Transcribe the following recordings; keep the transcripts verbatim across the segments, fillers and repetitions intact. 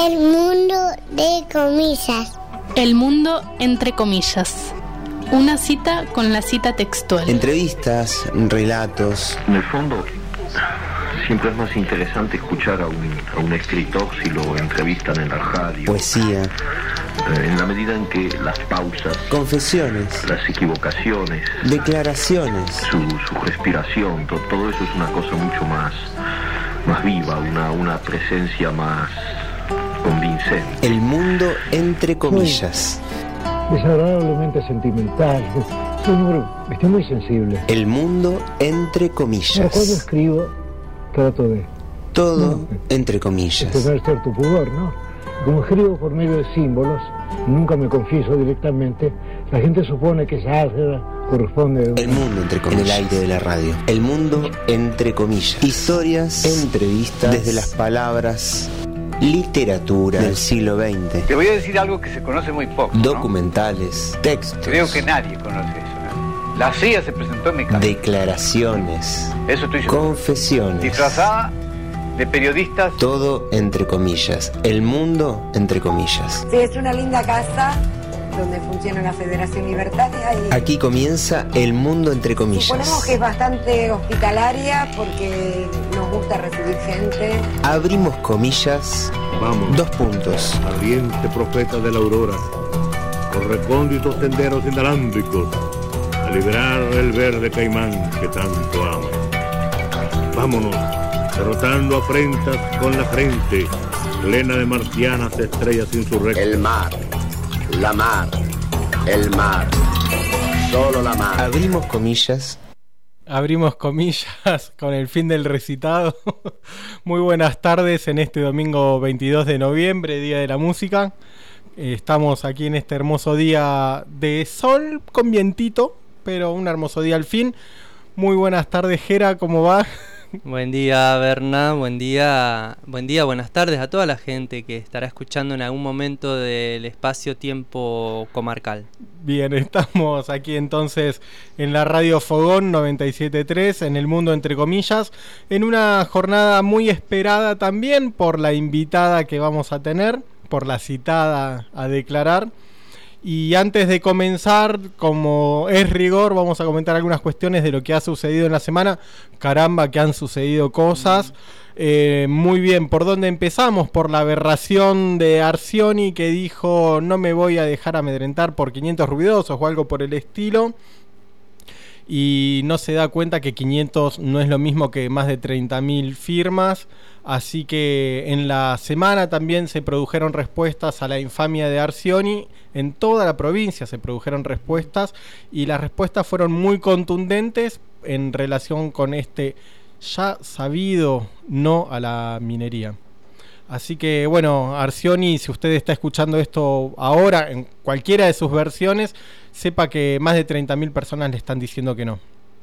El mundo de comillas. El mundo entre comillas. Una cita con la cita textual. Entrevistas, relatos. En el fondo, siempre es más interesante escuchar a un, a un escritor si lo entrevistan en la radio. Poesía. Eh, en la medida en que las pausas, confesiones, las equivocaciones, declaraciones, su, su respiración, to, todo eso es una cosa mucho más, más viva, una, una presencia más convincente. El mundo entre comillas. Soy desagradablemente sentimental. Soy un hombre, estoy muy sensible. El mundo entre comillas. Pero cuando escribo, trato de... Todo no, entre comillas. Tener cierto pudor, ¿no? Como escribo por medio de símbolos, nunca me confieso directamente, la gente supone que esa álgebra corresponde a una... El mundo entre comillas. En el aire de la radio. El mundo entre comillas. Historias, entrevistas, desde las palabras, literatura del siglo veinte. Te voy a decir algo que se conoce muy poco, ¿no? Documentales, textos. Creo que nadie conoce eso, ¿no? La C I A se presentó en mi casa. Declaraciones. Eso estoy seguro. Confesiones. Disfrazada de periodistas. Todo entre comillas. El mundo entre comillas. Sí, es una linda casa donde funciona la Federación Libertaria y... Aquí comienza el mundo entre comillas. Suponemos que es bastante hospitalaria porque nos gusta recibir gente. Abrimos comillas. Vamos. Dos puntos. Ardiente profeta de la aurora, por recónditos senderos inalámbricos, a liberar el verde caimán que tanto amo. Vámonos, derrotando afrentas con la frente, plena de marcianas estrellas insurrectas. El mar, la mar, el mar, solo la mar. Abrimos comillas. Abrimos comillas con el fin del recitado. Muy buenas tardes en este domingo veintidós de noviembre, Día de la Música. Estamos aquí en este hermoso día de sol con vientito, pero un hermoso día al fin. Muy buenas tardes, Jera, ¿cómo va? Buen día, Berna, buen día, buen día, buenas tardes a toda la gente que estará escuchando en algún momento del espacio-tiempo comarcal. Bien, estamos aquí entonces en la Radio Fogón noventa y siete punto tres, en el mundo entre comillas, en una jornada muy esperada también por la invitada que vamos a tener, por la citada a declarar. Y antes de comenzar, como es rigor, vamos a comentar algunas cuestiones de lo que ha sucedido en la semana. Caramba, que han sucedido cosas. Eh, muy bien, ¿por dónde empezamos? Por la aberración de Arcioni, que dijo: no me voy a dejar amedrentar por quinientos ruidosos o algo por el estilo. Y no se da cuenta que quinientos no es lo mismo que más de treinta mil firmas. Así que en la semana también se produjeron respuestas a la infamia de Arcioni. En toda la provincia se produjeron respuestas, y las respuestas fueron muy contundentes en relación con este ya sabido no a la minería. Así que bueno, Arcioni, si usted está escuchando esto ahora, en cualquiera de sus versiones, sepa que más de treinta mil personas le están diciendo que no.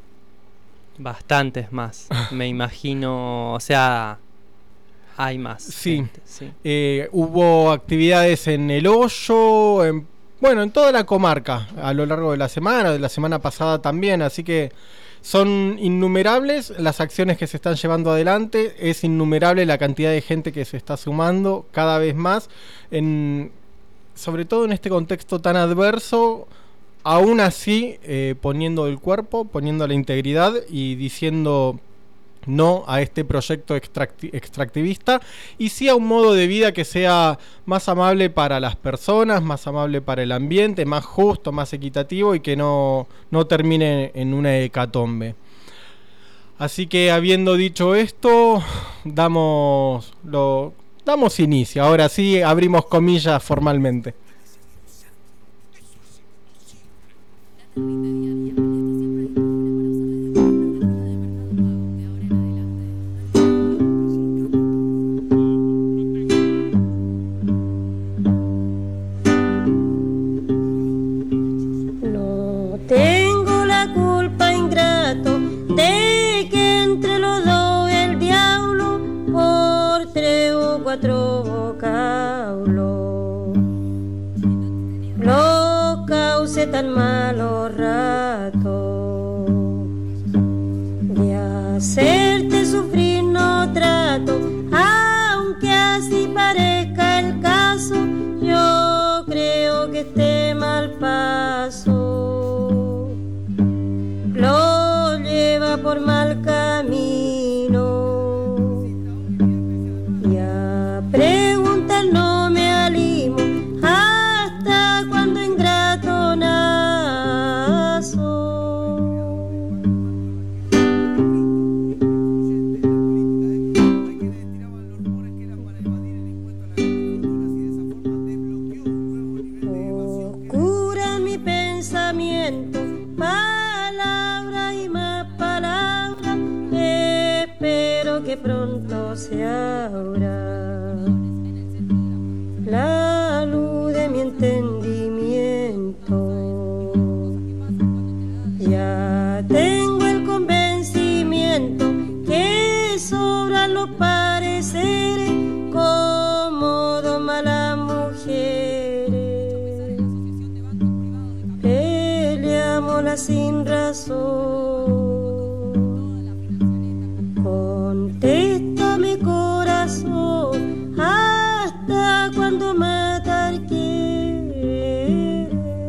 Bastantes más, me imagino, o sea, hay más. Sí, gente, sí. Eh, hubo actividades en El Hoyo, en, bueno, en toda la comarca, a lo largo de la semana, de la semana pasada también, así que son innumerables las acciones que se están llevando adelante, es innumerable la cantidad de gente que se está sumando cada vez más, en, sobre todo en este contexto tan adverso, aún así eh, poniendo el cuerpo, poniendo la integridad y diciendo no a este proyecto extracti- extractivista, y sí a un modo de vida que sea más amable para las personas, más amable para el ambiente, más justo, más equitativo, y que no, no termine en una hecatombe. Así que, habiendo dicho esto, damos, lo, damos inicio. Ahora sí abrimos comillas formalmente. Tengo la culpa, ingrato, de que entre los dos el diablo por tres o cuatro vocablos lo cause tan malos ratos. De hacerte sufrir no trato, aunque así parezca el que pronto se abra la luz de mi entendimiento. Ya tengo el convencimiento que sobran los pareceres como doma las mujeres. Peleámosla sin razón. Contéstame, corazón, hasta cuando matar quiere.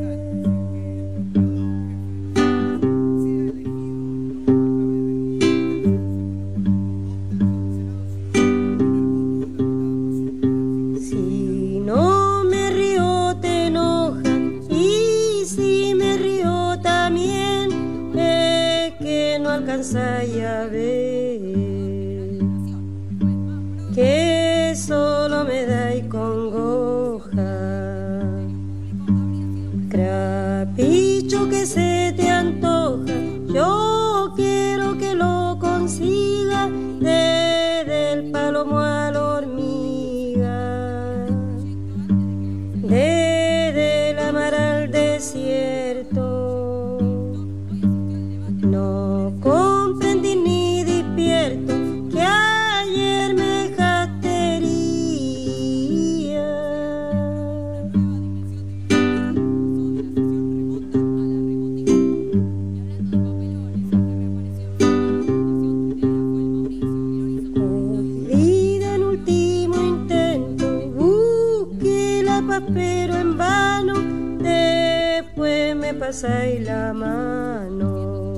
Si no me río te enoja, y si me río también es que no alcanzáis a ver que solo me dais congoja, capricho que se te antoja, yo quiero que lo consiga desde el palomo a la hormiga, desde la mar al desierto. No comprendí ni despierto que ayer me pero en vano, después me pasáis la mano.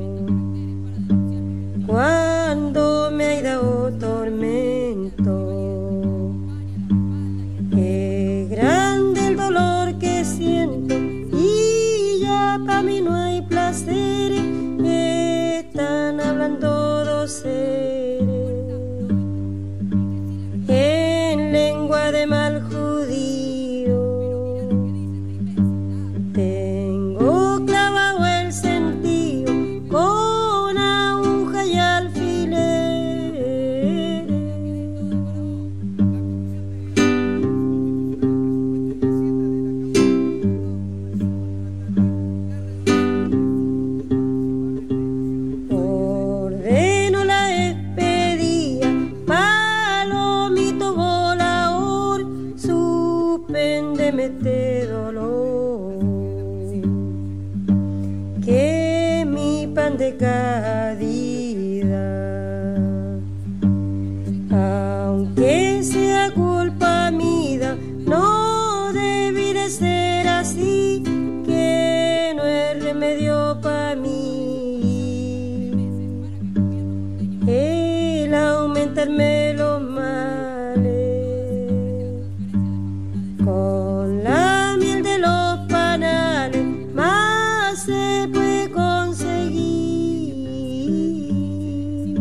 Cuando me hay dado tormento, es grande el dolor que siento y ya pa' mí no hay placeres, están hablando dos seres en lengua de mal judío. Este dolor que mi pan de cada día, aunque sea culpa mía, no debí de ser así, que no es remedio para mí el aumentarme los males. Con la miel de los panales más se puede conseguir.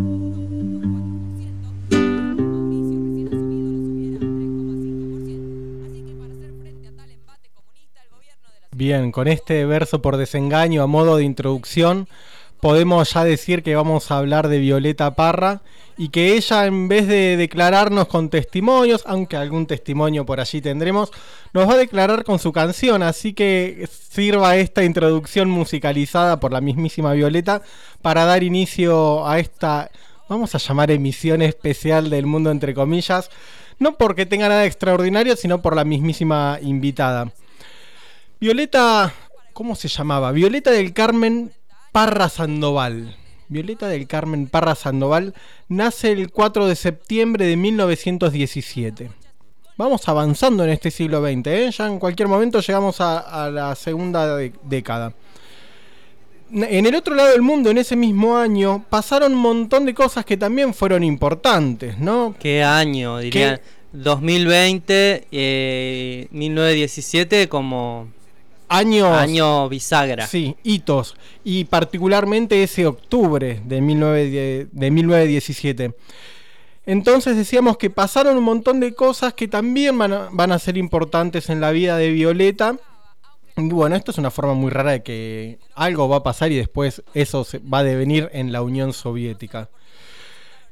Bien, con este verso por desengaño a modo de introducción podemos ya decir que vamos a hablar de Violeta Parra y que ella, en vez de declararnos con testimonios, aunque algún testimonio por allí tendremos, nos va a declarar con su canción, así que sirva esta introducción musicalizada por la mismísima Violeta para dar inicio a esta, vamos a llamar, emisión especial del Mundo Entre Comillas, no porque tenga nada extraordinario, sino por la mismísima invitada. Violeta, ¿cómo se llamaba? Violeta del Carmen Parra Sandoval. Violeta del Carmen Parra Sandoval nace el cuatro de septiembre de mil novecientos diecisiete. Vamos avanzando en este siglo veinte, ¿eh? Ya en cualquier momento llegamos a, a la segunda de, década. En el otro lado del mundo, en ese mismo año, pasaron un montón de cosas que también fueron importantes, ¿no? ¿Qué año? Diría dos mil veinte, eh, mil novecientos diecisiete como... Años, año bisagra. Sí, hitos. Y particularmente ese octubre de mil novecientos diecisiete. Entonces decíamos que pasaron un montón de cosas que también van a, van a ser importantes en la vida de Violeta. Y bueno, esto es una forma muy rara de que algo va a pasar y después eso se va a devenir en la Unión Soviética.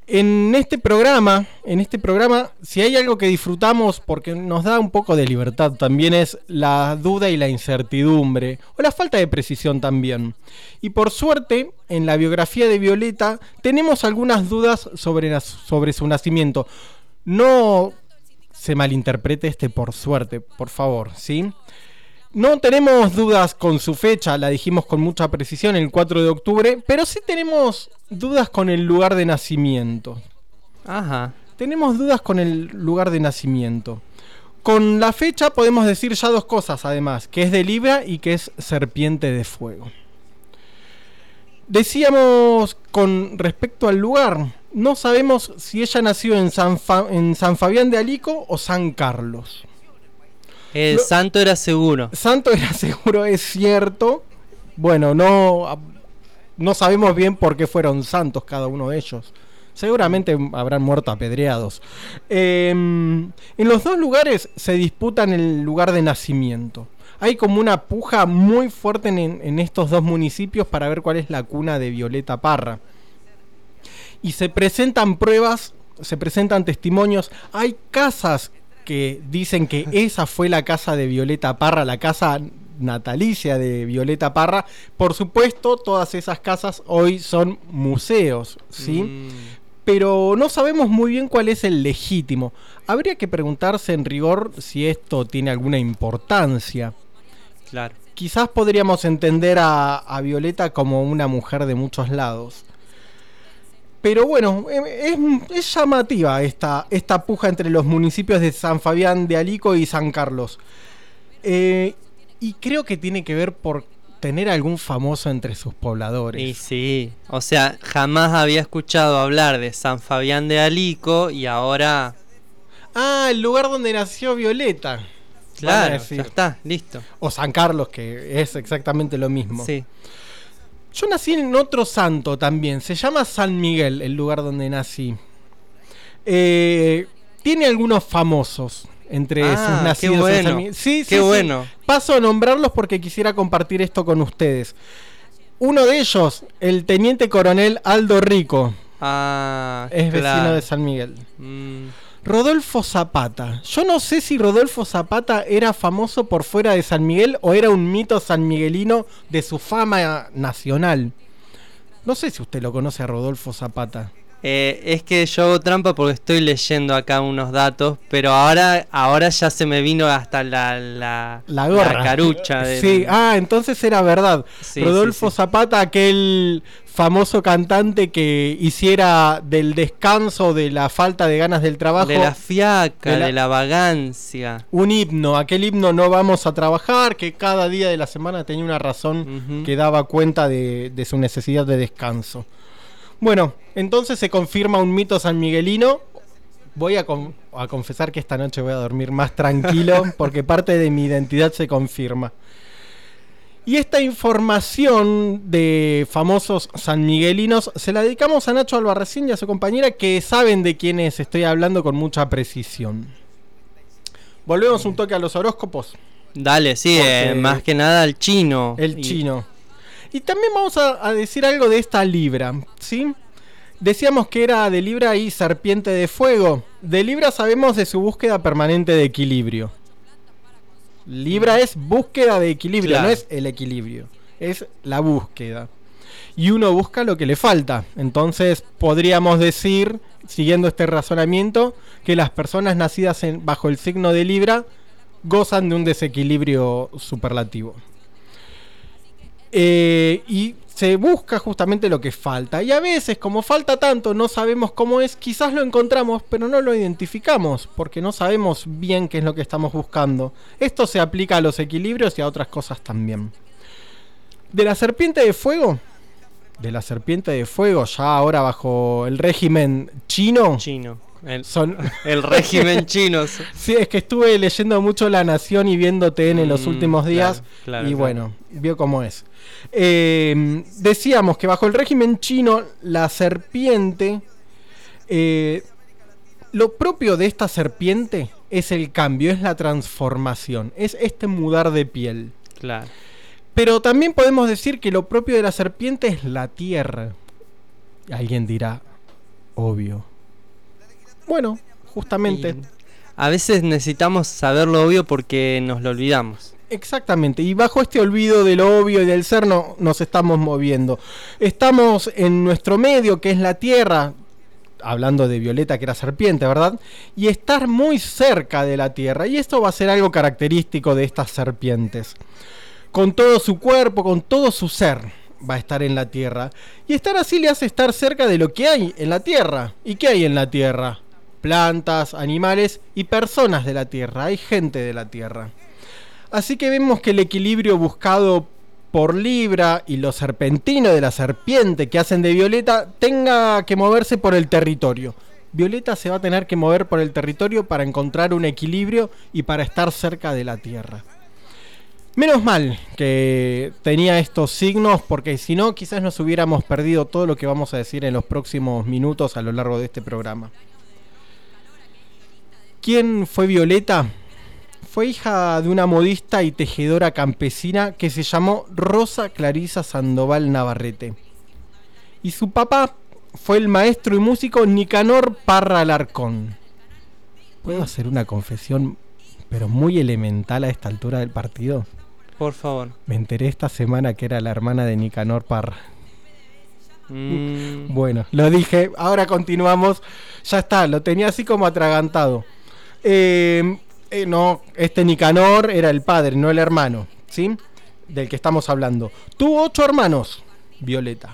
En este programa, en este programa, si hay algo que disfrutamos porque nos da un poco de libertad, también es la duda y la incertidumbre, o la falta de precisión también. Y por suerte, en la biografía de Violeta tenemos algunas dudas sobre, sobre su nacimiento. No se malinterprete este por suerte, por favor, ¿sí? No tenemos dudas con su fecha, la dijimos con mucha precisión, el cuatro de octubre, pero sí tenemos dudas con el lugar de nacimiento. Ajá. Tenemos dudas con el lugar de nacimiento. Con la fecha podemos decir ya dos cosas además, que es de Libra y que es serpiente de fuego. Decíamos con respecto al lugar, no sabemos si ella nació en San, Fa- en San Fabián de Alico o San Carlos. El Lo, santo era seguro. Santo era seguro, es cierto. Bueno, no, no sabemos bien por qué fueron santos cada uno de ellos. Seguramente habrán muerto apedreados. Eh, en los dos lugares se disputan el lugar de nacimiento. Hay como una puja muy fuerte en, en estos dos municipios para ver cuál es la cuna de Violeta Parra. Y se presentan pruebas, se presentan testimonios. Hay casas que dicen que esa fue la casa de Violeta Parra, la casa natalicia de Violeta Parra. Por supuesto, todas esas casas hoy son museos, ¿sí? Mm. Pero no sabemos muy bien cuál es el legítimo. Habría que preguntarse en rigor si esto tiene alguna importancia. Claro. Quizás podríamos entender a, a Violeta como una mujer de muchos lados. Pero bueno, es, es llamativa esta, esta puja entre los municipios de San Fabián de Alico y San Carlos. Eh, y creo que tiene que ver por tener algún famoso entre sus pobladores. Y sí, o sea, jamás había escuchado hablar de San Fabián de Alico y ahora... Ah, el lugar donde nació Violeta. Claro, ya está, listo. O San Carlos, que es exactamente lo mismo. Sí. Yo nací en otro santo también, se llama San Miguel, el lugar donde nací. Eh, tiene algunos famosos entre ah, sus nacidos. Qué bueno. En San Miguel. Sí, qué sí, bueno. Sí. Paso a nombrarlos porque quisiera compartir esto con ustedes. Uno de ellos, el teniente coronel Aldo Rico. Ah, es claro. vecino de San Miguel. Mm. Rodolfo Zapata. Yo no sé si Rodolfo Zapata era famoso por fuera de San Miguel o era un mito sanmiguelino de su fama nacional. No sé si usted lo conoce a Rodolfo Zapata. Eh, es que yo hago trampa porque estoy leyendo acá unos datos, pero ahora ahora ya se me vino hasta la la, la, gorra. la carucha. Del... Sí, ah, entonces era verdad. Sí, Rodolfo sí, sí. Zapata, aquel famoso cantante que hiciera del descanso, de la falta de ganas del trabajo, de la fiaca, de la, de la vagancia, un himno, aquel himno no vamos a trabajar, que cada día de la semana tenía una razón uh-huh. que daba cuenta de, de su necesidad de descanso. Bueno, entonces se confirma un mito sanmiguelino. Voy a, con, a confesar que esta noche voy a dormir más tranquilo porque parte de mi identidad se confirma. Y esta información de famosos sanmiguelinos se la dedicamos a Nacho Albarracín y a su compañera, que saben de quiénes estoy hablando con mucha precisión. Volvemos un toque a los horóscopos. Dale, sí, eh, más que nada al chino. El y... chino. Y también vamos a, a decir algo de esta Libra, ¿sí? Decíamos que era de Libra y serpiente de fuego. De Libra sabemos de su búsqueda permanente de equilibrio. Libra es búsqueda de equilibrio, claro. No es el equilibrio, es la búsqueda. Y uno busca lo que le falta. Entonces podríamos decir, siguiendo este razonamiento, que las personas nacidas en, bajo el signo de Libra gozan de un desequilibrio superlativo. Eh, y se busca justamente lo que falta. Y a veces, como falta tanto, no sabemos cómo es. Quizás lo encontramos, pero no lo identificamos, porque no sabemos bien qué es lo que estamos buscando. Esto se aplica a los equilibrios y a otras cosas también. De la serpiente de fuego, de la serpiente de fuego, ya ahora bajo el régimen chino. Chino. El, son... el régimen chino. Sí, es que estuve leyendo mucho La Nación y viendo T N en los mm, últimos días. Claro, claro, y claro. bueno, vio cómo es. Eh, decíamos que bajo el régimen chino, la serpiente, eh, lo propio de esta serpiente es el cambio, es la transformación, es este mudar de piel. Claro. Pero también podemos decir que lo propio de la serpiente es la tierra. Alguien dirá, obvio? Bueno, justamente. Y a veces necesitamos saber lo obvio porque nos lo olvidamos. Exactamente, y bajo este olvido de lo obvio y del ser no, nos estamos moviendo. Estamos en nuestro medio, que es la Tierra, hablando de Violeta, que era serpiente, ¿verdad? Y estar muy cerca de la Tierra, y esto va a ser algo característico de estas serpientes. Con todo su cuerpo, con todo su ser, va a estar en la Tierra. Y estar así le hace estar cerca de lo que hay en la Tierra. ¿Y qué hay en la Tierra? Plantas, animales y personas de la Tierra. Hay gente de la Tierra. Así que vemos que el equilibrio buscado por Libra y lo serpentino de la serpiente que hacen de Violeta tenga que moverse por el territorio. Violeta se va a tener que mover por el territorio para encontrar un equilibrio y para estar cerca de la Tierra. Menos mal que tenía estos signos, porque si no quizás nos hubiéramos perdido todo lo que vamos a decir en los próximos minutos a lo largo de este programa. ¿Quién fue Violeta? Fue hija de una modista y tejedora campesina que se llamó Rosa Clarisa Sandoval Navarrete. Y su papá fue el maestro y músico Nicanor Parra Alarcón. ¿Puedo hacer una confesión, pero muy elemental a esta altura del partido? Por favor. Me enteré esta semana que era la hermana de Nicanor Parra. Mm. Bueno, lo dije, ahora continuamos. Ya está, lo tenía así como atragantado. Eh, eh, no, este Nicanor era el padre, no el hermano, ¿sí? Del que estamos hablando. Tuvo ocho hermanos, Violeta.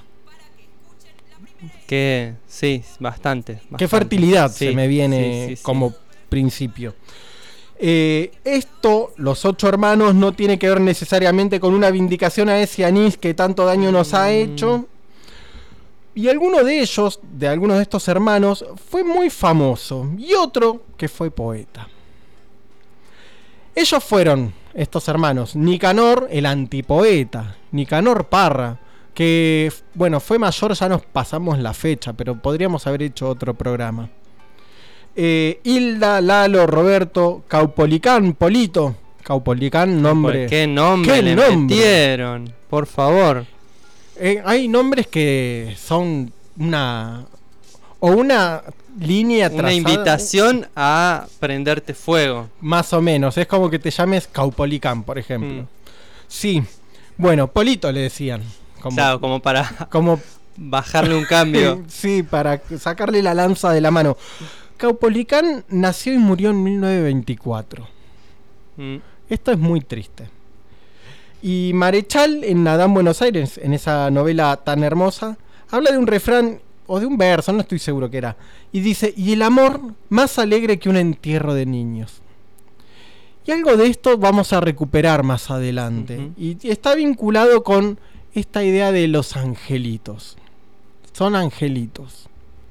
Que sí, bastante. bastante. Qué fertilidad sí, se me viene sí, sí, sí. como principio. Eh, esto, los ocho hermanos, no tiene que ver necesariamente con una vindicación a ese anís que tanto daño nos ha hecho. Y alguno de ellos, de algunos de estos hermanos, fue muy famoso. Y otro que fue poeta. Ellos fueron, estos hermanos, Nicanor, el antipoeta, Nicanor Parra, que, bueno, fue mayor, ya nos pasamos la fecha, pero podríamos haber hecho otro programa. Eh, Hilda, Lalo, Roberto, Caupolicán, Polito. Caupolicán, nombre. ¿Qué nombre ¿Qué le nombre? metieron? Por favor. Eh, hay nombres que son una... o una línea trazada. Una invitación a prenderte fuego. Más o menos, es como que te llames Caupolicán, por ejemplo. Mm. Sí, bueno, Polito le decían. Como, claro, como para como bajarle un cambio. Sí, para sacarle la lanza de la mano. Caupolicán nació y murió en mil novecientos veinticuatro. Mm. Esto es muy triste. Y Marechal, en Nadán, Buenos Aires, en esa novela tan hermosa, habla de un refrán, o de un verso, no estoy seguro qué era, y dice, y el amor más alegre que un entierro de niños. Y algo de esto vamos a recuperar más adelante. Uh-huh. Y está vinculado con esta idea de los angelitos. Son angelitos.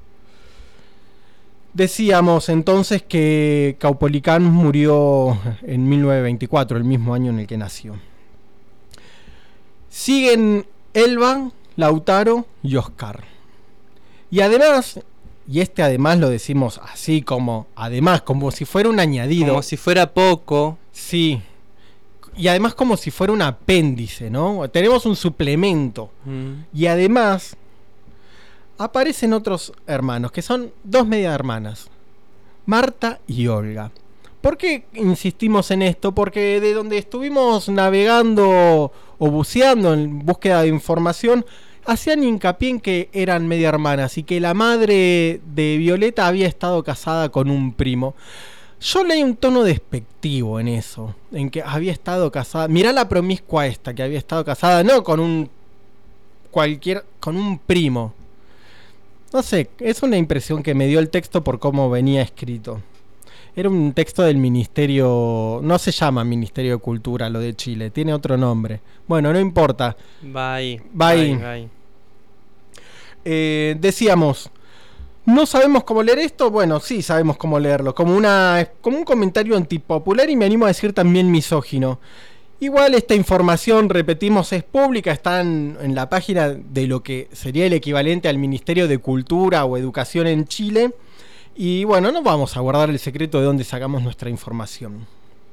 Decíamos entonces que Caupolicán murió en mil novecientos veinticuatro, el mismo año en el que nació. Siguen Elba, Lautaro y Oscar. Y además, y este además lo decimos así como, además, como si fuera un añadido. Como si fuera poco. Sí. Y además como si fuera un apéndice, ¿no? Tenemos un suplemento. Mm. Y además aparecen otros hermanos, que son dos media hermanas, Marta y Olga. ¿Por qué insistimos en esto? Porque de donde estuvimos navegando o buceando en búsqueda de información, hacían hincapié en que eran media hermanas y que la madre de Violeta había estado casada con un primo. Yo leí un tono despectivo en eso, en que había estado casada. Mirá la promiscua esta, que había estado casada, no con un cualquier, con un primo. No sé, es una impresión que me dio el texto por cómo venía escrito. Era un texto del Ministerio... No se llama Ministerio de Cultura lo de Chile, tiene otro nombre. Bueno, no importa. Bye. Bye. Bye, bye. Eh, decíamos, ¿no sabemos cómo leer esto? Bueno, sí sabemos cómo leerlo. Como, una, como un comentario antipopular y me animo a decir también misógino. Igual esta información, repetimos, es pública, está en, en la página de lo que sería el equivalente al Ministerio de Cultura o Educación en Chile. Y bueno, no vamos a guardar el secreto de dónde sacamos nuestra información.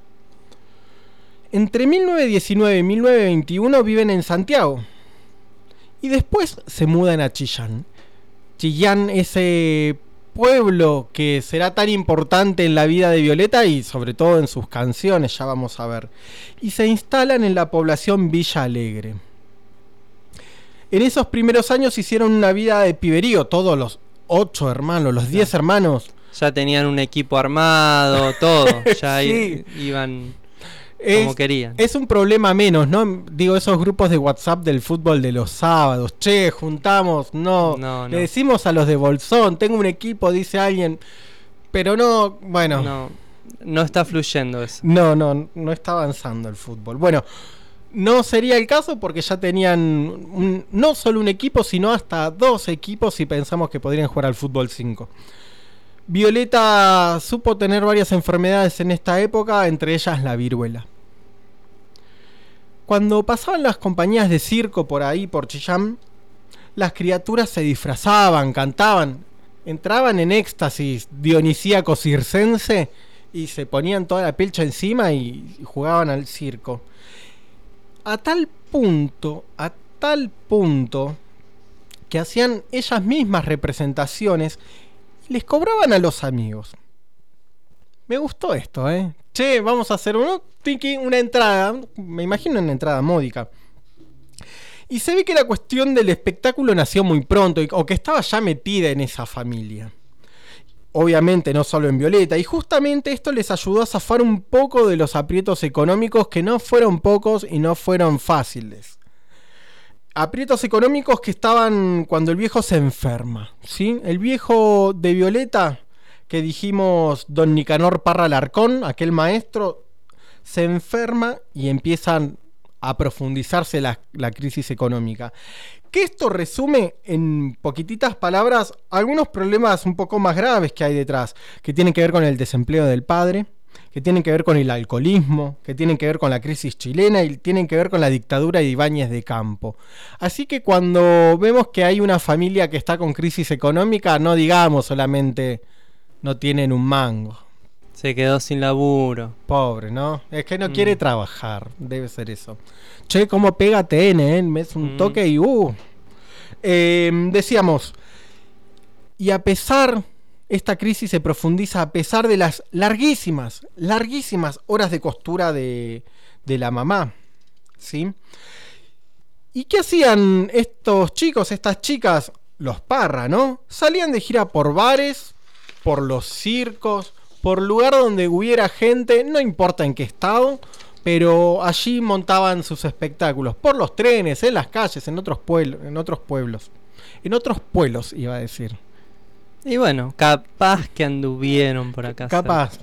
Entre mil novecientos diecinueve y mil novecientos veintiuno viven en Santiago. Y después se mudan a Chillán. Chillán, ese pueblo que será tan importante en la vida de Violeta y sobre todo en sus canciones, ya vamos a ver. Y se instalan en la población Villa Alegre. En esos primeros años hicieron una vida de piberío, todos los ocho hermanos, los diez hermanos. Ya tenían un equipo armado, todo, ya sí. iban como es, querían. Es un problema menos, ¿no? Digo, esos grupos de WhatsApp del fútbol de los sábados, che, juntamos, no, no, no. Le decimos a los de Bolsón, tengo un equipo, dice alguien, pero no, bueno. No, no está fluyendo eso. No, no, no está avanzando el fútbol. Bueno, no sería el caso porque ya tenían un, no solo un equipo, sino hasta dos equipos si pensamos que podrían jugar al fútbol cinco. Violeta supo tener varias enfermedades en esta época, entre ellas la viruela. Cuando pasaban las compañías de circo por ahí, por Chillán, las criaturas se disfrazaban, cantaban, entraban en éxtasis dionisíaco circense y se ponían toda la pelcha encima y jugaban al circo. A tal punto, a tal punto, que hacían ellas mismas representaciones y les cobraban a los amigos. Me gustó esto, ¿eh? Che, vamos a hacer uno, tiki, una entrada, me imagino una entrada módica. Y se ve que la cuestión del espectáculo nació muy pronto, o que estaba ya metida en esa familia. Obviamente no solo en Violeta, y justamente esto les ayudó a zafar un poco de los aprietos económicos que no fueron pocos y no fueron fáciles. Aprietos económicos que estaban cuando el viejo se enferma, ¿sí? El viejo de Violeta, que dijimos don Nicanor Parra Alarcón, aquel maestro, se enferma y empiezan a profundizarse la, la crisis económica. Que esto resume en poquititas palabras algunos problemas un poco más graves que hay detrás, que tienen que ver con el desempleo del padre, que tienen que ver con el alcoholismo, que tienen que ver con la crisis chilena y tienen que ver con la dictadura de Ibáñez de Campo. Así que cuando vemos que hay una familia que está con crisis económica, no digamos solamente no tienen un mango. Se quedó sin laburo. Pobre, ¿no? Es que no mm. quiere trabajar, debe ser eso. Che, cómo pega T N, ¿eh? Me es un mm. toque y uh. Eh, decíamos, y a pesar, esta crisis se profundiza a pesar de las larguísimas, larguísimas horas de costura de, de la mamá, ¿sí? ¿Y qué hacían estos chicos, estas chicas? Los Parra, ¿no? Salían de gira por bares, por los circos, por lugar donde hubiera gente, no importa en qué estado, pero allí montaban sus espectáculos, por los trenes, en las calles, en otros pueblos, en otros pueblos, en otros pueblos iba a decir. Y bueno, capaz que anduvieron por acá. Capaz.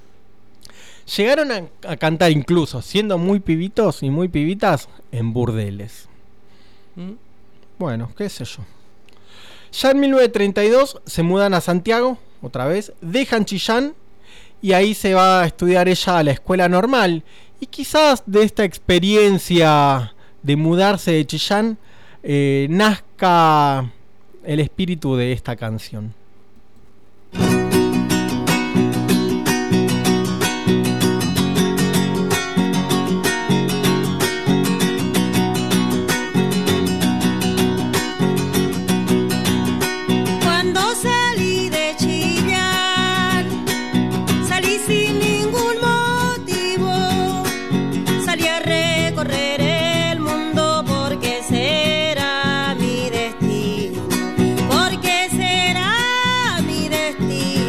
Llegaron a, a cantar incluso, siendo muy pibitos y muy pibitas, en burdeles. ¿Mm? Bueno, qué sé yo. Ya en mil novecientos treinta y dos se mudan a Santiago, otra vez, dejan Chillán y ahí se va a estudiar ella a la escuela normal. Y quizás de esta experiencia de mudarse de Chillán eh, nazca el espíritu de esta canción. Será mi destino, porque será mi destino.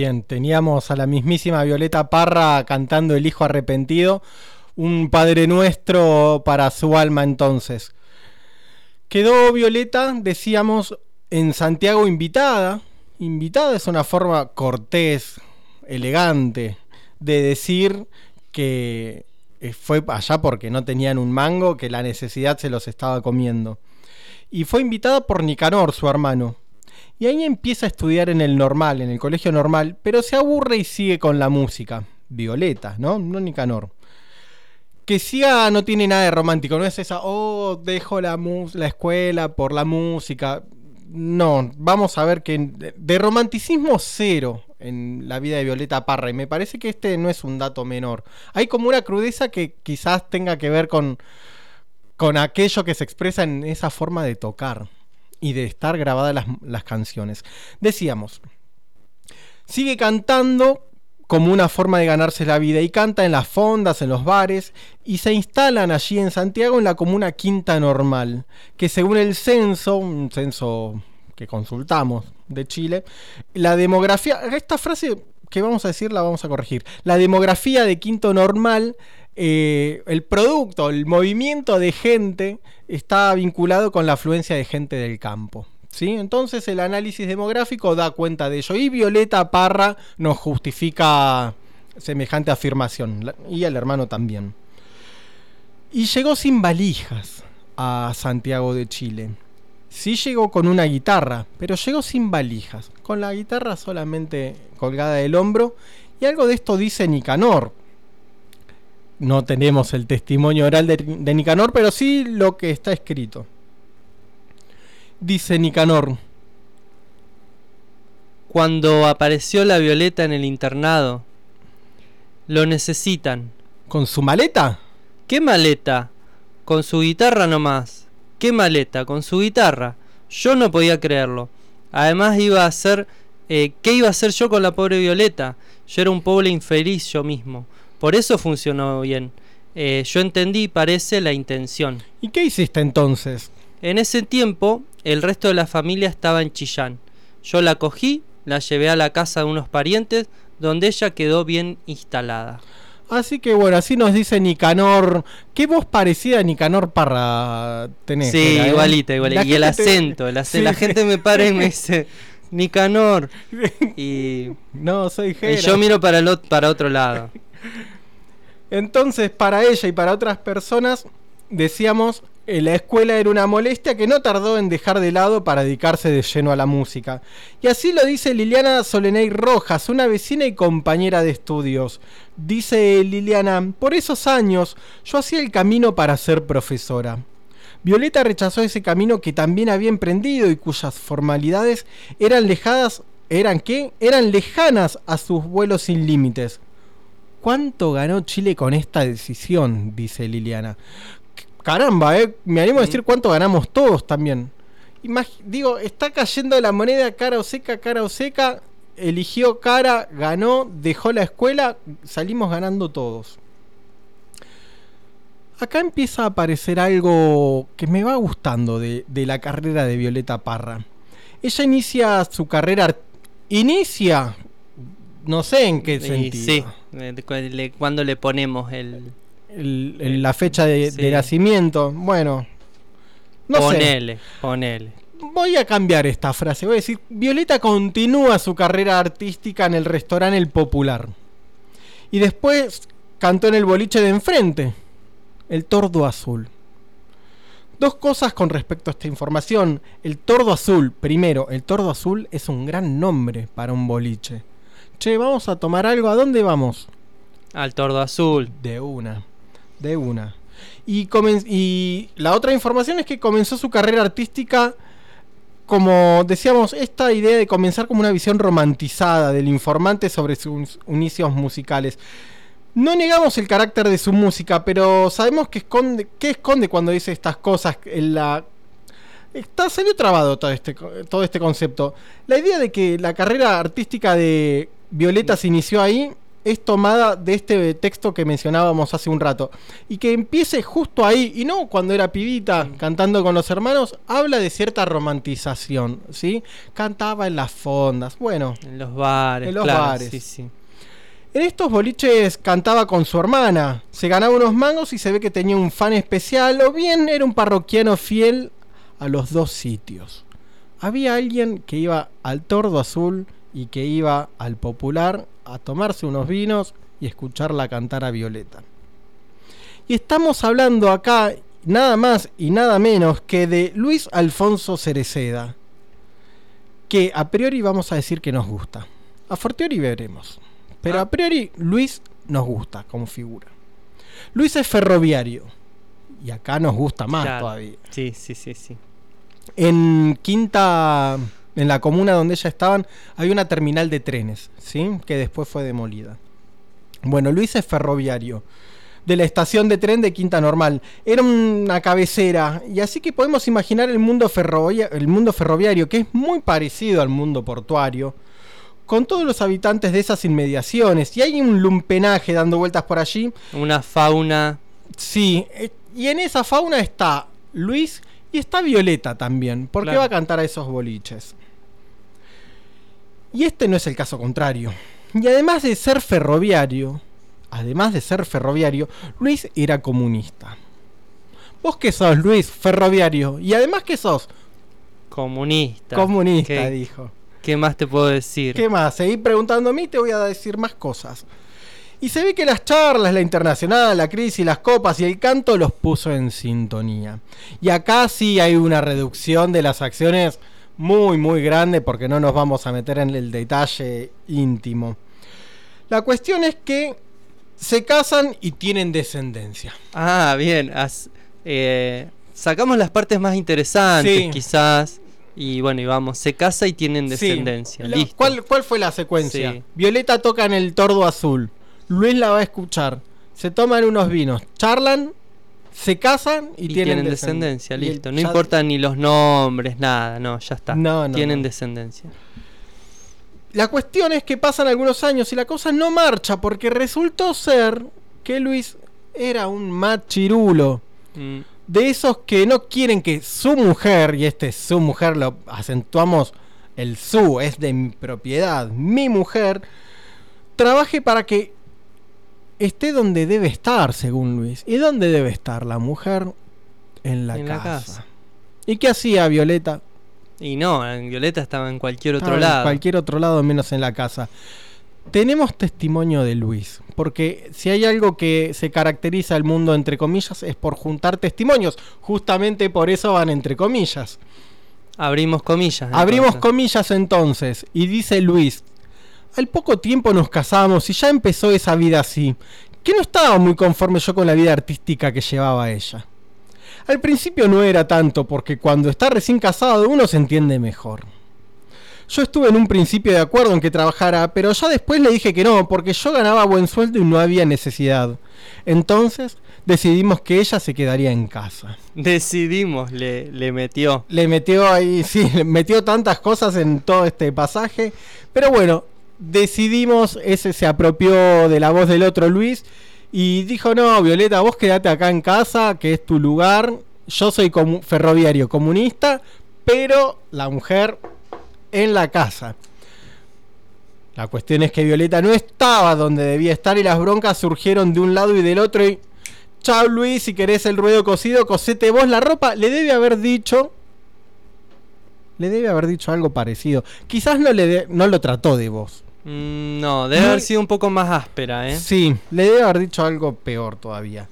Bien, teníamos a la mismísima Violeta Parra cantando El Hijo Arrepentido, un Padre Nuestro para su alma entonces. Quedó Violeta, decíamos, en Santiago invitada. Invitada es una forma cortés, elegante, de decir que fue allá porque no tenían un mango, que la necesidad se los estaba comiendo. Y fue invitada por Nicanor, su hermano. Y ahí empieza a estudiar en el normal, en el colegio normal, pero se aburre y sigue con la música. Violeta, ¿no? No Nicanor. Que siga no tiene nada de romántico, no es esa, oh, dejo la, mus- la escuela por la música. No, vamos a ver que de romanticismo cero en la vida de Violeta Parra, y me parece que este no es un dato menor. Hay como una crudeza que quizás tenga que ver con, con aquello que se expresa en esa forma de tocar y de estar grabadas las, las canciones. Decíamos, sigue cantando como una forma de ganarse la vida y canta en las fondas, en los bares, y se instalan allí en Santiago en la comuna Quinta Normal, que según el censo, un censo que consultamos de Chile, la demografía, esta frase que vamos a decir la vamos a corregir, la demografía de Quinto Normal, eh, el producto, el movimiento de gente está vinculado con la afluencia de gente del campo. ¿Sí? Entonces el análisis demográfico da cuenta de ello y Violeta Parra nos justifica semejante afirmación, y el hermano también. Y llegó sin valijas a Santiago de Chile. Sí llegó con una guitarra, pero llegó sin valijas, con la guitarra solamente colgada del hombro, y algo de esto dice Nicanor. No tenemos el testimonio oral de, de Nicanor, pero sí lo que está escrito. Dice Nicanor: cuando apareció la Violeta en el internado, lo necesitan. ¿Con su maleta? ¿Qué maleta? Con su guitarra nomás. ¿Qué maleta? Con su guitarra. Yo no podía creerlo. Además iba a hacer... Eh, ¿Qué iba a hacer yo con la pobre Violeta? Yo era un pobre infeliz yo mismo. Por eso funcionó bien. Eh, yo entendí, parece, la intención. ¿Y qué hiciste entonces? En ese tiempo, el resto de la familia estaba en Chillán. Yo la cogí, la llevé a la casa de unos parientes, donde ella quedó bien instalada. Así que bueno, así nos dice Nicanor. ¿Qué voz parecida a Nicanor Parra tenés? Sí, ¿eh? igualita, igualita. Y el acento, el acento. Sí, la gente me para y me dice, Nicanor. Y no, soy Gera. Y yo miro para, el, para otro lado. Entonces, para ella y para otras personas, decíamos, la escuela era una molestia que no tardó en dejar de lado para dedicarse de lleno a la música. Y así lo dice Liliana Soleney Rojas, una vecina y compañera de estudios. Dice Liliana: por esos años yo hacía el camino para ser profesora. Violeta rechazó ese camino que también había emprendido y cuyas formalidades eran lejadas, ¿eran qué? Eran lejanas a sus vuelos sin límites. ¿Cuánto ganó Chile con esta decisión?, dice Liliana. Caramba, eh, me animo a decir cuánto ganamos todos también. Imag- digo, está cayendo la moneda cara o seca, cara o seca. Eligió cara, ganó, dejó la escuela, salimos ganando todos. Acá empieza a aparecer algo que me va gustando de, de la carrera de Violeta Parra. Ella inicia su carrera, inicia, no sé en qué sentido. Sí, cuando le ponemos el... El, el, la fecha de, sí. de nacimiento, bueno, no ponele, sé. Ponele. Voy a cambiar esta frase, voy a decir: Violeta continúa su carrera artística en el restaurante El Popular. Y después cantó en el boliche de enfrente, el Tordo Azul. Dos cosas con respecto a esta información. El Tordo Azul, primero, el Tordo Azul es un gran nombre para un boliche. Che, vamos a tomar algo, ¿a dónde vamos? Al Tordo Azul. De una. De una. Y, comen- y la otra información es que comenzó su carrera artística, como decíamos, esta idea de comenzar como una visión romantizada del informante sobre sus inicios musicales. No negamos el carácter de su música, pero sabemos que esconde, ¿qué esconde cuando dice estas cosas? En la, está, salió trabado todo este, todo este concepto. La idea de que la carrera artística de Violeta se inició ahí es tomada de este texto que mencionábamos hace un rato. Y que empiece justo ahí, y no cuando era pibita cantando con los hermanos, habla de cierta romantización, ¿sí? Cantaba en las fondas, bueno. En los bares, en los claro, bares. Sí, sí. En estos boliches cantaba con su hermana, se ganaba unos mangos y se ve que tenía un fan especial, o bien era un parroquiano fiel a los dos sitios. Había alguien que iba al Tordo Azul y que iba al Popular a tomarse unos vinos y escucharla cantar a Violeta. Y estamos hablando acá nada más y nada menos que de Luis Alfonso Cereceda, que a priori vamos a decir que nos gusta. A fortiori veremos. Pero a priori Luis nos gusta como figura. Luis es ferroviario. Y acá nos gusta más Claro. todavía. Sí, sí, sí, sí. En Quinta, en la comuna donde ya estaban, hay una terminal de trenes, ¿sí? Que después fue demolida. Bueno, Luis es ferroviario. De la estación de tren de Quinta Normal. Era una cabecera. Y así que podemos imaginar el mundo, ferrovia- el mundo ferroviario, que es muy parecido al mundo portuario, con todos los habitantes de esas inmediaciones. Y hay un lumpenaje dando vueltas por allí. Una fauna. Sí, eh, y en esa fauna está Luis y está Violeta también, porque Claro. va a cantar a esos boliches. Y este no es el caso contrario. Y además de ser ferroviario, además de ser ferroviario, Luis era comunista. ¿Vos qué sos, Luis? Ferroviario. Y además, ¿qué sos? Comunista. Comunista, ¿Qué, dijo. ¿Qué más te puedo decir? ¿Qué más? Seguí preguntándome y te voy a decir más cosas. Y se ve que las charlas, la internacional, la crisis, las copas y el canto los puso en sintonía. Y acá sí hay una reducción de las acciones muy, muy grande, porque no nos vamos a meter en el detalle íntimo. La cuestión es que se casan y tienen descendencia. Ah, bien. As- eh, sacamos las partes más interesantes, Sí. quizás. Y bueno, y vamos, se casa y tienen Sí. descendencia. La- Listo. ¿Cuál, ¿Cuál fue la secuencia? Sí. Violeta toca en el Tordo Azul. Luis la va a escuchar. Se toman unos vinos, charlan, se casan y, Y tienen, tienen descendencia, Y listo. el- No ya- importan ni los nombres, nada, no, ya está. No, no, tienen no. descendencia. La cuestión es que pasan algunos años y la cosa no marcha, porque resultó ser que Luis era un machirulo. Mm, De esos que no quieren que su mujer, y este su mujer lo acentuamos, el su es de mi propiedad, mi mujer, trabaje para que esté donde debe estar, según Luis. ¿Y dónde debe estar la mujer? En la, En la casa. casa. ¿Y qué hacía Violeta? Y no, en Violeta estaba en cualquier otro Ah, en lado. cualquier otro lado menos en la casa. Tenemos testimonio de Luis, porque si hay algo que se caracteriza al mundo entre comillas es por juntar testimonios. Justamente por eso van entre comillas. Abrimos comillas. Abrimos entonces. comillas entonces, y dice Luis: al poco tiempo nos casamos y ya empezó esa vida así, que no estaba muy conforme yo con la vida artística que llevaba ella. Al principio no era tanto, porque cuando está recién casado uno se entiende mejor. Yo estuve en un principio de acuerdo en que trabajara, pero ya después le dije que no, porque yo ganaba buen sueldo y no había necesidad. Entonces decidimos que ella se quedaría en casa. Decidimos, le, le metió. Le metió ahí, sí, le metió tantas cosas en todo este pasaje. Pero bueno, decidimos, ese se apropió de la voz del otro Luis y dijo: no, Violeta, vos quedate acá en casa, que es tu lugar. Yo soy comu- ferroviario comunista, pero la mujer en la casa. La cuestión es que Violeta no estaba donde debía estar y las broncas surgieron de un lado y del otro. Y chao, Luis, si querés el ruedo cosido, cosete vos la ropa. Le debe haber dicho Le debe haber dicho algo parecido. Quizás no, le de- no lo trató de vos. Mm, no, debe No- haber sido un poco más áspera, ¿eh? Sí, le debe haber dicho algo peor todavía.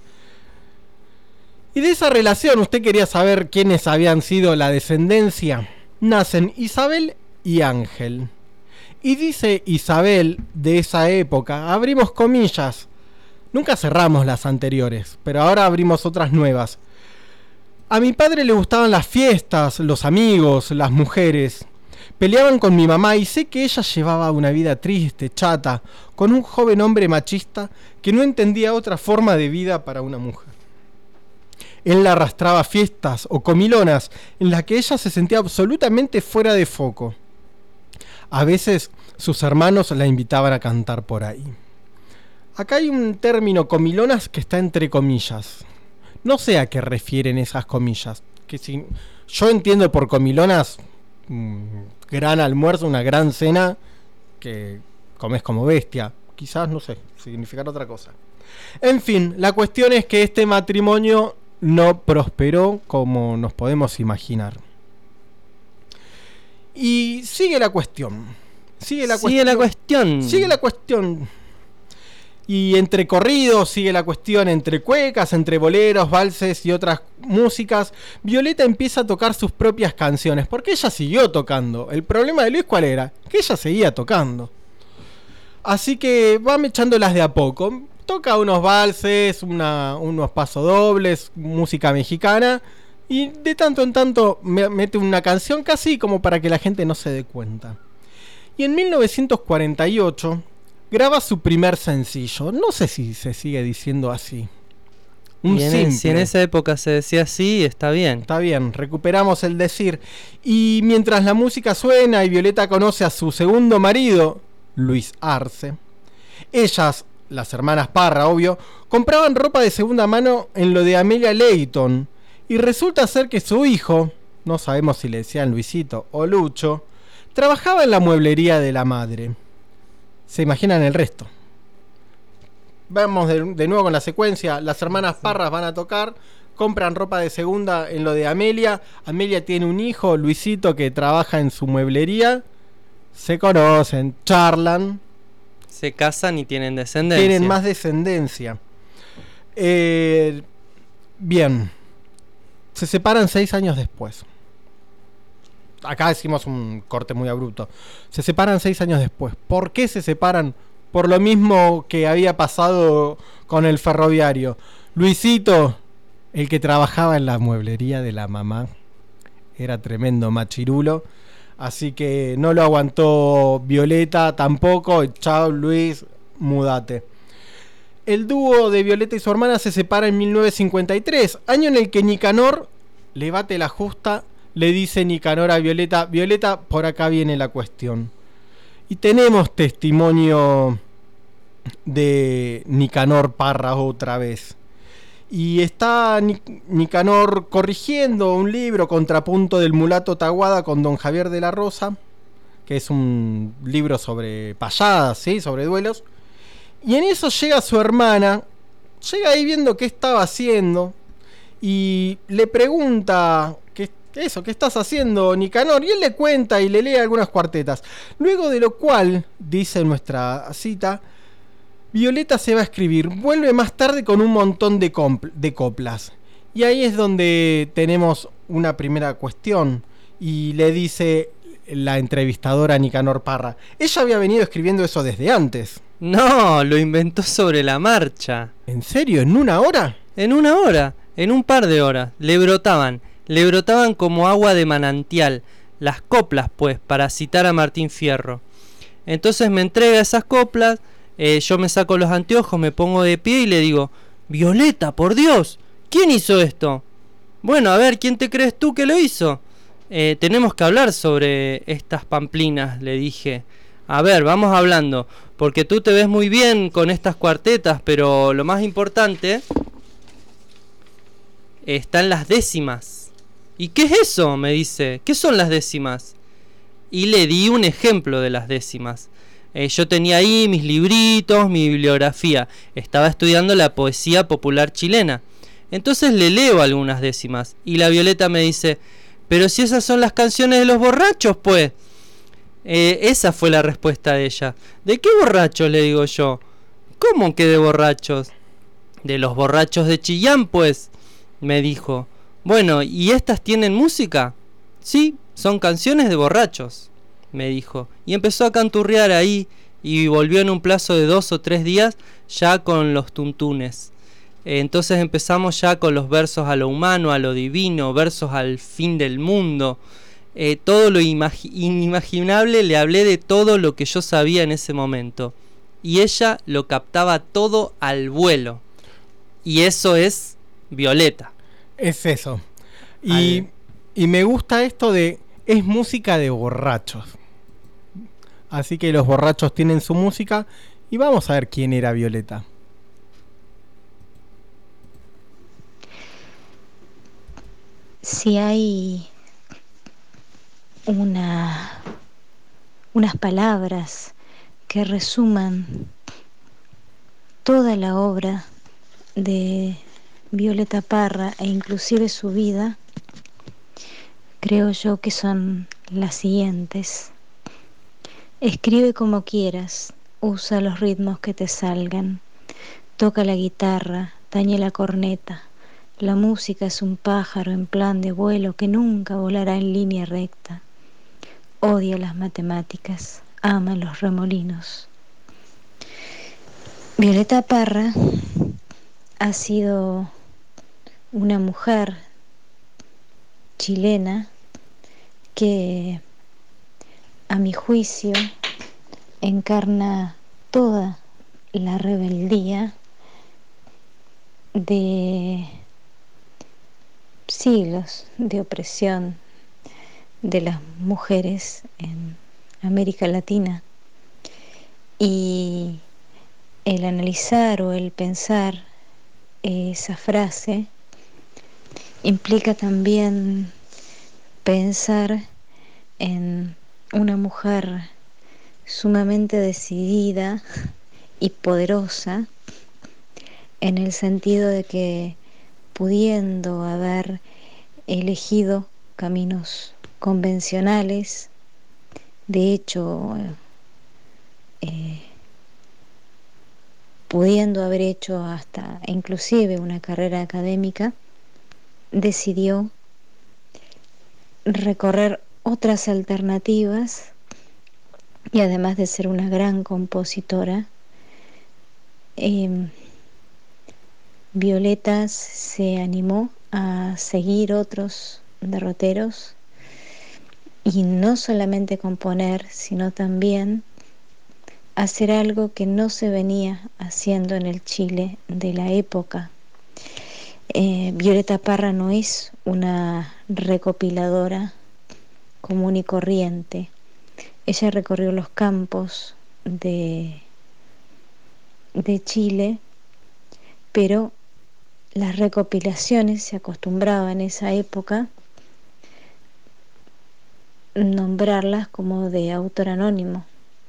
Y de esa relación, usted quería saber quiénes habían sido la descendencia. Nacen Isabel y Ángel. Y dice Isabel de esa época, abrimos comillas, nunca cerramos las anteriores, pero ahora abrimos otras nuevas. A mi padre le gustaban las fiestas, los amigos, las mujeres. Peleaban con mi mamá y sé que ella llevaba una vida triste, chata, con un joven hombre machista que no entendía otra forma de vida para una mujer. Él la arrastraba a fiestas o comilonas en las que ella se sentía absolutamente fuera de foco. A veces sus hermanos la invitaban a cantar por ahí. Acá hay un término comilonas que está entre comillas. No sé a qué refieren esas comillas. Que si yo entiendo por comilonas un gran almuerzo, una gran cena que comes como bestia. Quizás, no sé, significar otra cosa. En fin, la cuestión es que este matrimonio no prosperó como nos podemos imaginar. Y sigue la cuestión. Sigue la, sigue cuestión, la cuestión. Sigue la cuestión. Y entre corridos sigue la cuestión, entre cuecas, entre boleros, valses y otras músicas. Violeta empieza a tocar sus propias canciones, porque ella siguió tocando. El problema de Luis, ¿cuál era? Que ella seguía tocando. Así que va echándolas de a poco. Toca unos valses, una, unos pasodobles, música mexicana. Y de tanto en tanto mete una canción casi como para que la gente no se dé cuenta. Y en mil novecientos cuarenta y ocho graba su primer sencillo. No sé si se sigue diciendo así. Un y en simple. Si en esa época se decía así, está bien. Está bien, recuperamos el decir. Y mientras la música suena y Violeta conoce a su segundo marido, Luis Arce, ellas, las hermanas Parra, obvio, compraban ropa de segunda mano en lo de Amelia Leighton. Y resulta ser que su hijo, no sabemos si le decían Luisito o Lucho, trabajaba en la mueblería de la madre. Se imaginan el resto. Vamos de, de nuevo con la secuencia. Las hermanas Parras van a tocar, compran ropa de segunda en lo de Amelia. Amelia tiene un hijo, Luisito, que trabaja en su mueblería. Se conocen, charlan. Se casan y tienen descendencia. Tienen más descendencia. Eh, bien. Se separan seis años después. Acá decimos un corte muy abrupto. Se separan seis años después. ¿Por qué se separan? Por lo mismo que había pasado con el ferroviario. Luisito, el que trabajaba en la mueblería de la mamá, era tremendo machirulo. Así que no lo aguantó Violeta tampoco. Chao Luis, mudate. El dúo de Violeta y su hermana se separa en mil novecientos cincuenta y tres, año en el que Nicanor le bate la justa. Le dice Nicanor a Violeta: Violeta, por acá viene la cuestión. Y tenemos testimonio de Nicanor Parra otra vez. Y está Nicanor corrigiendo un libro, Contrapunto del mulato Taguada, con don Javier de la Rosa, que es un libro sobre payadas, ¿sí? Sobre duelos. Y en eso llega su hermana, llega ahí viendo qué estaba haciendo, y le pregunta: ¿qué, eso, ¿qué estás haciendo, Nicanor? Y él le cuenta y le lee algunas cuartetas. Luego de lo cual, dice nuestra cita, Violeta se va a escribir, vuelve más tarde con un montón de, compl- de coplas. Y ahí es donde tenemos una primera cuestión, y le dice la entrevistadora Nicanor Parra: ella había venido escribiendo eso desde antes. No, lo inventó sobre la marcha. ¿En serio? ¿En una hora? En una hora, en un par de horas. Le brotaban, le brotaban como agua de manantial. Las coplas, pues, para citar a Martín Fierro. Entonces me entrega esas coplas, eh, yo me saco los anteojos, me pongo de pie y le digo: Violeta, por Dios, ¿quién hizo esto? Bueno, a ver, ¿quién te crees tú que lo hizo? Eh, tenemos que hablar sobre estas pamplinas, le dije. A ver, vamos hablando, porque tú te ves muy bien con estas cuartetas, pero lo más importante están las décimas. ¿Y qué es eso?, me dice. ¿Qué son las décimas? Y le di un ejemplo de las décimas. Eh, yo tenía ahí mis libritos, mi bibliografía. Estaba estudiando la poesía popular chilena. Entonces le leo algunas décimas. Y la Violeta me dice: pero si esas son las canciones de los borrachos, pues. Eh, esa fue la respuesta de ella. ¿De qué borrachos?, le digo yo. ¿Cómo que de borrachos? De los borrachos de Chillán, pues, me dijo. Bueno, ¿y estas tienen música? Sí, son canciones de borrachos, me dijo. Y empezó a canturrear ahí, y volvió en un plazo de dos o tres días ya con los tuntunes. Eh, entonces empezamos ya con los versos a lo humano, a lo divino, versos al fin del mundo. Eh, todo lo imagi- inimaginable, le hablé de todo lo que yo sabía en ese momento. Y ella lo captaba todo al vuelo. Y eso es Violeta. Es eso. Y, y me gusta esto de: es música de borrachos. Así que los borrachos tienen su música y vamos a ver quién era Violeta. Si hay una, unas palabras que resuman toda la obra de Violeta Parra e inclusive su vida, creo yo que son las siguientes. Escribe como quieras, usa los ritmos que te salgan, toca la guitarra, tañe la corneta. La música es un pájaro en plan de vuelo que nunca volará en línea recta. Odia las matemáticas, ama los remolinos. Violeta Parra ha sido una mujer chilena que, a mi juicio, encarna toda la rebeldía de siglos de opresión de las mujeres en América Latina, y el analizar o el pensar esa frase implica también pensar en una mujer sumamente decidida y poderosa, en el sentido de que, pudiendo haber elegido caminos convencionales, de hecho, eh, pudiendo haber hecho hasta inclusive una carrera académica, decidió recorrer otras alternativas, y además de ser una gran compositora, eh, Violeta se animó a seguir otros derroteros y no solamente componer, sino también hacer algo que no se venía haciendo en el Chile de la época. Eh, Violeta Parra no es una recopiladora común y corriente. Ella recorrió los campos de, de Chile, pero las recopilaciones se acostumbraba en esa época nombrarlas como de autor anónimo,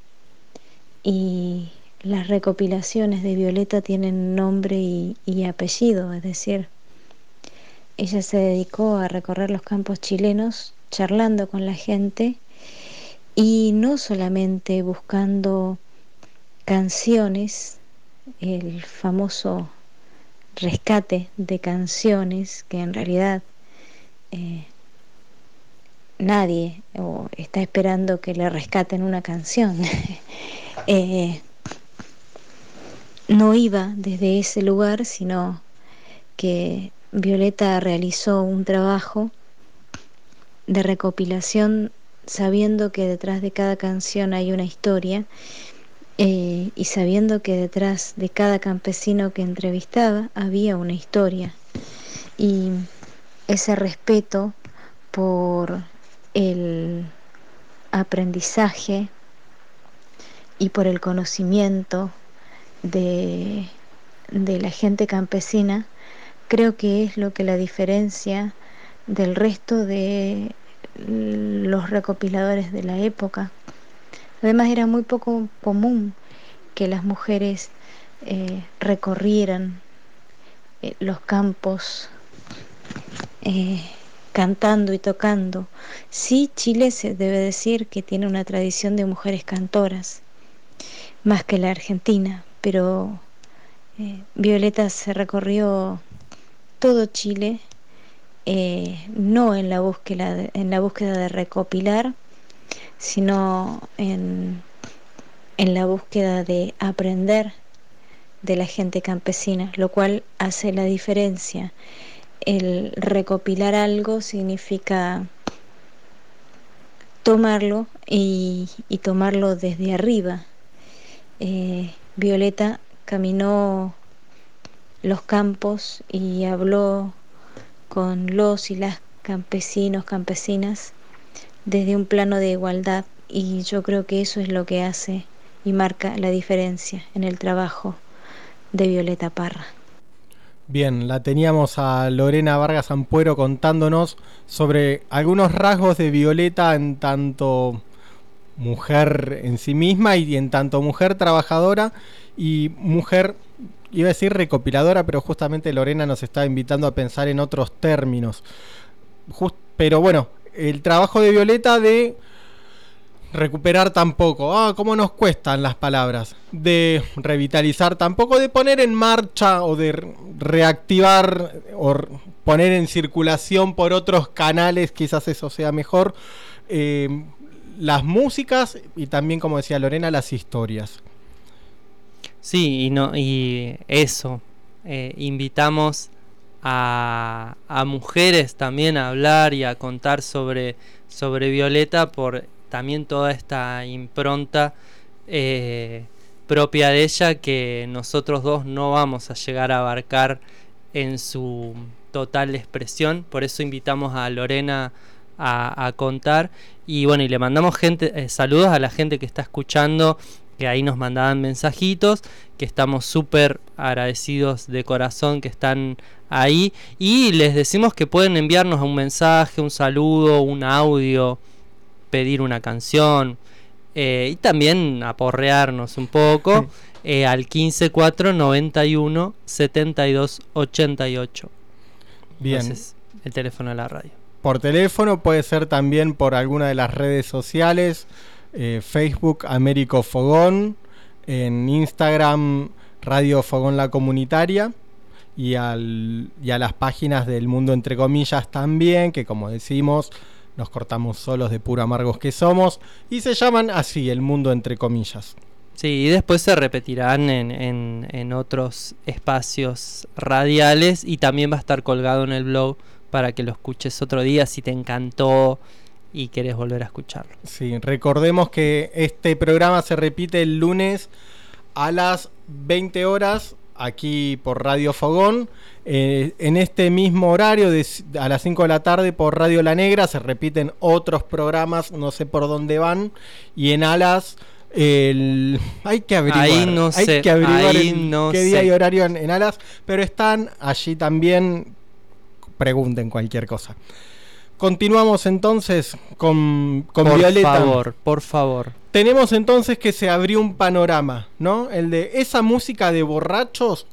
y las recopilaciones de Violeta tienen nombre y, y apellido, es decir, ella se dedicó a recorrer los campos chilenos charlando con la gente, y no solamente buscando canciones, el famoso rescate de canciones que en realidad eh, nadie o está esperando que le rescaten una canción. eh, no iba desde ese lugar, sino que Violeta realizó un trabajo de recopilación sabiendo que detrás de cada canción hay una historia, Eh, y sabiendo que detrás de cada campesino que entrevistaba había una historia, y ese respeto por el aprendizaje y por el conocimiento de, de la gente campesina, creo que es lo que la diferencia del resto de los recopiladores de la época. Además, era muy poco común que las mujeres eh, recorrieran eh, los campos eh, cantando y tocando. Sí, Chile se debe decir que tiene una tradición de mujeres cantoras, más que la Argentina, pero eh, Violeta se recorrió todo Chile, eh, no en la búsqueda de, en la búsqueda de recopilar, sino en, en la búsqueda de aprender de la gente campesina, lo cual hace la diferencia. El recopilar algo significa tomarlo y, y tomarlo desde arriba. Eh, Violeta caminó los campos y habló con los y las campesinos, campesinas, desde un plano de igualdad, y yo creo que eso es lo que hace y marca la diferencia en el trabajo de Violeta Parra. Bien, la teníamos a Lorena Vargas Ampuero contándonos sobre algunos rasgos de Violeta en tanto mujer en sí misma y en tanto mujer trabajadora y mujer, iba a decir recopiladora, pero justamente Lorena nos está invitando a pensar en otros términos. Just, pero bueno, el trabajo de Violeta de recuperar tampoco, ah, cómo nos cuestan las palabras, de revitalizar tampoco, de poner en marcha o de reactivar o poner en circulación por otros canales, quizás eso sea mejor, eh, las músicas y también, como decía Lorena, las historias. Sí, y, no, y eso, eh, invitamos a, a mujeres también a hablar y a contar sobre, sobre Violeta por también toda esta impronta eh, propia de ella que nosotros dos no vamos a llegar a abarcar en su total expresión. Por eso invitamos a Lorena a, a contar y bueno, y le mandamos gente eh, saludos a la gente que está escuchando, que ahí nos mandaban mensajitos, que estamos súper agradecidos de corazón que están ahí, y les decimos que pueden enviarnos un mensaje, un saludo, un audio, pedir una canción eh, y también aporrearnos un poco eh, al quince cuatro noventa y uno setenta y dos ochenta y ocho. Bien. Entonces, el teléfono de la radio. Por teléfono, puede ser también por alguna de las redes sociales, eh, Facebook Américo Fogón, en Instagram Radio Fogón La Comunitaria y, al, y a las páginas del Mundo Entre Comillas también, que como decimos nos cortamos solos de puro amargos que somos, y se llaman así, El Mundo Entre Comillas. Sí, y después se repetirán en, en, en otros espacios radiales y también va a estar colgado en el blog para que lo escuches otro día si te encantó y querés volver a escucharlo. Sí, recordemos que este programa se repite el lunes a las veinte horas aquí por Radio Fogón. Eh, en este mismo horario de, a las cinco de la tarde por Radio La Negra se repiten otros programas, no sé por dónde van, y en Alas el, hay que averiguar, ahí no hay sé, que averiguar ahí el, no qué sé. día y horario en, en Alas, pero están allí también, pregunten cualquier cosa. Continuamos entonces con, con por Violeta. Por favor, por favor. Tenemos entonces que se abrió un panorama, ¿no? El de esa música de borrachos,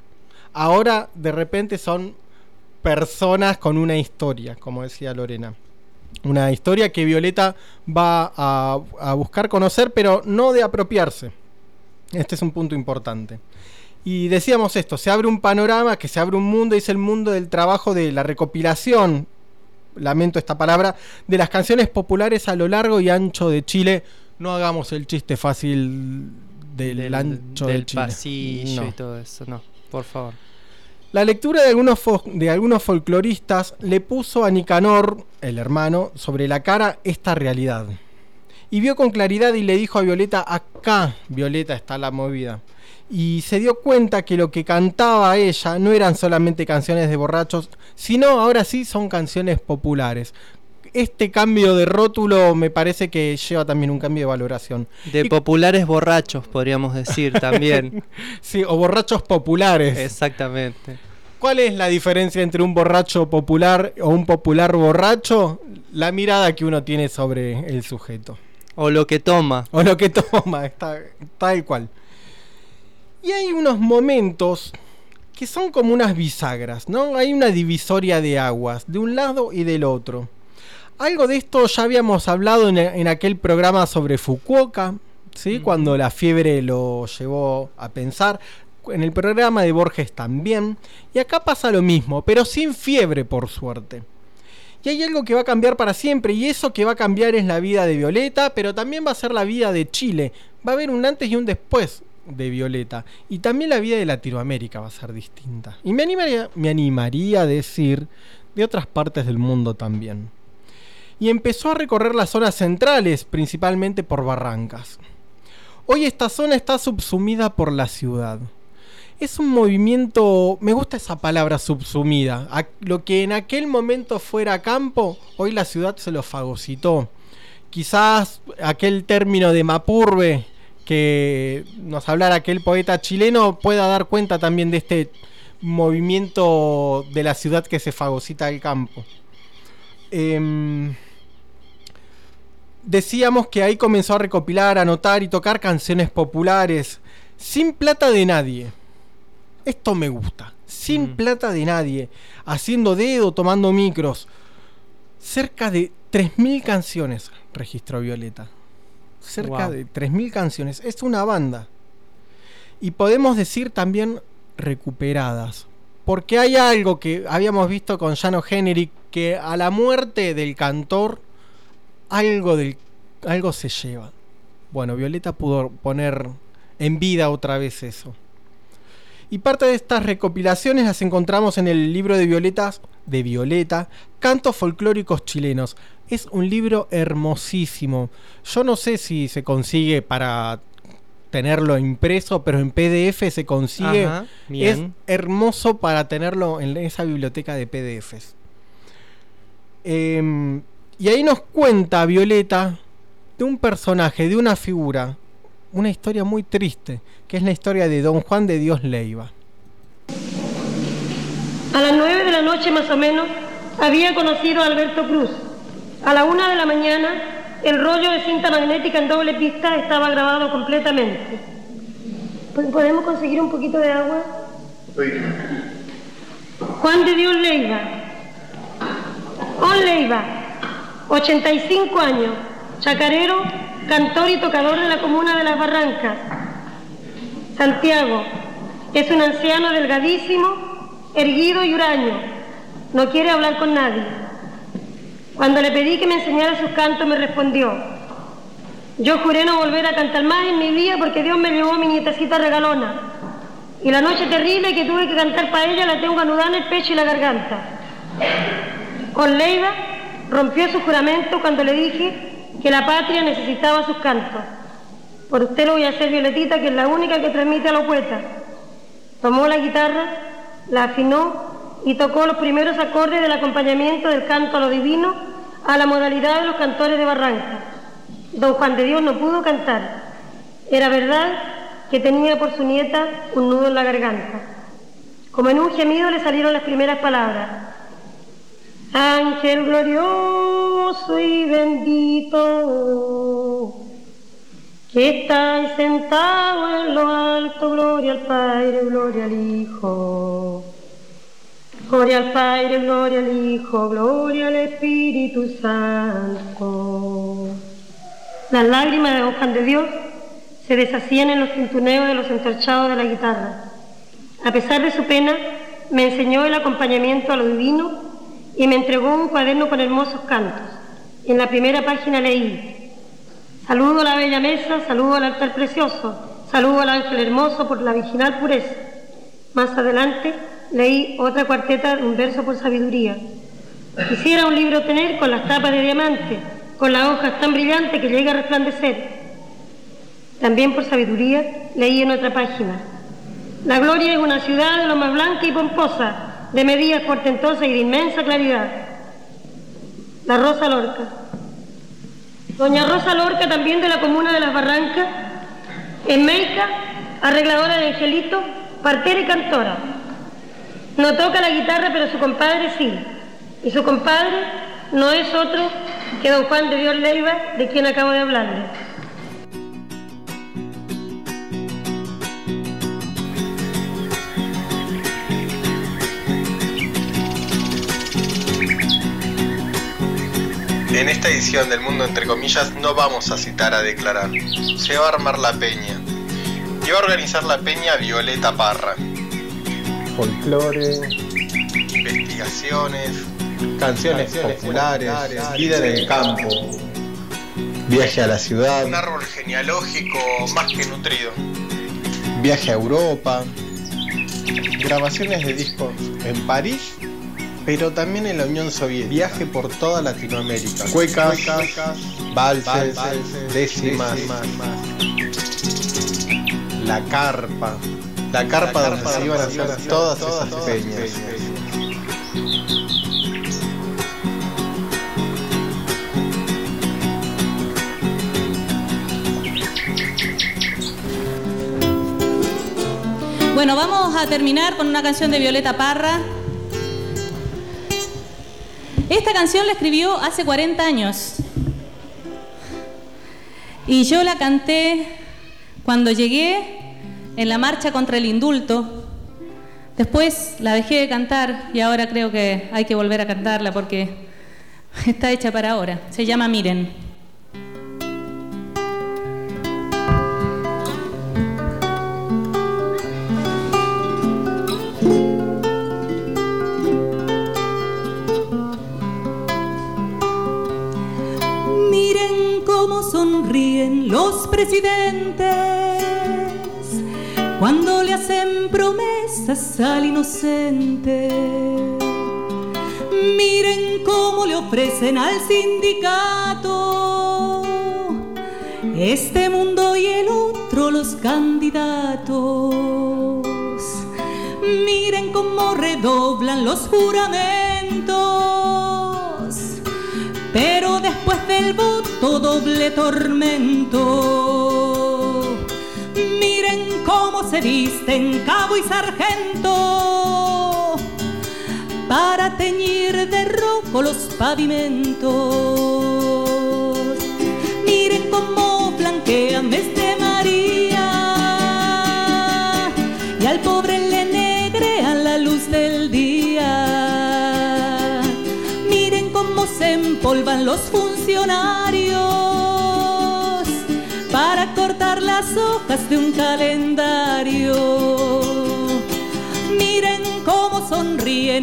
ahora de repente son personas con una historia, como decía Lorena. Una historia que Violeta va a, a buscar conocer, pero no de apropiarse. Este es un punto importante. Y decíamos esto, se abre un panorama, que se abre un mundo, y es el mundo del trabajo de la recopilación, lamento esta palabra, de las canciones populares a lo largo y ancho de Chile. No hagamos el chiste fácil del, del ancho del de Chile. pasillo no. y todo eso, no, por favor. La lectura de algunos, fo- de algunos folcloristas le puso a Nicanor, el hermano, sobre la cara esta realidad. Y vio con claridad y le dijo a Violeta, acá, Violeta, está la movida. Y se dio cuenta que lo que cantaba ella no eran solamente canciones de borrachos, sino ahora sí son canciones populares. Este cambio de rótulo me parece que lleva también un cambio de valoración. De y... populares borrachos, podríamos decir también. Sí, o borrachos populares. Exactamente. ¿Cuál es la diferencia entre un borracho popular o un popular borracho? La mirada que uno tiene sobre el sujeto. O lo que toma. O lo que toma, está, tal cual. Y hay unos momentos que son como unas bisagras, ¿no? Hay una divisoria de aguas, de un lado y del otro. Algo de esto ya habíamos hablado en, en aquel programa sobre Fukuoka, ¿sí? Uh-huh. Cuando la fiebre lo llevó a pensar. En el programa de Borges también. Y acá pasa lo mismo, pero sin fiebre, por suerte. Y hay algo que va a cambiar para siempre, y eso que va a cambiar es la vida de Violeta, pero también va a ser la vida de Chile. Va a haber un antes y un después de Violeta. Y también la vida de Latinoamérica va a ser distinta. Y me animaría, me animaría a decir de otras partes del mundo también. Y empezó a recorrer las zonas centrales, principalmente por Barrancas. Hoy esta zona está subsumida por la ciudad. Es un movimiento, me gusta esa palabra subsumida. A lo que en aquel momento fuera campo, hoy la ciudad se lo fagocitó. Quizás aquel término de Mapurbe, que nos hablara aquel poeta chileno pueda dar cuenta también de este movimiento de la ciudad que se fagocita del campo. Eh, decíamos que ahí comenzó a recopilar, anotar y tocar canciones populares sin plata de nadie. Esto me gusta. Sin mm. plata de nadie, haciendo dedo, tomando micros. Cerca de tres mil canciones registró Violeta. Cerca wow. de tres mil canciones. Es una banda. Y podemos decir también recuperadas. Porque hay algo que habíamos visto con Jan O'Henery, que a la muerte del cantor, algo, del, algo se lleva. Bueno, Violeta pudo poner en vida otra vez eso. Y parte de estas recopilaciones las encontramos en el libro de Violetas, de Violeta, Cantos Folclóricos Chilenos. Es un libro hermosísimo. Yo no sé si se consigue para tenerlo impreso, pero en P D F se consigue. Ajá, es hermoso para tenerlo en esa biblioteca de P D Fs. Eh, y ahí nos cuenta Violeta de un personaje, de una figura, una historia muy triste, que es la historia de Don Juan de Dios Leiva. A las nueve de la noche más o menos había conocido a Alberto Cruz. A la una de la mañana el rollo de cinta magnética en doble pista estaba grabado completamente. ¿Podemos conseguir un poquito de agua? Sí. Juan de Dios Leiva. On Leiva, ochenta y cinco años, chacarero, cantor y tocador de la comuna de Las Barrancas. Santiago, es un anciano delgadísimo, erguido y huraño. No quiere hablar con nadie. Cuando le pedí que me enseñara sus cantos, me respondió: yo juré no volver a cantar más en mi vida porque Dios me llevó a mi nietecita regalona. Y la noche terrible que tuve que cantar para ella la tengo anudada en el pecho y la garganta. Con Leiva rompió su juramento cuando le dije que la patria necesitaba sus cantos. Por usted lo voy a hacer, Violetita, que es la única que transmite a los poetas. Tomó la guitarra, la afinó y tocó los primeros acordes del acompañamiento del canto a lo divino a la modalidad de los cantores de Barranca. Don Juan de Dios no pudo cantar. Era verdad que tenía por su nieta un nudo en la garganta. Como en un gemido le salieron las primeras palabras. Ángel glorioso y bendito, que estáis sentado en lo alto, gloria al Padre, gloria al Hijo. Gloria al Padre, gloria al Hijo, gloria al Espíritu Santo. Las lágrimas de Don Juan de Dios se deshacían en los tintuneos de los entorchados de la guitarra. A pesar de su pena, me enseñó el acompañamiento a lo divino y me entregó un cuaderno con hermosos cantos. En la primera página leí: saludo a la bella mesa, saludo al altar precioso, saludo al ángel hermoso por la virginal pureza. Más adelante leí otra cuarteta, un verso por sabiduría. Quisiera un libro tener con las tapas de diamante, con las hojas tan brillantes que llega a resplandecer. También por sabiduría leí en otra página: la gloria es una ciudad de lo más blanca y pomposa, de medidas portentosas y de inmensa claridad. La Rosa Lorca. Doña Rosa Lorca, también de la comuna de Las Barrancas, en Meica, arregladora de Angelito, partera y cantora. No toca la guitarra, pero su compadre sí. Y su compadre no es otro que don Juan de Dios Leiva, de quien acabo de hablarle. En esta edición del Mundo Entre Comillas no vamos a citar a declarar. Se va a armar la peña. Y va a organizar la peña Violeta Parra. Folclore, investigaciones, canciones, canciones populares, populares, vida en el campo, viaje a la ciudad, un árbol genealógico más que nutrido, viaje a Europa, grabaciones de discos en París, pero también en la Unión Soviética, viaje por toda Latinoamérica, cuecas, cuecas valses, valses, décimas, décimas, la carpa, la carpa, la carpa donde se iban a hacer todas, todas esas peñas. Bueno, vamos a terminar con una canción de Violeta Parra. Esta canción la escribió hace cuarenta años y yo la canté cuando llegué en la marcha contra el indulto. Después la dejé de cantar y ahora creo que hay que volver a cantarla porque está hecha para ahora. Se llama Miren. Sonríen los presidentes cuando le hacen promesas al inocente. Miren cómo le ofrecen al sindicato este mundo y el otro los candidatos. Miren cómo redoblan los juramentos, pero después del voto doble tormento. Miren cómo se visten cabo y sargento para teñir de rojo los pavimentos. Miren cómo flanquean mes de María y al pobre le negrean la luz del día. Miren cómo se empolvan los funcionarios para cortar las hojas de un calendario. Miren cómo sonríen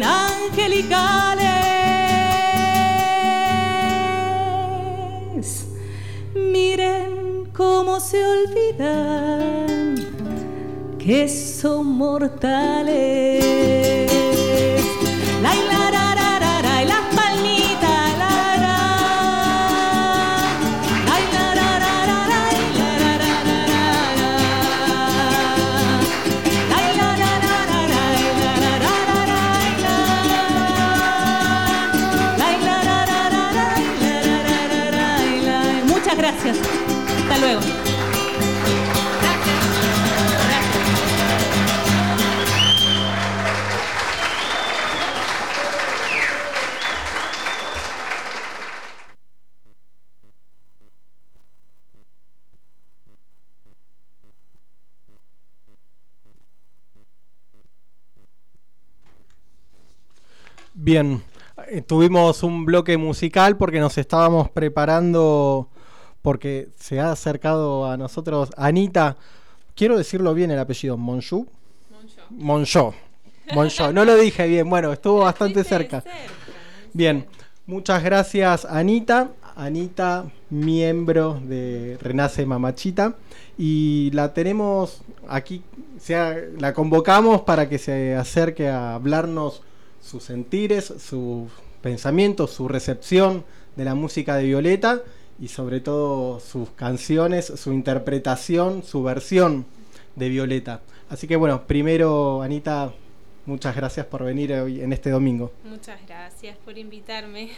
angelicales. Miren cómo se olvidan que son mortales. La, la, la, la, la, la, y las palmitas, la, la. La, la, la, la, la, la, y la, la, la, la, la. La, la, la, la, la, la, y la, la, la, la, la, y la. La, la, la, la, la, la, y la, la, la, la, la, y la. Muchas gracias. Hasta luego. Bien, eh, tuvimos un bloque musical porque nos estábamos preparando, porque se ha acercado a nosotros Anita, quiero decirlo bien el apellido, Monchou. Monchou. Monchou, no lo dije bien, bueno, estuvo bastante cerca. Bien, muchas gracias Anita. Anita, miembro de Renace Mamachita, y la tenemos aquí, o sea, la convocamos para que se acerque a hablarnos sus sentires, sus pensamientos, su recepción de la música de Violeta y sobre todo sus canciones, su interpretación, su versión de Violeta. Así que bueno, primero Anita, muchas gracias por venir hoy en este domingo. Muchas gracias por invitarme.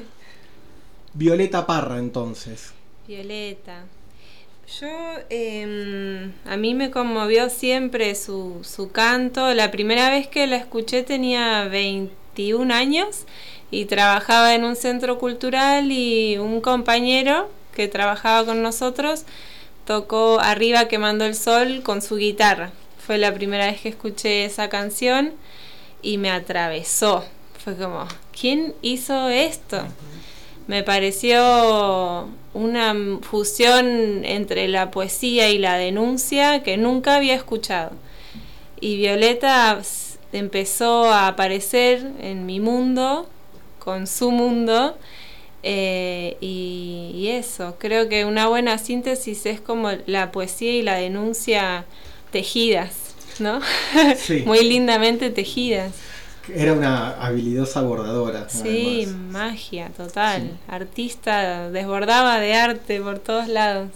Violeta Parra, entonces. Violeta. Yo, eh, a mí me conmovió siempre su, su canto. La primera vez que la escuché tenía veintiún años y trabajaba en un centro cultural y un compañero que trabajaba con nosotros tocó Arriba quemando el sol con su guitarra. Fue la primera vez que escuché esa canción y me atravesó. Fue como, ¿quién hizo esto? Me pareció una fusión entre la poesía y la denuncia que nunca había escuchado. Y Violeta empezó a aparecer en mi mundo, con su mundo, eh, y, y eso, creo que una buena síntesis es como la poesía y la denuncia tejidas, ¿no? Sí. Muy lindamente tejidas. Era una habilidosa bordadora. Sí, además. Magia total. Sí. Artista, desbordaba de arte por todos lados.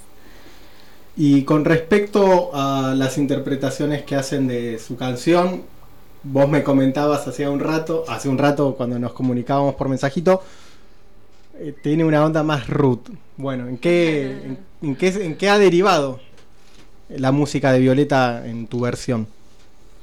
Y con respecto a las interpretaciones que hacen de su canción, vos me comentabas hace un rato, hace un rato cuando nos comunicábamos por mensajito, eh, tiene una onda más root. Bueno, ¿en qué, en, en qué, en qué ha derivado la música de Violeta en tu versión?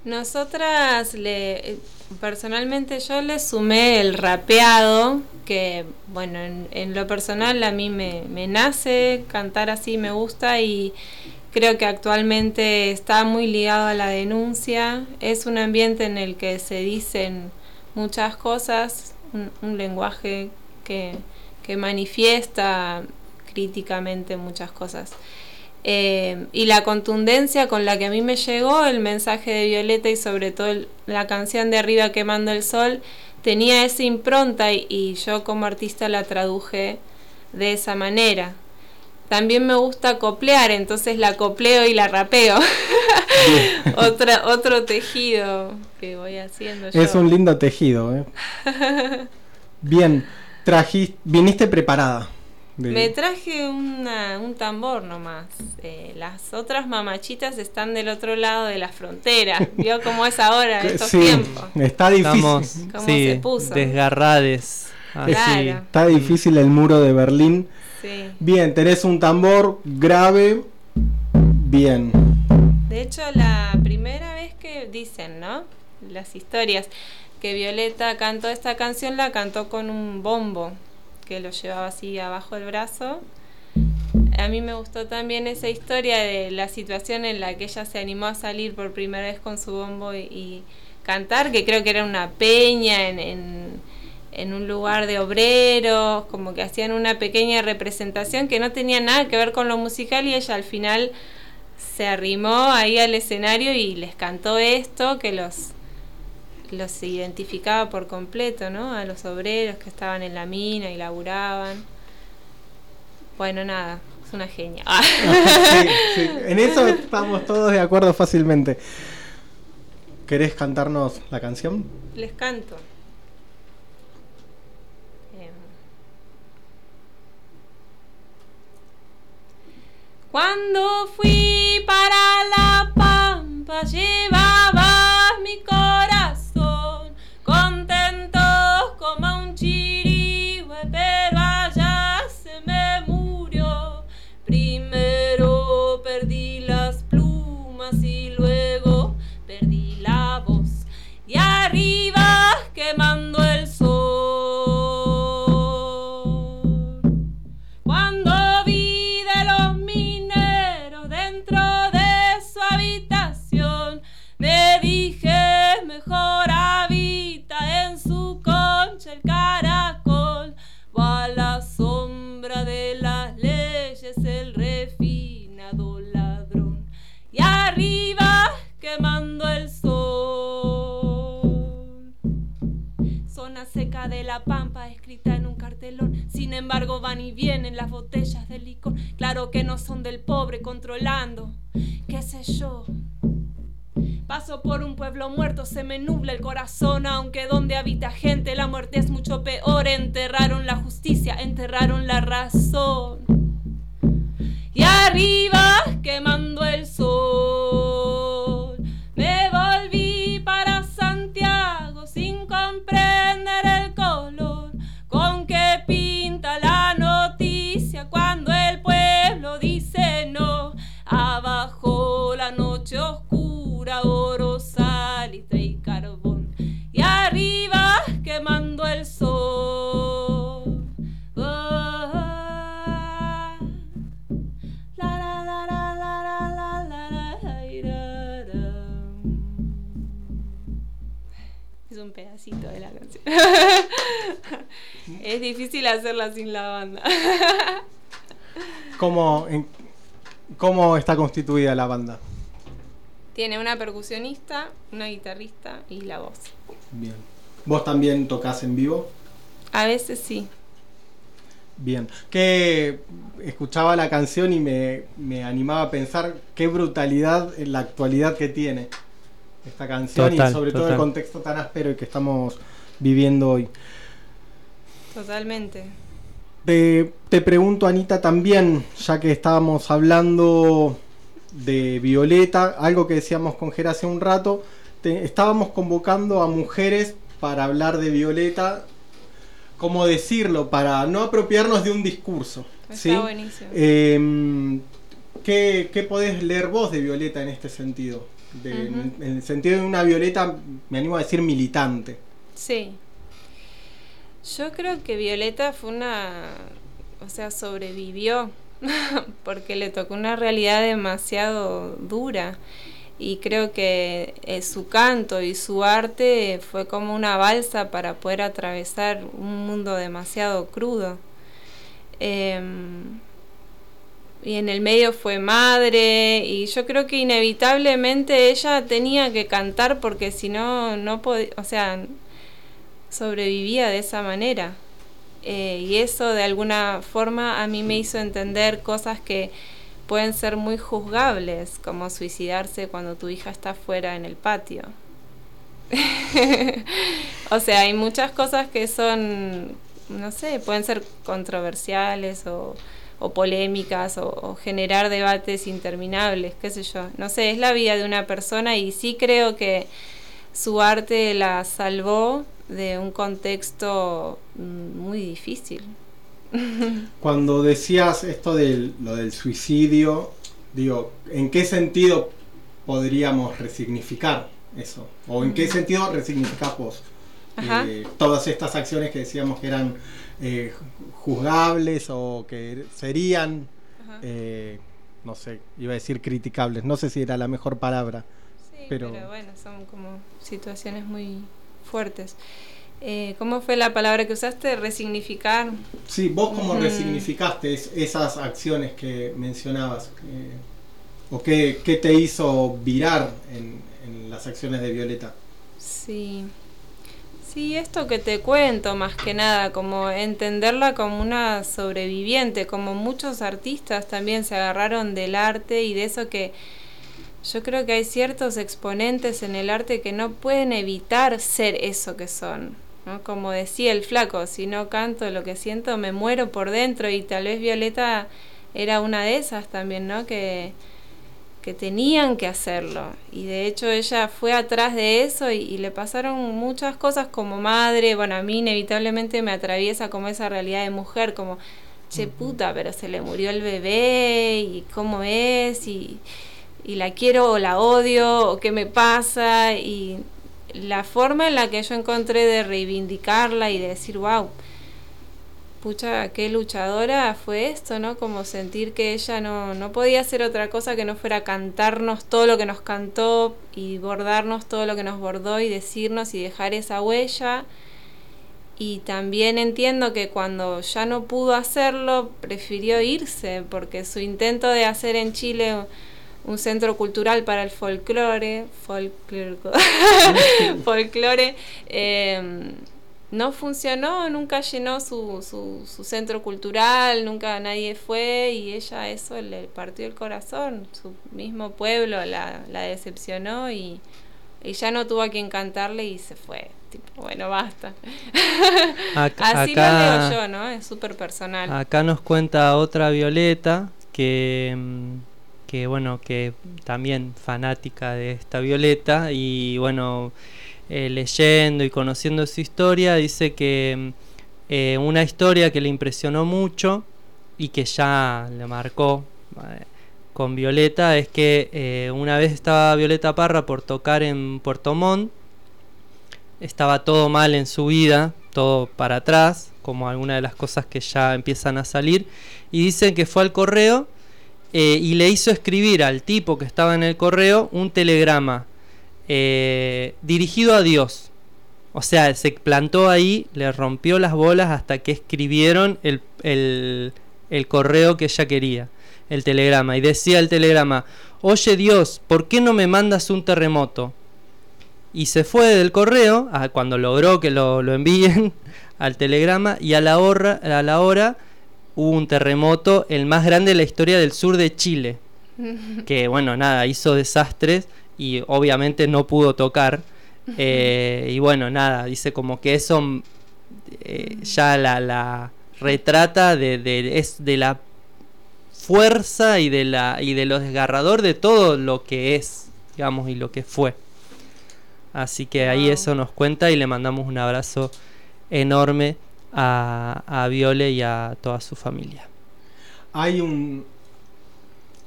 Nosotras, le, personalmente yo le sumé el rapeado, que bueno, en, en lo personal a mí me, me nace cantar así, me gusta y creo que actualmente está muy ligado a la denuncia. Es un ambiente en el que se dicen muchas cosas, un, un lenguaje que, que manifiesta críticamente muchas cosas. Eh, y la contundencia con la que a mí me llegó el mensaje de Violeta y sobre todo el, la canción de Arriba Quemando el Sol tenía esa impronta y, y yo como artista la traduje de esa manera. También me gusta coplear, entonces la copleo y la rapeo. Otra, otro tejido que voy haciendo yo. Es un lindo tejido, ¿eh? Bien, trajiste, viniste preparada. De... Me traje una, un tambor nomás. Eh, las otras mamachitas están del otro lado de la frontera. ¿Vio cómo es ahora en estos sí, tiempos? Está difícil. Estamos, ¿Cómo sí, se puso? Desgarrades. Ah, claro. Está difícil el muro de Berlín. Sí. Bien, tenés un tambor grave. Bien. De hecho, la primera vez que dicen, ¿no? Las historias que Violeta cantó esta canción, la cantó con un bombo que lo llevaba así abajo del brazo. A mí me gustó también esa historia de la situación en la que ella se animó a salir por primera vez con su bombo y, y cantar, que creo que era una peña en, en, en un lugar de obreros, como que hacían una pequeña representación que no tenía nada que ver con lo musical y ella al final se arrimó ahí al escenario y les cantó esto que los los identificaba por completo, ¿no? A los obreros que estaban en la mina y laburaban. Bueno, nada, es una genia. Sí, sí. En eso estamos todos de acuerdo fácilmente. ¿Querés cantarnos la canción? Les canto. Eh. Cuando fui para La Pampa llevaba mi corazón contento como un chirigüe, pero allá se me murió. Primero perdí las plumas y luego perdí la voz. Y arriba quemando el sol. Cuando vi de los mineros dentro de su habitación, me dije mejor habita en su concha el caracol. Va a la sombra de las leyes el refinado ladrón. Y arriba quemando el sol. Zona seca de La Pampa escrita en un cartelón. Sin embargo van y vienen las botellas de licor. Claro que no son del pobre controlando, qué sé yo. Paso por un pueblo muerto, se me nubla el corazón, aunque donde habita gente la muerte es mucho peor. Enterraron la justicia, enterraron la razón. Y arriba quemando el sol, me volví para Santiago sin comprender el color con que pinta la noticia cuando el pueblo dice no. Abajo la noche oscura, oro, salitre y carbón, y arriba quemando el sol. Oh, ah, la, la, la, la, la, la, la, la, la, la, la. Es un pedacito de la canción. Es difícil hacerla sin la banda. ¿Cómo, en, ¿Cómo está constituida la banda? Tiene una percusionista, una guitarrista y la voz. Bien. ¿Vos también tocás en vivo? A veces sí. Bien. Que escuchaba la canción y me, me animaba a pensar qué brutalidad en la actualidad que tiene esta canción. Total, y sobre total. Todo el contexto tan áspero que estamos viviendo hoy. Totalmente. Te, te pregunto, Anita, también, ya que estábamos hablando de Violeta, algo que decíamos con Ger hace un rato, te, estábamos convocando a mujeres para hablar de Violeta, ¿cómo decirlo? Para no apropiarnos de un discurso. Está ¿sí? buenísimo. Eh, ¿qué, ¿Qué podés leer vos de Violeta en este sentido? de, Uh-huh. en, en el sentido de una Violeta, me animo a decir militante. Sí. Yo creo que Violeta fue una, o sea, sobrevivió porque le tocó una realidad demasiado dura y creo que eh, su canto y su arte fue como una balsa para poder atravesar un mundo demasiado crudo. Eh, y en el medio fue madre y yo creo que inevitablemente ella tenía que cantar porque si no, no podía, o sea, sobrevivía de esa manera. Eh, y eso de alguna forma a mí me hizo entender cosas que pueden ser muy juzgables, como suicidarse cuando tu hija está fuera en el patio. O sea, hay muchas cosas que son, no sé, pueden ser controversiales o, o polémicas o, o generar debates interminables, qué sé yo. No sé, es la vida de una persona y sí creo que su arte la salvó de un contexto muy difícil. Cuando decías esto de lo del suicidio, digo, ¿en qué sentido podríamos resignificar eso? ¿O en qué sentido resignificás vos eh, todas estas acciones que decíamos que eran eh, juzgables o que serían, eh, no sé, iba a decir criticables, no sé si era la mejor palabra? Sí, pero, pero bueno, son como situaciones muy fuertes. Eh, ¿Cómo fue la palabra que usaste? Resignificar. Sí, vos cómo Mm. resignificaste es, esas acciones que mencionabas, eh, o qué, qué te hizo virar en, en las acciones de Violeta. Sí, sí, esto que te cuento más que nada, como entenderla como una sobreviviente, como muchos artistas también se agarraron del arte y de eso que yo creo que hay ciertos exponentes en el arte que no pueden evitar ser eso que son, ¿no? Como decía el flaco, si no canto lo que siento me muero por dentro y tal vez Violeta era una de esas también, ¿no? Que, que tenían que hacerlo y de hecho ella fue atrás de eso y, y le pasaron muchas cosas como madre. Bueno, a mí inevitablemente me atraviesa como esa realidad de mujer, como che puta, pero se le murió el bebé y cómo es y... y la quiero o la odio o qué me pasa y la forma en la que yo encontré de reivindicarla y de decir wow, pucha, qué luchadora fue esto, ¿no? Como sentir que ella no, no podía hacer otra cosa que no fuera cantarnos todo lo que nos cantó y bordarnos todo lo que nos bordó y decirnos y dejar esa huella. Y también entiendo que cuando ya no pudo hacerlo prefirió irse porque su intento de hacer en Chile un centro cultural para el folclore, folclore, folclore eh, no funcionó, nunca llenó su, su, su centro cultural, nunca nadie fue y ella eso le partió el corazón, su mismo pueblo la, la decepcionó y, y ya no tuvo a quien cantarle y se fue, tipo, bueno, basta. Acá, Así acá, lo leo yo, ¿no? Es súper personal. Acá nos cuenta otra Violeta que... que bueno, que también fanática de esta Violeta y bueno, eh, leyendo y conociendo su historia, dice que eh, una historia que le impresionó mucho y que ya le marcó eh, con Violeta es que eh, una vez estaba Violeta Parra por tocar en Puerto Montt, estaba todo mal en su vida, todo para atrás, como algunas de las cosas que ya empiezan a salir, y dicen que fue al correo Eh, y le hizo escribir al tipo que estaba en el correo un telegrama eh, dirigido a Dios. O sea, se plantó ahí, le rompió las bolas hasta que escribieron el, el, el correo que ella quería, el telegrama. Y decía el telegrama: oye Dios, ¿por qué no me mandas un terremoto? Y se fue del correo, a, cuando logró que lo, lo envíen al telegrama, y a la hora... A la hora hubo un terremoto, el más grande de la historia del sur de Chile, que bueno, nada, hizo desastres y obviamente no pudo tocar, eh, y bueno, nada, dice como que eso eh, ya la, la retrata de, de, es de la fuerza y de, la, y de lo desgarrador de todo lo que es, digamos, y lo que fue. Así que ahí eso nos cuenta y le mandamos un abrazo enorme A, a Viole y a toda su familia. Hay un...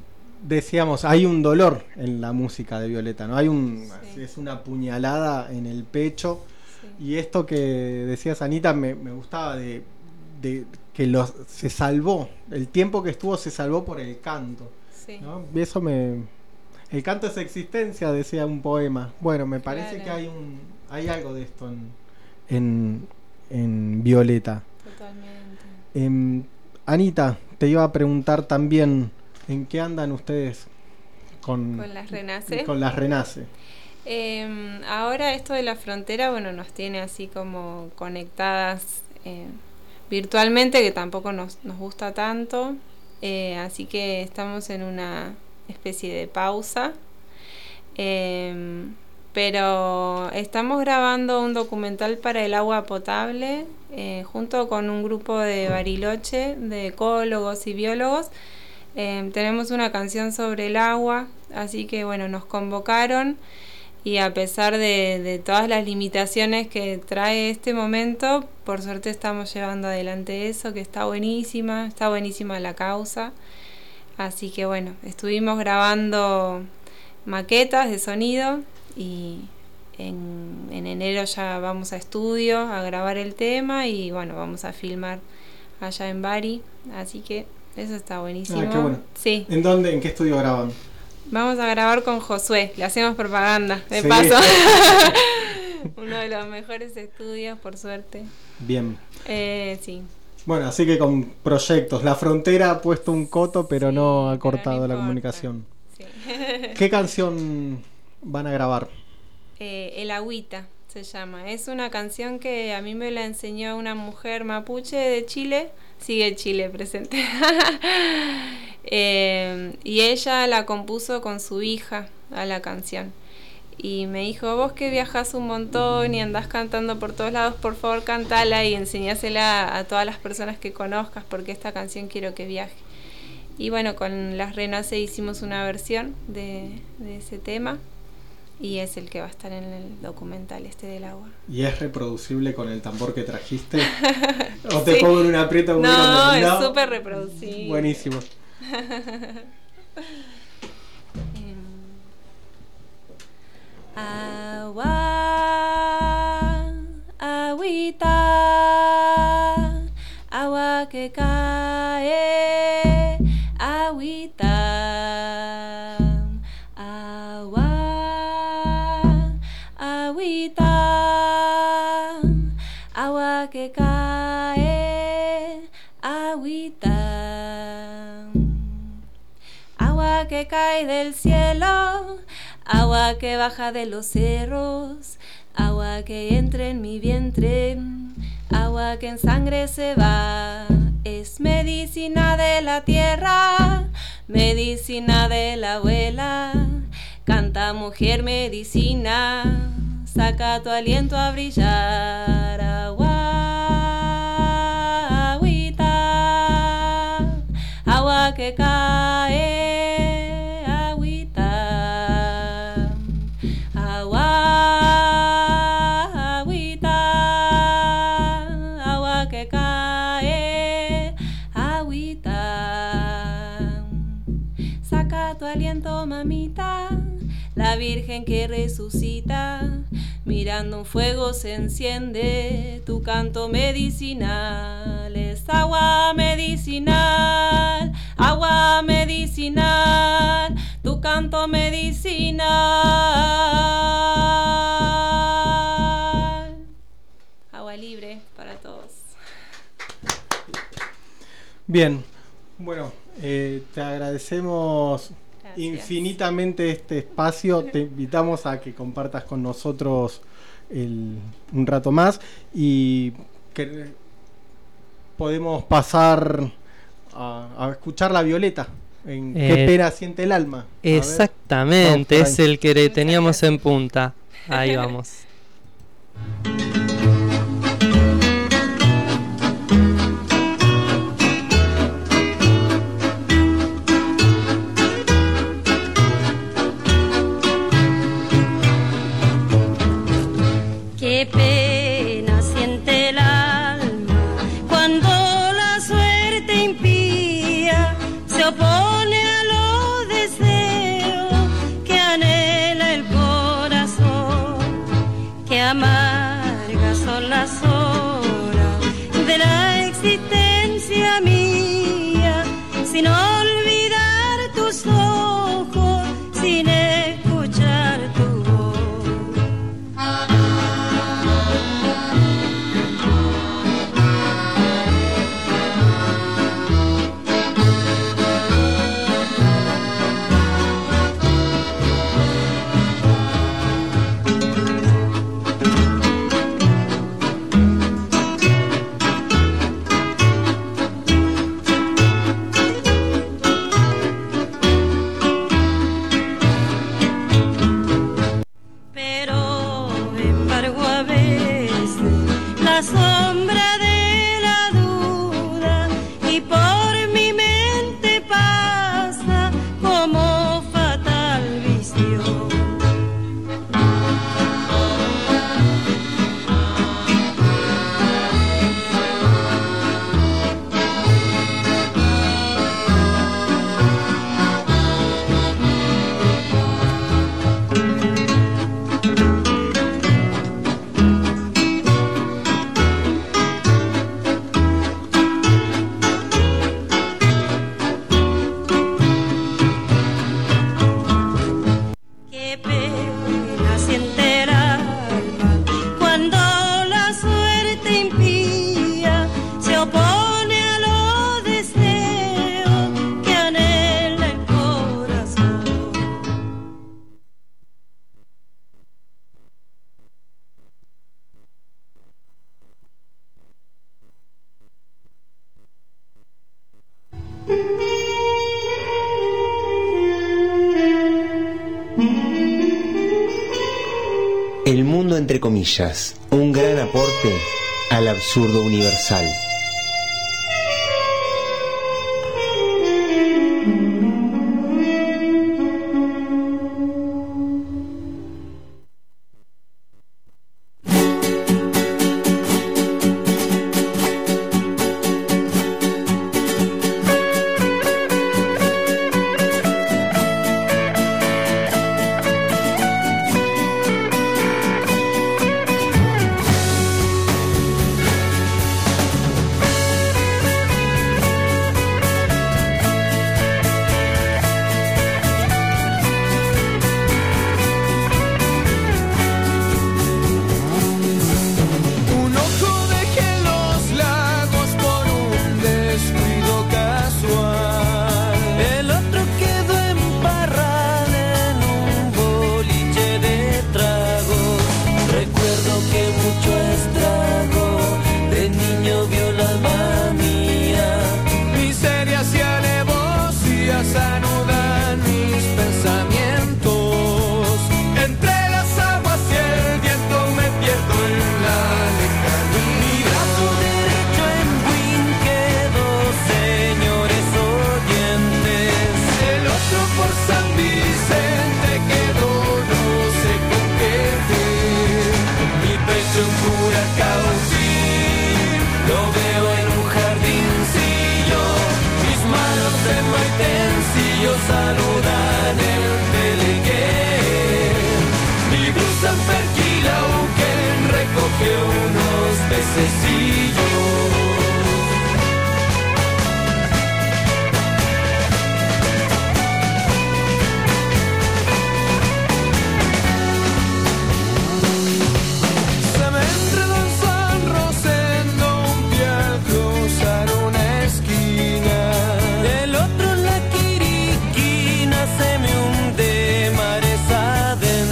decíamos, hay un dolor en la música de Violeta, ¿no? Hay un, Sí. es una puñalada en el pecho. Sí. Y esto que decías, Anita, me, me gustaba de, de que los, se salvó, el tiempo que estuvo se salvó por el canto. Sí. ¿No? Y eso me... El canto es existencia, decía un poema. Bueno, me parece claro. que hay un hay algo de esto en, en, en Violeta. Totalmente. Eh, Anita, te iba a preguntar también, ¿en qué andan ustedes con, ¿Con las Renace? Con las Renace. Eh, ahora esto de la frontera, bueno, nos tiene así como conectadas eh, virtualmente, que tampoco nos, nos gusta tanto. Eh, así que estamos en una especie de pausa. Eh, pero estamos grabando un documental para el agua potable eh, junto con un grupo de Bariloche, de ecólogos y biólogos. Eh, tenemos una canción sobre el agua, así que bueno, nos convocaron y a pesar de, de todas las limitaciones que trae este momento, por suerte estamos llevando adelante eso, que está buenísima, está buenísima la causa. Así que bueno, estuvimos grabando maquetas de sonido y en, en enero ya vamos a estudio a grabar el tema y bueno, vamos a filmar allá en Bari, así que eso está buenísimo. Ah, qué bueno. Sí. ¿En dónde, en qué estudio graban? Vamos a grabar con Josué, le hacemos propaganda, de sí. paso. Uno de los mejores estudios, por suerte. Bien. Eh, sí. Bueno, así que con proyectos. La Frontera ha puesto un coto, pero sí, no ha cortado no la comunicación. Sí. ¿Qué canción van a grabar? Eh, El Agüita se llama. Es una canción que a mí me la enseñó una mujer mapuche de Chile. Sigue Chile presente. eh, y ella la compuso con su hija a la canción. Y me dijo, vos que viajás un montón y andás cantando por todos lados, por favor cantala y enseñásela a todas las personas que conozcas porque esta canción quiero que viaje. Y bueno, con las Renace hicimos una versión de, de ese tema y es el que va a estar en el documental este del agua. ¿Y es reproducible con el tambor que trajiste? ¿O te sí. pongo en un aprieto muy no, grande? No, es súper reproducible. Buenísimo. Agua, agüita, agua que cae, agüita, agua, agüita, agua que cae, agüita, agua que cae del cielo, agua que baja de los cerros, agua que entra en mi vientre, agua que en sangre se va. Es medicina de la tierra, medicina de la abuela. Canta mujer medicina, saca tu aliento a brillar. Agua, agüita, agua que cae. Aliento, mamita, la Virgen que resucita, mirando un fuego se enciende, tu canto medicinal es agua medicinal, agua medicinal, tu canto medicinal. Agua libre para todos. Bien, bueno, eh, te agradecemos infinitamente este espacio. Te invitamos a que compartas con nosotros el, un rato más y que podemos pasar a, a escuchar La Violeta en eh, Qué pena siente el alma. A exactamente, ver. Es el que teníamos en punta. Ahí vamos. Qué pena siente el alma cuando la suerte impía se opone a lo deseado. amargas son las horas de la existencia mía, sin olvidar tus ojos, sin escuchar tu voz. La sombra de la duda y por mi mente pasa como fatal visión. El mundo entre comillas, un gran aporte al absurdo universal.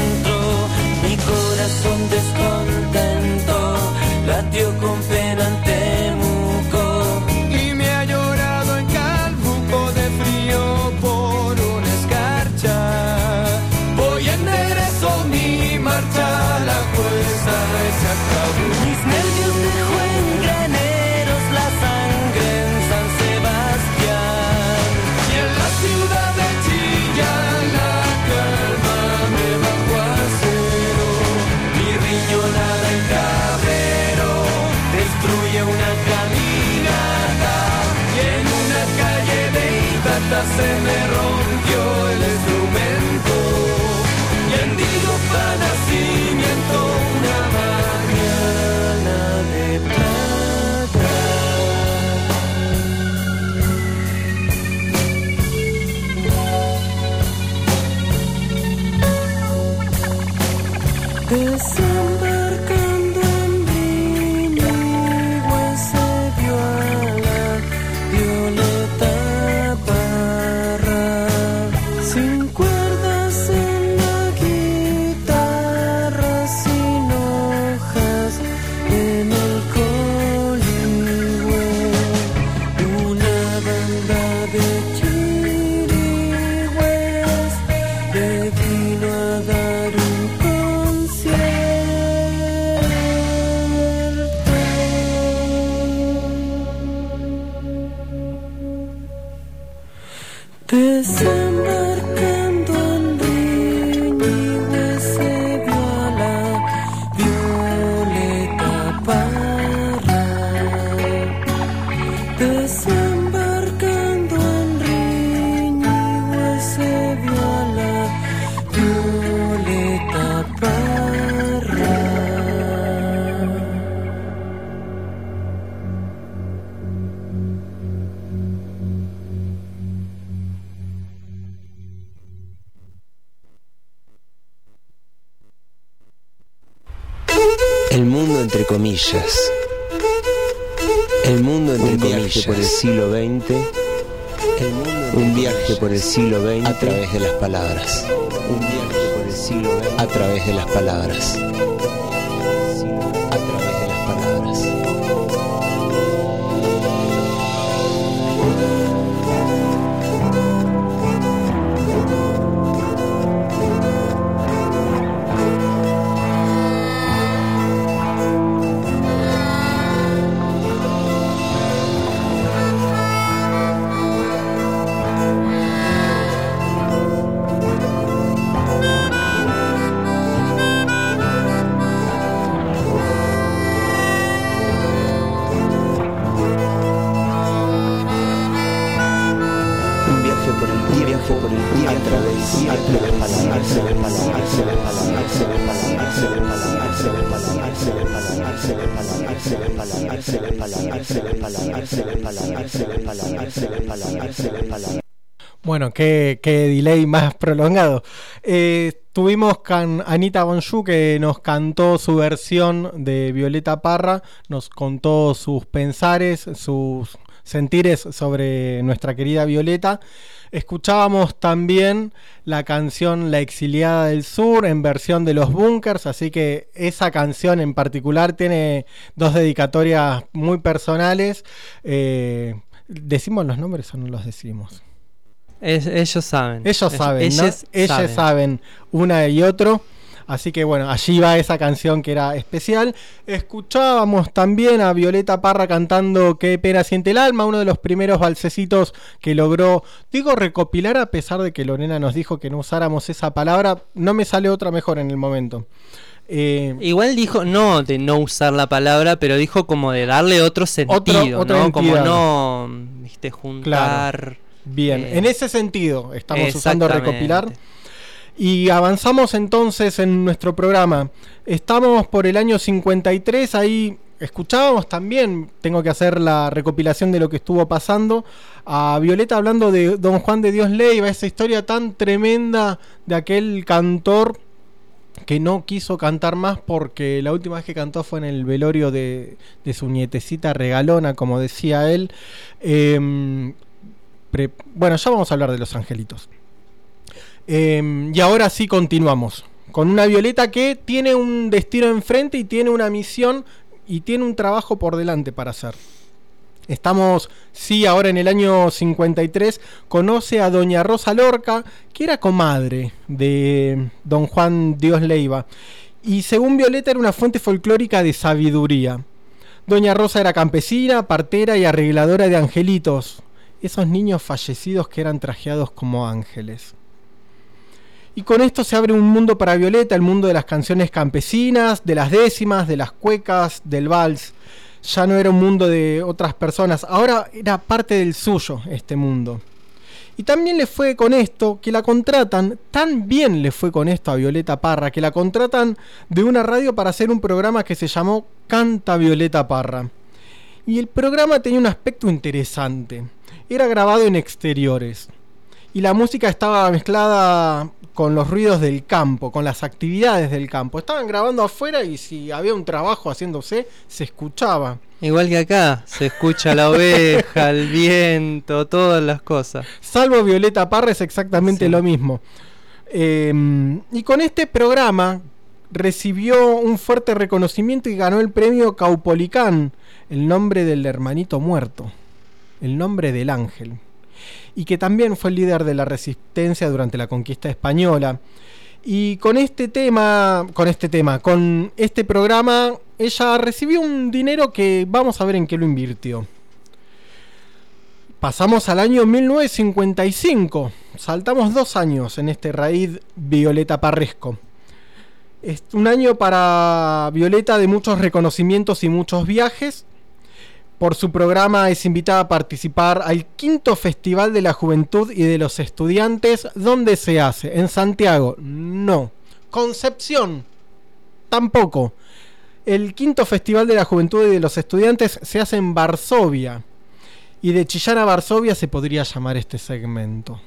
Descontento, latió con pena ante Desembarcando en Ríñigo se vio a la Violeta Parra, sin cuerdas en la guitarra, sin hojas en el coligüe, una banda de chirigües le vino a dar un desembarcando en Ríñigo se vio a la Violeta Parra. Desembarcando en Ríñigo se vio a la Violeta Parra. El mundo entre comillas. El mundo entre un comillas. Viaje por el siglo veinte. El mundo un viaje comillas. Por el siglo veinte a través de las palabras. Un viaje por el siglo veinte a través de las palabras. A través de las palabras. Bueno, qué, qué delay más prolongado. Eh, tuvimos con Anita Bonjour, que nos cantó su versión de Violeta Parra, nos contó sus pensares, sus sentires sobre nuestra querida Violeta. Escuchábamos también la canción La Exiliada del Sur en versión de Los Bunkers, así que esa canción en particular tiene dos dedicatorias muy personales. Eh, ¿Decimos los nombres o no los decimos? Es, ellos saben. Ellos saben, ellos, ¿no? ellos Ellos saben. saben una y otro. Así que bueno, allí va esa canción que era especial. Escuchábamos también a Violeta Parra cantando Qué pena siente el alma, uno de los primeros balsecitos que logró, digo recopilar, a pesar de que Lorena nos dijo que no usáramos esa palabra, no me sale otra mejor en el momento. Eh, Igual dijo, no de no usar la palabra, pero dijo como de darle otro sentido, otro, ¿no? Como no, viste, juntar... Claro. Bien, eh, en ese sentido estamos usando recopilar. Y avanzamos entonces en nuestro programa. Estamos por el año cincuenta y tres, ahí escuchábamos también, tengo que hacer la recopilación de lo que estuvo pasando, a Violeta hablando de Don Juan de Dios Leiva, esa historia tan tremenda de aquel cantor que no quiso cantar más porque la última vez que cantó fue en el velorio de, de su nietecita regalona, como decía él. Eh, pre, bueno, ya vamos a hablar de Los Angelitos. Eh, y ahora sí continuamos con una Violeta que tiene un destino enfrente y tiene una misión y tiene un trabajo por delante para hacer. Estamos, sí, ahora en el año cincuenta y tres, conoce a doña Rosa Lorca, que era comadre de don Juan Dios Leiva, y según Violeta era una fuente folclórica de sabiduría. Doña Rosa era campesina, partera y arregladora de angelitos, esos niños fallecidos que eran trajeados como ángeles. Y con esto se abre un mundo para Violeta, el mundo de las canciones campesinas, de las décimas, de las cuecas, del vals. Ya no era un mundo de otras personas, ahora era parte del suyo este mundo. Y también le fue con esto, que la contratan, tan bien le fue con esto a Violeta Parra, que la contratan de una radio para hacer un programa que se llamó Canta Violeta Parra. Y el programa tenía un aspecto interesante, era grabado en exteriores. Y la música estaba mezclada con los ruidos del campo, con las actividades del campo. Estaban grabando afuera y si había un trabajo haciéndose, se escuchaba. Igual que acá, se escucha la oveja, el viento, todas las cosas. Salvo Violeta Parra es exactamente sí. lo mismo. Eh, y con este programa recibió un fuerte reconocimiento y ganó el premio Caupolicán, el nombre del hermanito muerto, el nombre del ángel. Y que también fue el líder de la resistencia durante la conquista española. Y con este tema, con este tema, con este programa, ella recibió un dinero que vamos a ver en qué lo invirtió. Pasamos al año mil novecientos cincuenta y cinco, saltamos dos años en este raíz Violeta Parresco. Es un año para Violeta de muchos reconocimientos y muchos viajes. Por su programa es invitada a participar al quinto Festival de la Juventud y de los Estudiantes. ¿Dónde se hace? ¿En Santiago? No. ¿Concepción? Tampoco. El quinto Festival de la Juventud y de los Estudiantes se hace en Varsovia. Y de Chillán a Varsovia se podría llamar este segmento.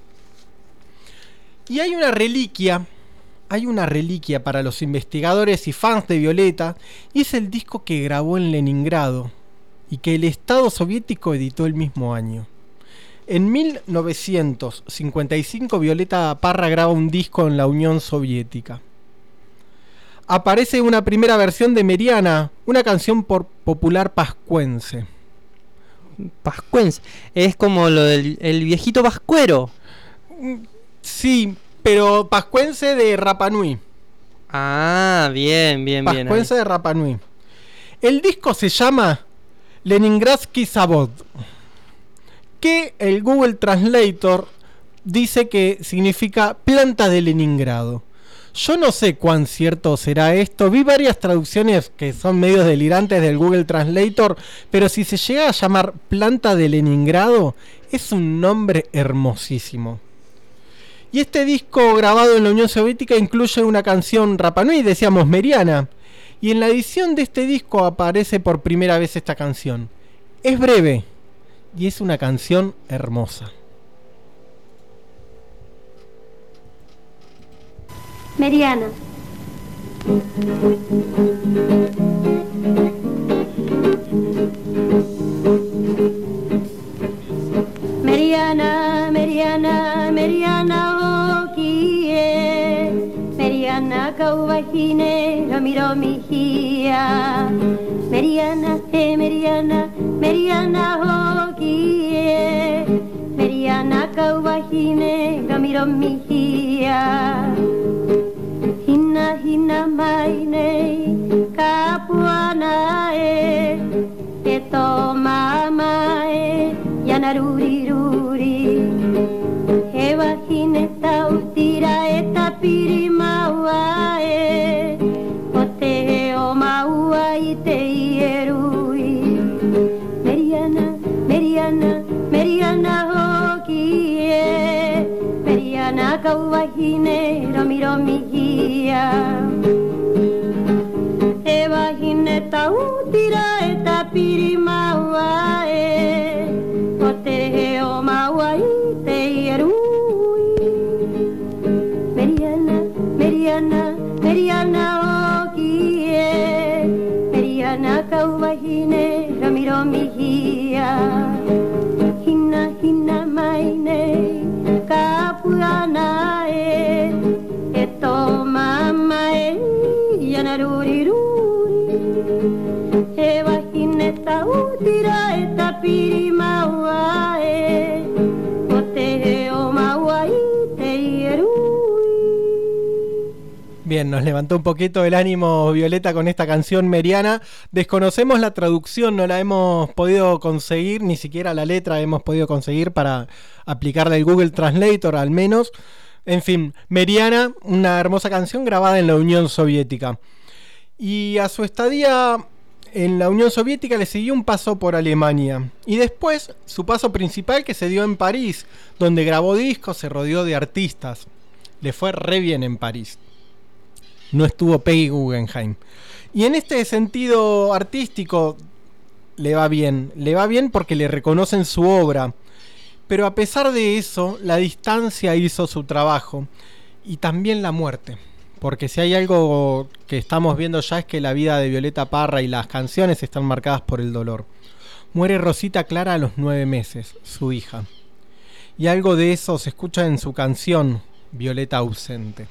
Y hay una reliquia, hay una reliquia para los investigadores y fans de Violeta, y es el disco que grabó en Leningrado y que el Estado soviético editó el mismo año. En mil novecientos cincuenta y cinco Violeta Parra graba un disco en la Unión Soviética. Aparece una primera versión de Meriana, una canción por popular pascuense. Pascuense, es como lo del el viejito pascuero. Sí, pero pascuense de Rapa Nui. Ah, bien, bien, bien. Pascuense de Rapa Nui. El disco se llama Leningradsky Zavod, que el Google Translator dice que significa planta de Leningrado. Yo no sé cuán cierto será esto. Vi varias traducciones que son medios delirantes del Google Translator, pero si se llega a llamar planta de Leningrado, es un nombre hermosísimo. Y este disco grabado en la Unión Soviética incluye una canción Rapa Nui, decíamos Meriana. Y en la edición de este disco aparece por primera vez esta canción. Es breve y es una canción hermosa. Meriana. Meriana, Meriana, Meriana, oh, kie. Meriana, kaubajine, lo miro mi gia. Meriana, eh, Meriana, Meriana, oh, kie. Meriana, kaubajine, lo miro mi gia. Hina, hina, maine, kapuanae, eto mamae, yanaruriruri. Eva jineta utira eta pirimawae, ote o maua ite ierui. Meriana, Meriana, Meriana hokie, Meriana kauvajine, romiro mi guía. Eva jineta utira eta pirimawae, ote o maua ite ierui. Meriana, Meriana, Meriana okie, Meriana kauvajine, ramiro mi guía. Hina, hina maine, kapuanae, eto mamae, yanaruriruri. Eva jineta utira eta pirimawae, ote o maua ite ierui. Bien, nos levantó un poquito el ánimo Violeta con esta canción Meriana. Desconocemos la traducción, no la hemos podido conseguir, ni siquiera la letra hemos podido conseguir para aplicarla al Google Translator al menos. En fin, Meriana, una hermosa canción grabada en la Unión Soviética. Y a su estadía en la Unión Soviética le siguió un paso por Alemania. Y después su paso principal que se dio en París, donde grabó discos, se rodeó de artistas. Le fue re bien en París. No estuvo Peggy Guggenheim. Y en este sentido artístico le va bien. Le va bien porque le reconocen su obra. Pero a pesar de eso, la distancia hizo su trabajo. y también la muerte. Porque si hay algo que estamos viendo ya es que la vida de Violeta Parra y las canciones están marcadas por el dolor. Muere Rosita Clara a los nueve meses, su hija. Y algo de eso se escucha en su canción, Violeta ausente.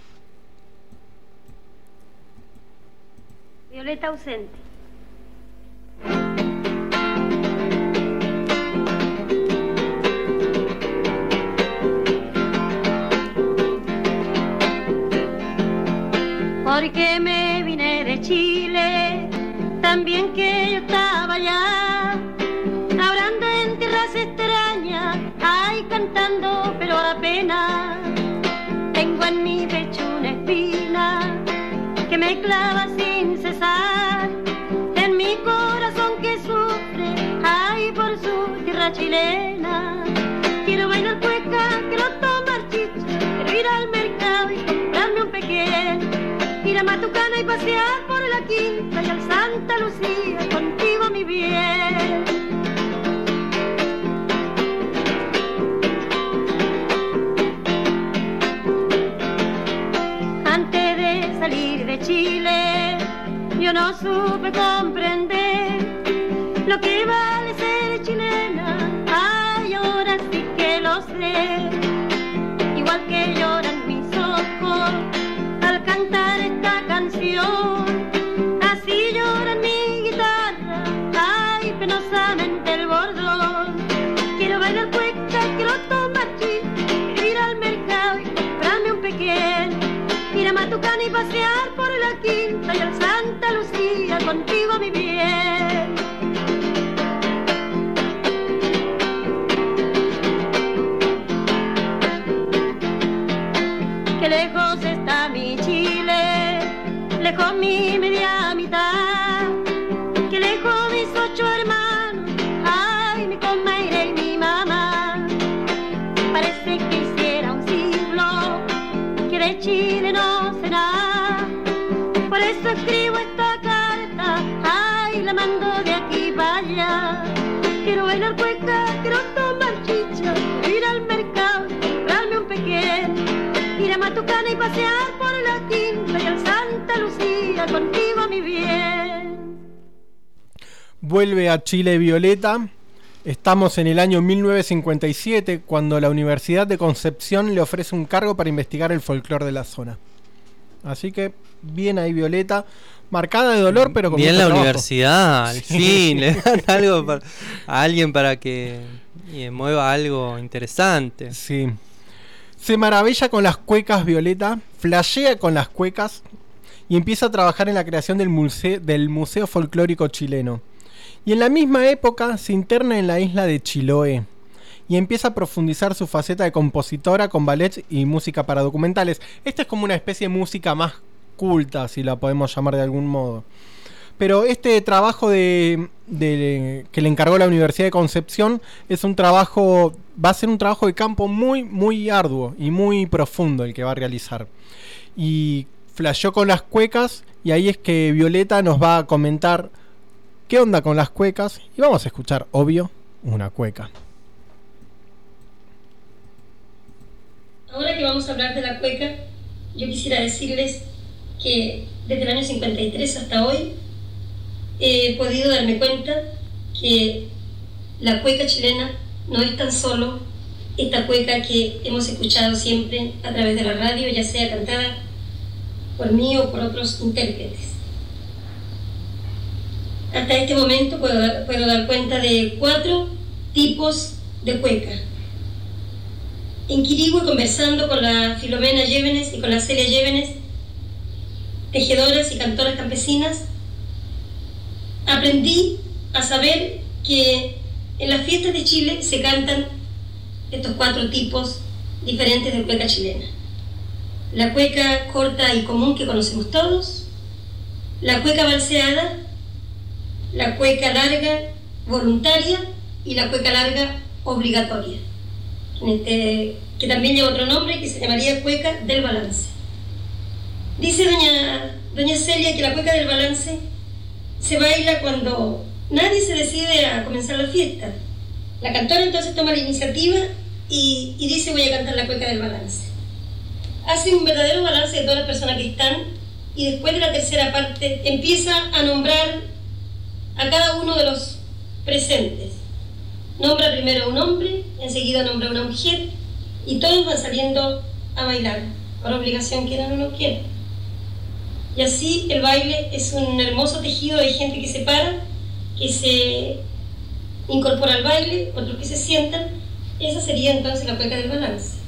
Violeta ausente. Porque me vine de Chile, también que yo estaba allá, hablando en tierras extrañas, ay, cantando, pero a pena. Tengo en mi pecho una espina que me clava sin cesar, en mi corazón que sufre, ay, por su tierra chilena. Quiero bailar cueca, quiero tomar chicha, quiero ir al mercado y comprarme un pequeño, ir a Matucana y pasear por la Quinta y al Santa Lucía, contigo mi bien. Antes de salir de Chile, yo no supe comprender lo que vale ser chilena, ay, ahora sí que lo sé. Igual que lloran mis ojos al cantar esta canción, así llora mi guitarra, ay, penosamente el bordón. Quiero bailar cueca, quiero tomar chicha, quiero ir al mercado y comprarme un pequeño, ir a Matucana y pasear por la Quinta y al Santa Lucía, contigo mi bien. Qué lejos está mi Chile, lejos mi media mitad, qué lejos mis ocho hermanos, ay, mi comadre y mi mamá. Parece que hiciera un siglo que de Chile no sé nada, por eso escribo esta carta, ay, la mando de aquí para allá. Quiero bailar cueca, quiero tomar chicha, quiero ir al mercado, comprarme un pequeño, ir a Matucana y pasear por la Quinta y al Santa Lucía, contigo mi bien. Vuelve a Chile Violeta. Estamos en el año mil novecientos cincuenta y siete, cuando la Universidad de Concepción le ofrece un cargo para investigar el folclore de la zona. Así que bien ahí Violeta, marcada de dolor, pero con bien mucho la trabajo. Universidad, al Sí. fin, le dan algo para, a alguien para que y mueva algo interesante. Sí. Se maravilla con las cuecas Violeta, flashea con las cuecas y empieza a trabajar en la creación del museo, del Museo Folclórico Chileno. Y en la misma época se interna en la isla de Chiloé y empieza a profundizar su faceta de compositora con ballets y música para documentales. Esta es como una especie de música más culta, si la podemos llamar de algún modo. Pero este trabajo de, de, que le encargó la Universidad de Concepción es un trabajo, va a ser un trabajo de campo muy, muy arduo y muy profundo el que va a realizar. Y flasheó con las cuecas y ahí es que Violeta nos va a comentar qué onda con las cuecas y vamos a escuchar, obvio, una cueca. Ahora que vamos a hablar de la cueca, yo quisiera decirles que desde el año cincuenta y tres hasta hoy he podido darme cuenta que la cueca chilena no es tan solo esta cueca que hemos escuchado siempre a través de la radio, ya sea cantada por mí o por otros intérpretes. Hasta este momento puedo dar, puedo dar cuenta de cuatro tipos de cueca. En Quirigüe, conversando con la Filomena Llévenes y con la Celia Llévenes, tejedoras y cantoras campesinas, aprendí a saber que en las fiestas de Chile se cantan estos cuatro tipos diferentes de cueca chilena. La cueca corta y común que conocemos todos, la cueca balseada, la cueca larga voluntaria y la cueca larga obligatoria, este, que también lleva otro nombre que se llamaría cueca del balance. Dice doña, doña Celia que la cueca del balance se baila cuando nadie se decide a comenzar la fiesta. La cantora entonces toma la iniciativa y, y dice: voy a cantar la cueca del balance. hace un verdadero balance de todas las personas que están y después de la tercera parte empieza a nombrar a cada uno de los presentes. Nombra primero a un hombre, enseguida nombra a una mujer y todos van saliendo a bailar, por obligación quieran o no quieran. Y así el baile es un hermoso tejido de gente que se para, que se incorpora al baile, otros que se sientan. Esa sería entonces la cueca del balance.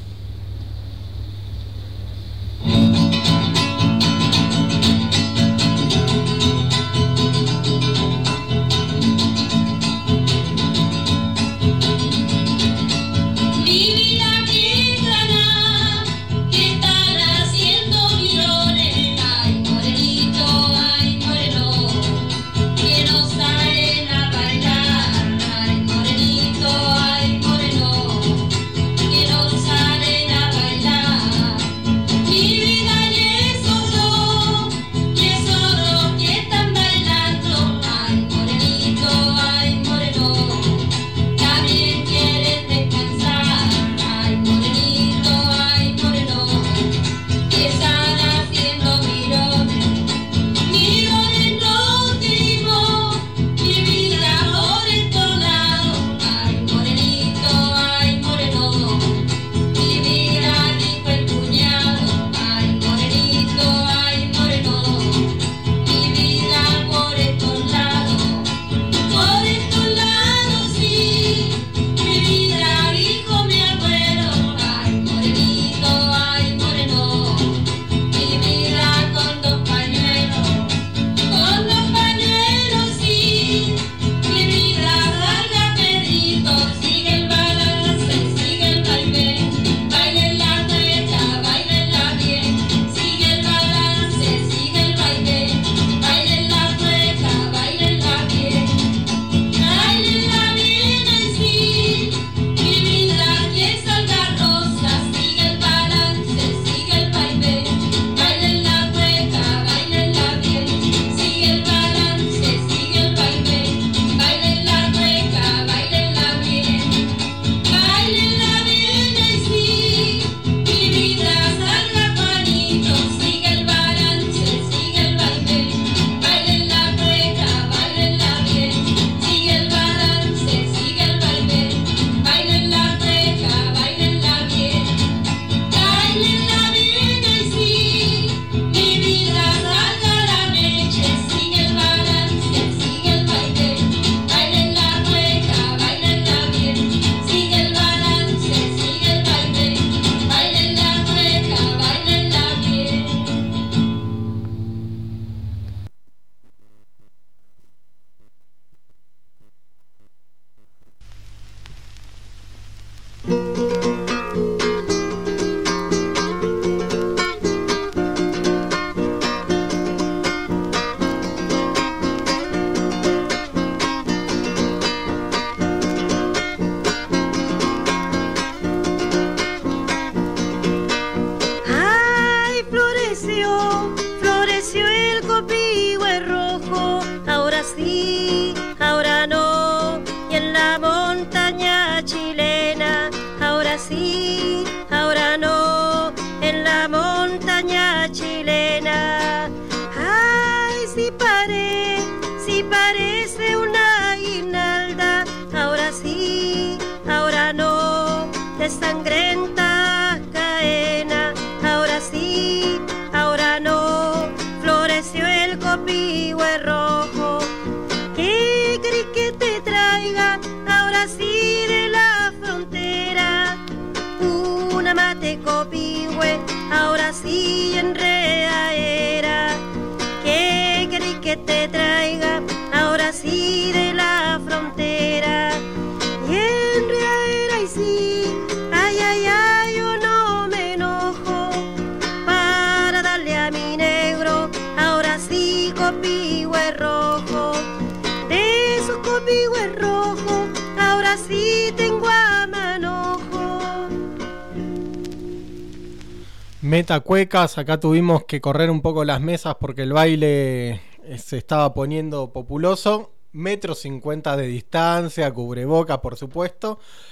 Metacuecas, acá tuvimos que correr un poco las mesas porque el baile se estaba poniendo populoso. Metro cincuenta de distancia, cubreboca, por supuesto.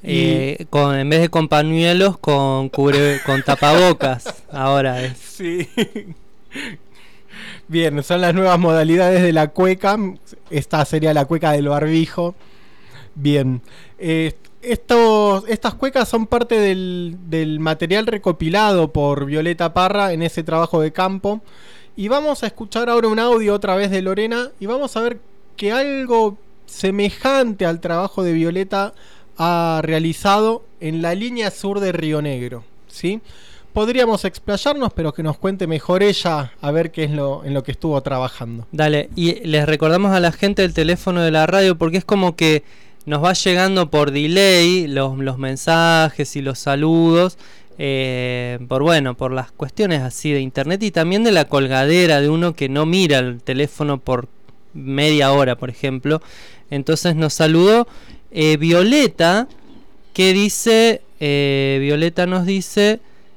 Eh, con, en vez de con pañuelos, con cubre, con tapabocas. Ahora es. Sí. Bien, son las nuevas modalidades de la cueca. Esta sería la cueca del barbijo. Bien. Eh, estos, estas cuecas son parte del, del material recopilado por Violeta Parra en ese trabajo de campo. Y vamos a escuchar ahora un audio otra vez de Lorena. Y vamos a ver que algo semejante al trabajo de Violeta ha realizado en la línea sur de Río Negro, ¿sí? Podríamos explayarnos, pero que nos cuente mejor ella a ver qué es lo en lo que estuvo trabajando. Dale, y les recordamos a la gente el teléfono de la radio porque es como que nos va llegando por delay los, los mensajes y los saludos, eh, por bueno, por las cuestiones así de internet y también de la colgadera de uno que no mira el teléfono por media hora, por ejemplo. Entonces nos saludó eh, Violeta, que dice, eh, Violeta nos dice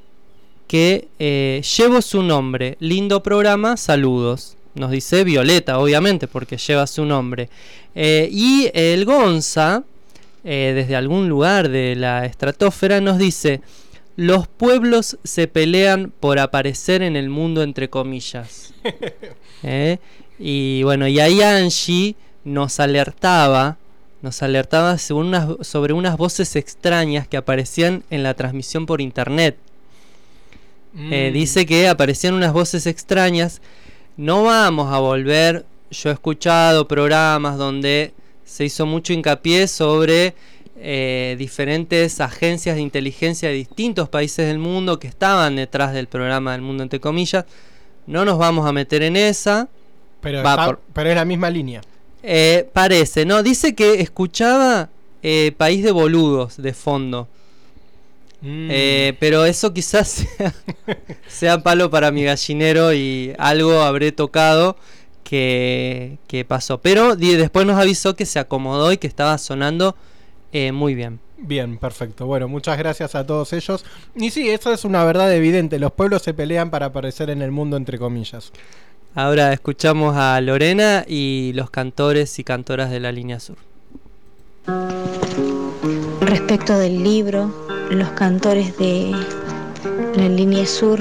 que eh, llevo su nombre, lindo programa, saludos. Nos dice Violeta, obviamente, porque lleva su nombre. Eh, y el Gonza, eh, desde algún lugar de la estratosfera, nos dice: los pueblos se pelean por aparecer en el mundo, entre comillas. ¿Eh? Y bueno, y ahí Angie nos alertaba, nos alertaba sobre unas, sobre unas voces extrañas que aparecían en la transmisión por internet. Mm. Eh, dice que aparecían unas voces extrañas. No vamos a volver. Yo he escuchado programas donde se hizo mucho hincapié sobre eh, diferentes agencias de inteligencia de distintos países del mundo que estaban detrás del programa del mundo, entre comillas. No nos vamos a meter en esa. Pero, está, por, pero es la misma línea. Eh, parece, ¿no? Dice que escuchaba eh, País de Boludos de fondo. Mm. Eh, pero eso quizás sea, sea palo para mi gallinero y algo habré tocado que, que pasó. Pero después nos avisó que se acomodó y que estaba sonando eh, muy bien. Bien, perfecto. Bueno, muchas gracias a todos ellos. Y sí, eso es una verdad evidente. Los pueblos se pelean para aparecer en el mundo, entre comillas. Ahora escuchamos a Lorena y los cantores y cantoras de la línea sur. Respecto del libro, los cantores de la línea sur,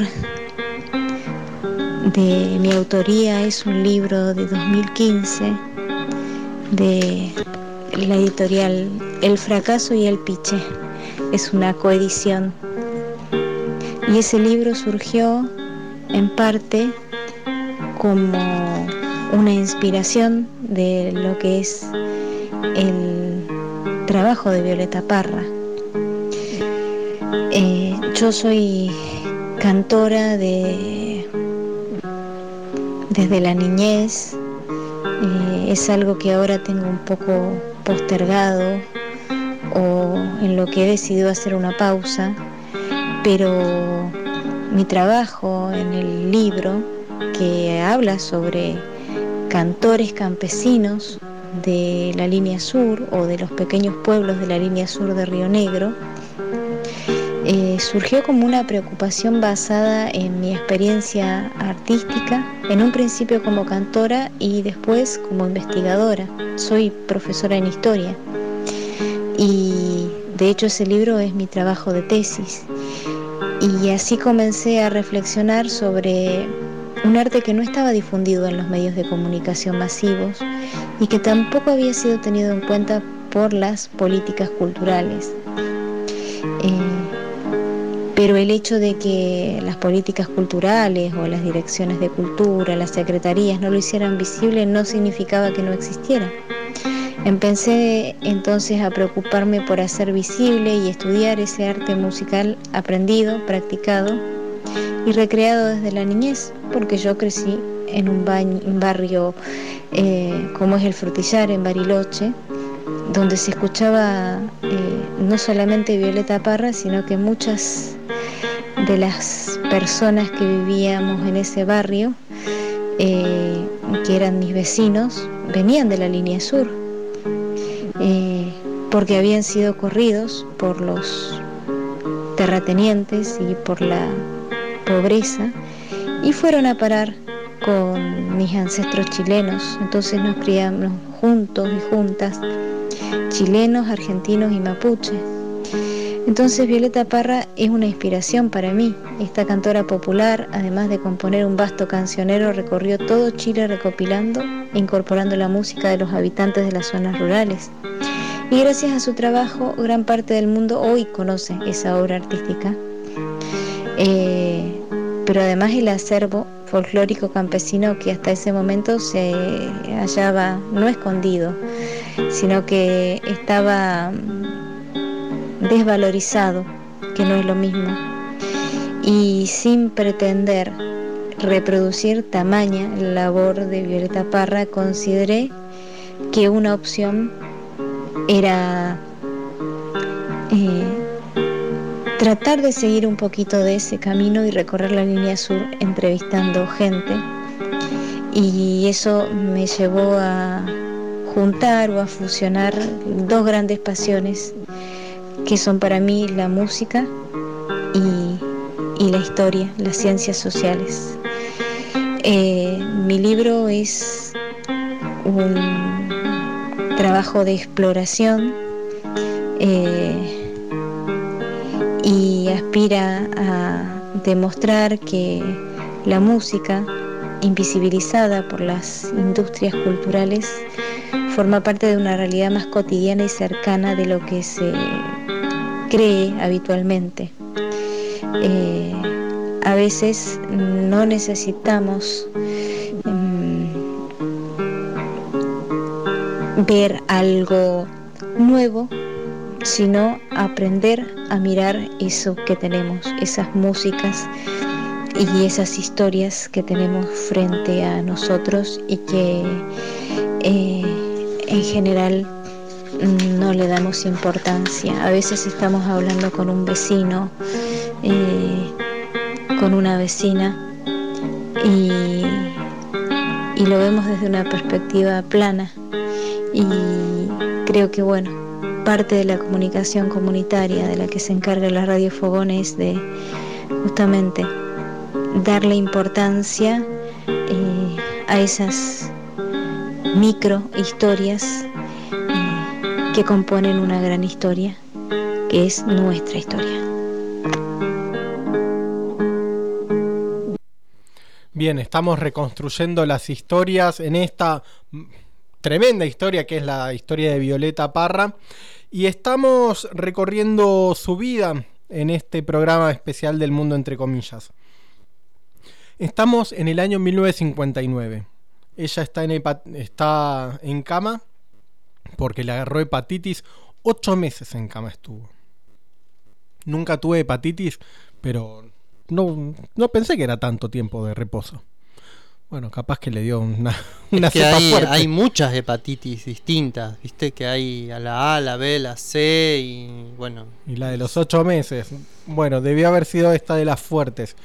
de mi autoría, es un libro de dos mil quince de la editorial El Fracaso y El Piche. Es una coedición. Y ese libro surgió en parte como una inspiración de lo que es el trabajo de Violeta Parra. Eh, yo soy cantora de desde la niñez. Eh, es algo que ahora tengo un poco postergado o en lo que he decidido hacer una pausa, pero mi trabajo en el libro, que habla sobre cantores campesinos de la línea sur o de los pequeños pueblos de la línea sur de Río Negro, eh, surgió como una preocupación basada en mi experiencia artística, en un principio como cantora y después como investigadora. Soy profesora en historia y de hecho ese libro es mi trabajo de tesis, y así comencé a reflexionar sobre un arte que no estaba difundido en los medios de comunicación masivos y que tampoco había sido tenido en cuenta por las políticas culturales. Eh, pero el hecho de que las políticas culturales o las direcciones de cultura, las secretarías no lo hicieran visible no significaba que no existiera. Empecé entonces a preocuparme por hacer visible y estudiar ese arte musical aprendido, practicado y recreado desde la niñez, porque yo crecí en un, baño, un barrio eh, como es el Frutillar, en Bariloche, donde se escuchaba eh, no solamente Violeta Parra, sino que muchas de las personas que vivíamos en ese barrio, eh, que eran mis vecinos, venían de la línea sur, eh, porque habían sido corridos por los terratenientes y por la pobreza, y fueron a parar con mis ancestros chilenos. Entonces nos criamos juntos y juntas, chilenos, argentinos y mapuches, Entonces Violeta Parra es una inspiración para mí. Esta cantora popular, además de componer un vasto cancionero, recorrió todo Chile recopilando e incorporando la música de los habitantes de las zonas rurales. Y gracias a su trabajo, gran parte del mundo hoy conoce esa obra artística. Eh, pero además el acervo folclórico campesino que hasta ese momento se hallaba no escondido, sino que estaba desvalorizado, que no es lo mismo, y sin pretender reproducir tamaña labor de Violeta Parra, consideré que una opción era eh, tratar de seguir un poquito de ese camino y recorrer la línea sur entrevistando gente, y eso me llevó a juntar o a fusionar dos grandes pasiones que son para mí la música y, y la historia, las ciencias sociales. Eh, mi libro es un trabajo de exploración eh, y aspira a demostrar que la música, invisibilizada por las industrias culturales, forma parte de una realidad más cotidiana y cercana de lo que se cree habitualmente. Eh, a veces no necesitamos um, ver algo nuevo, sino aprender a mirar eso que tenemos, esas músicas y esas historias que tenemos frente a nosotros y que eh, en general no le damos importancia. A veces estamos hablando con un vecino, eh, con una vecina, y, y lo vemos desde una perspectiva plana. Y creo que, bueno, parte de la comunicación comunitaria de la que se encarga la Radio Fogón es de justamente darle importancia eh, a esas micro historias que componen una gran historia, que es nuestra historia. Bien, estamos reconstruyendo las historias en esta tremenda historia que es la historia de Violeta Parra, y estamos recorriendo su vida en este programa especial del Mundo Entre Comillas. Estamos en el año mil novecientos cincuenta y nueve. Ella está en, hepat- está en cama porque le agarró hepatitis. Ocho meses en cama estuvo. Nunca tuve hepatitis, pero no, no pensé que era tanto tiempo de reposo. Bueno, capaz que le dio una, una es que cepa hay, fuerte. hay muchas hepatitis distintas, viste que hay a la A, la B, la C y bueno. Y la de los ocho meses. Bueno, debió haber sido esta de las fuertes.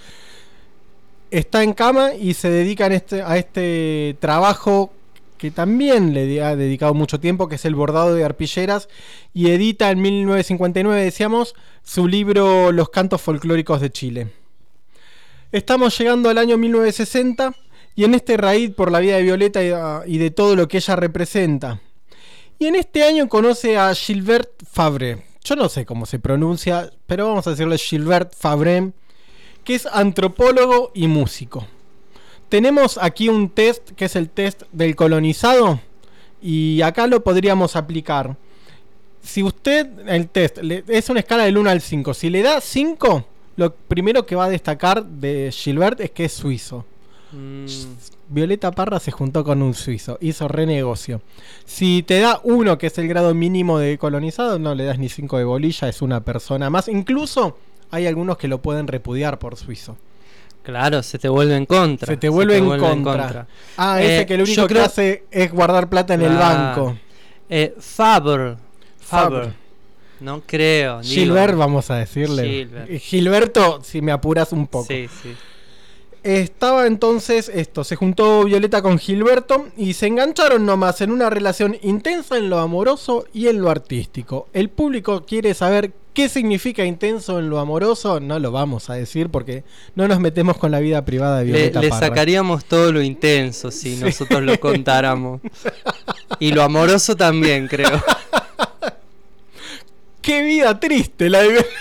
Está en cama y se dedica en este, a este trabajo que también le ha dedicado mucho tiempo, que es el bordado de arpilleras, y edita en mil novecientos cincuenta y nueve, decíamos, su libro Los cantos folclóricos de Chile. Estamos llegando al año mil novecientos sesenta, y en este raíz por la vida de Violeta y de todo lo que ella representa. Y en este año conoce a Gilbert Fabre. Yo no sé cómo se pronuncia, pero vamos a decirle Gilbert Fabre, que es antropólogo y músico. Tenemos aquí un test, que es el test del colonizado, y acá lo podríamos aplicar. Si usted, el test, le, es una escala del uno al cinco. Si le da cinco, lo primero que va a destacar de Gilbert es que es suizo. Mm. Violeta Parra se juntó con un suizo, hizo renegocio. Si te da uno, que es el grado mínimo de colonizado, no le das ni cinco de bolilla, es una persona más. Incluso hay algunos que lo pueden repudiar por suizo. Claro, se te vuelve en contra. Se te vuelve, se te en, vuelve contra. en contra. Ah, ese eh, que lo único creo... que hace es guardar plata en claro. el banco. Eh, Faber. Faber. Faber. No creo. Gilbert, digo. Vamos a decirle. Gilbert. Gilberto, si me apuras un poco. Sí, sí. Estaba entonces esto, se juntó Violeta con Gilberto y se engancharon nomás en una relación intensa en lo amoroso y en lo artístico. El público quiere saber qué significa intenso en lo amoroso, no lo vamos a decir porque no nos metemos con la vida privada de Violeta Le, le Parra. sacaríamos todo lo intenso si sí. nosotros lo contáramos. Y lo amoroso también, creo. qué vida triste la de...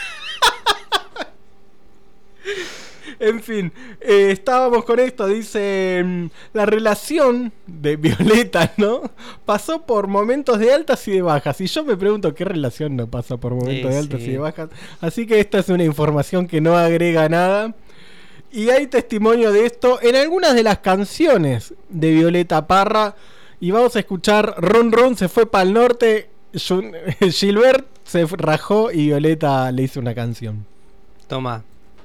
En fin, eh, estábamos con esto, dice, la relación de Violeta, ¿no? Pasó por momentos de altas y de bajas. Y yo me pregunto, ¿qué relación no pasa por momentos sí, de altas sí. y de bajas? Así que esta es una información que no agrega nada. Y hay testimonio de esto en algunas de las canciones de Violeta Parra. Y vamos a escuchar Ron Ron se fue para el norte, Gilbert se rajó y Violeta le hizo una canción. Toma.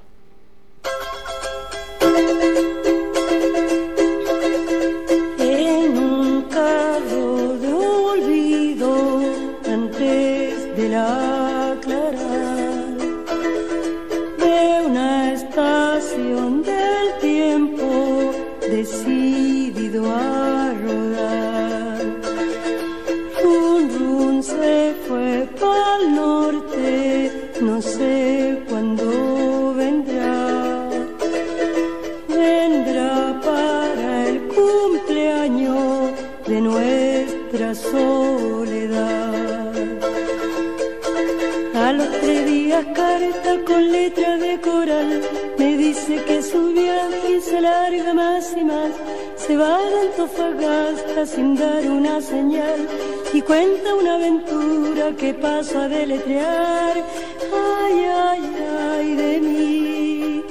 En un carro de olvido antes de la clara de una estación del tiempo decidido a rodar, Run Run se fue pa'l norte, no sé cuándo vendrá. Vendrá para el cumpleaños de nuestra soledad. A los tres días carta con letra de coral me dice que su viaje se alarga más y más. Se va de Antofagasta sin dar una señal y cuenta una aventura que paso a deletrear. Ay, ay, ay de mí.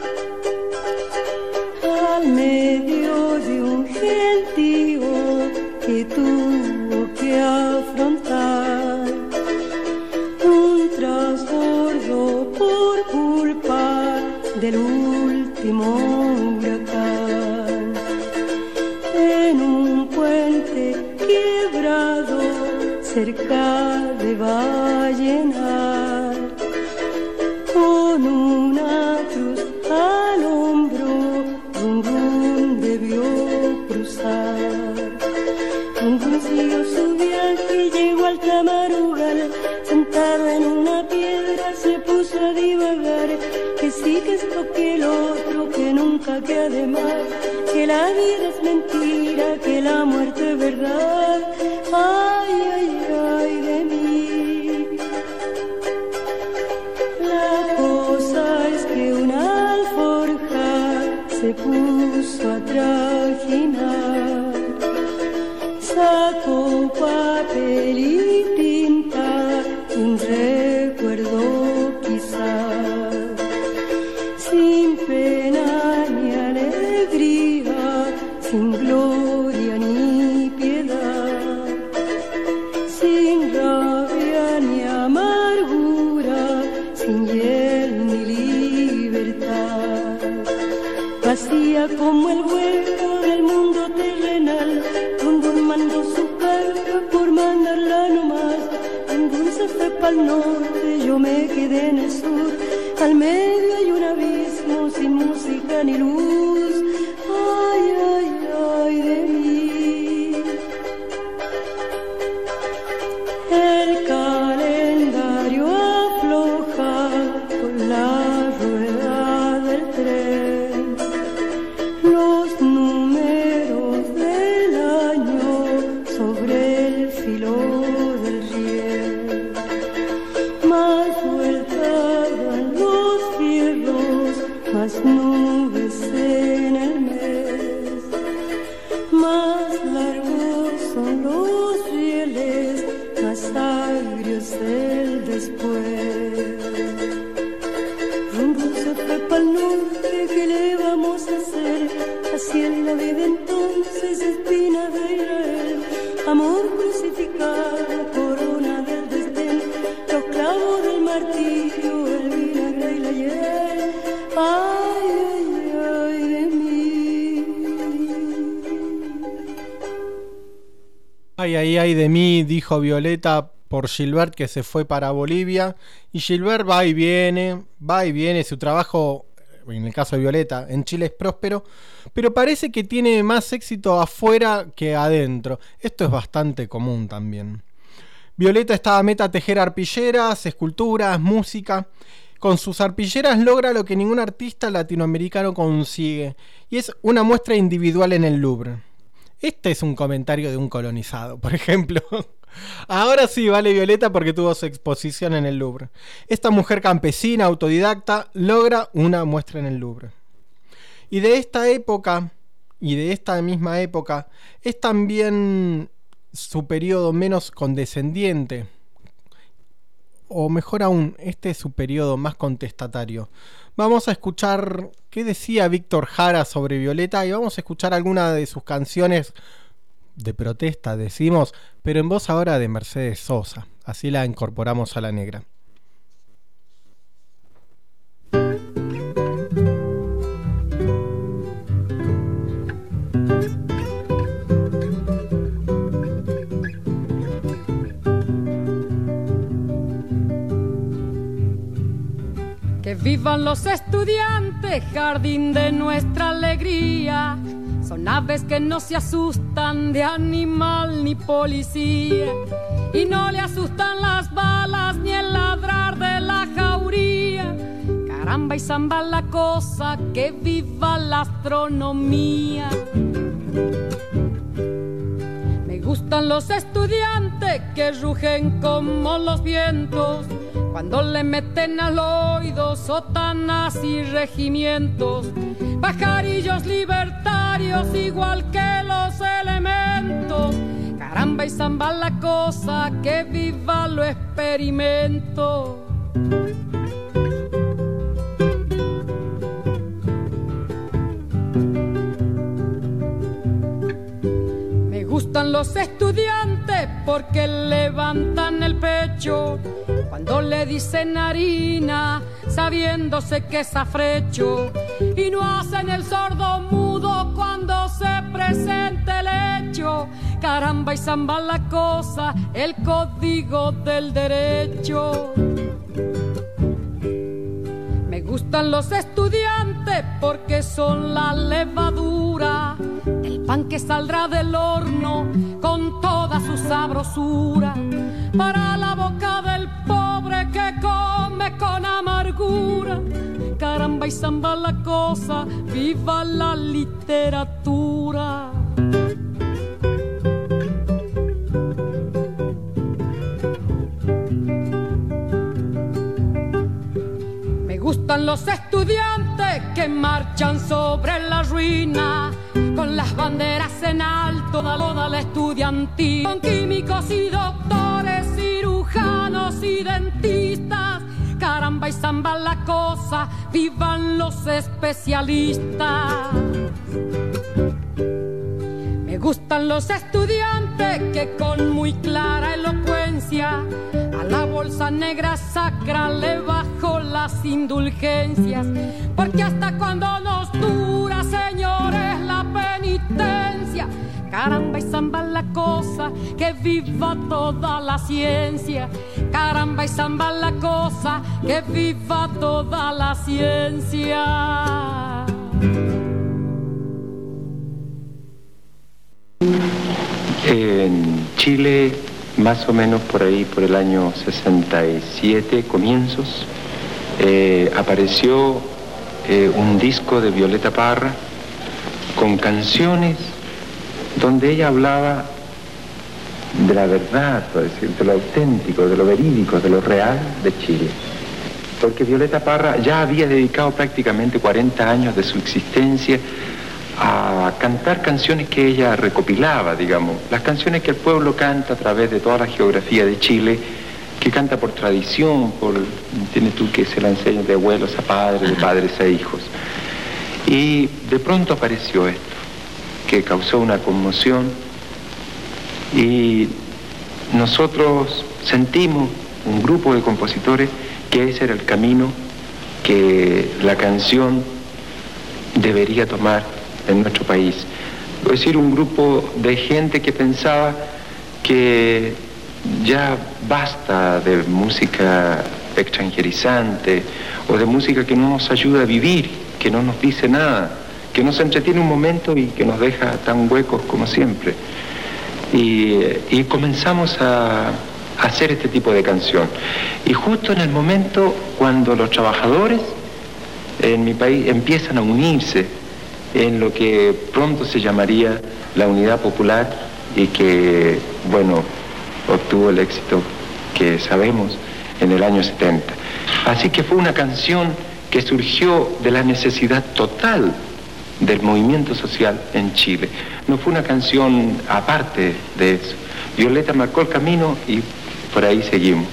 Al medio de un gentío que tuvo que afrontar un trasbordo por culpa del último huracán. En un puente quebrado cerca de Vallenar, con una cruz al hombro, Run Run debió cruzar. Run Run siguió su viaje y llegó al Tamarugal. Sentado en una piedra se puso a divagar, que sí, que esto, que el otro, que nunca, que además, que la vida es mentira, que la muerte es verdad. Ay, ay, ay de mí. La cosa es que una alforja se puso a trajinar, sacó papel y tinta, un recuerdo quizás, sin pena ni alegría, sin gloria ni piedad, sin rabia ni amargura, sin hiel ni libertad. Vacía como el hueco del mundo terrenal, Run Run mandó su carta por mandarla nomás. Run Run se fue pa'l norte, yo me quedé en el sur. Al medio hay un abismo sin música ni luz. Ay, ay, ay de mí. El calendario afloja con la rueda del tren, los números del año sobre el filo del riel. Más vueltas dan los fierros, más nubes en el mes, más largos son los rieles, más agrios el después. Run Run se fue pa'l norte, ¿qué le vamos a hacer? Así es la vida entonces, espina de Israel, amor crucificado, corona del desdén, los clavos del martirio, el vinagre y la hiel. Ay, ay, ay de mí. Ay, ay, ay de mí, dijo Violeta por Gilbert, que se fue para Bolivia. Y Gilbert va y viene, va y viene, su trabajo, en el caso de Violeta, en Chile es próspero, pero parece que tiene más éxito afuera que adentro. Esto es bastante común también. Violeta estaba meta a tejer arpilleras, esculturas, música. Con sus arpilleras logra lo que ningún artista latinoamericano consigue, y es una muestra individual en el Louvre. Este es un comentario de un colonizado, por ejemplo. Ahora sí vale Violeta porque tuvo su exposición en el Louvre. Esta mujer campesina, autodidacta, logra una muestra en el Louvre. Y de esta época, y de esta misma época, es también su periodo menos condescendiente. O mejor aún, este es su periodo más contestatario. Vamos a escuchar qué decía Víctor Jara sobre Violeta y vamos a escuchar alguna de sus canciones de protesta, decimos, pero en voz ahora de Mercedes Sosa. Así la incorporamos a la negra. Que vivan los estudiantes, jardín de nuestra alegría. Son aves que no se asustan de animal ni policía. Y no le asustan las balas ni el ladrar de la jauría. Caramba y zamba la cosa, que viva la astronomía. Me gustan los estudiantes que rugen como los vientos cuando le meten al oído sotanas y regimientos, pajarillos libertarios igual que los elementos. Caramba y zamba la cosa, que viva lo experimento. Me gustan los estudiantes porque levantan el pecho cuando le dicen harina, sabiéndose que es afrecho, y no hacen el sordo mudo cuando se presente el hecho. Caramba y zamba la cosa, el código del derecho. Me gustan los estudiantes porque son la levadura del pan que saldrá del horno con toda su sabrosura para la boca del pobre que come con amargura. Caramba y zamba la cosa, viva la literatura. Me gustan los estudiantes que marchan sobre la ruina con las banderas en alto, toda la estudiantil, con químicos y doctores, cirujanos y dentistas. Caramba y zamba la cosa, vivan los especialistas. Me gustan los estudiantes que con muy clara elocuencia a la bolsa negra sacra le bajo las indulgencias, porque hasta cuando nos dura, señores, la penitencia. Caramba y zamba la cosa, que viva toda la ciencia. Caramba y zamba la cosa, que viva toda la ciencia. En Chile, más o menos por ahí, por el año sesenta y siete, comienzos, eh, apareció eh, un disco de Violeta Parra con canciones donde ella hablaba de la verdad, por decir, de lo auténtico, de lo verídico, de lo real de Chile. Porque Violeta Parra ya había dedicado prácticamente cuarenta años de su existencia a cantar canciones que ella recopilaba, digamos, las canciones que el pueblo canta a través de toda la geografía de Chile, que canta por tradición, por, tienes tú que se la enseña de abuelos a padres, de padres a hijos. Y de pronto apareció esto, que causó una conmoción, y nosotros sentimos, un grupo de compositores, que ese era el camino que la canción debería tomar en nuestro país. Es decir, un grupo de gente que pensaba que ya basta de música extranjerizante o de música que no nos ayuda a vivir, que no nos dice nada, que nos entretiene un momento y que nos deja tan huecos como siempre. Y, y comenzamos a, a hacer este tipo de canción. Y justo en el momento cuando los trabajadores en mi país empiezan a unirse en lo que pronto se llamaría la Unidad Popular, y que, bueno, obtuvo el éxito que sabemos en el año setenta. Así que fue una canción que surgió de la necesidad total del movimiento social en Chile. No fue una canción aparte de eso. Violeta marcó el camino y por ahí seguimos.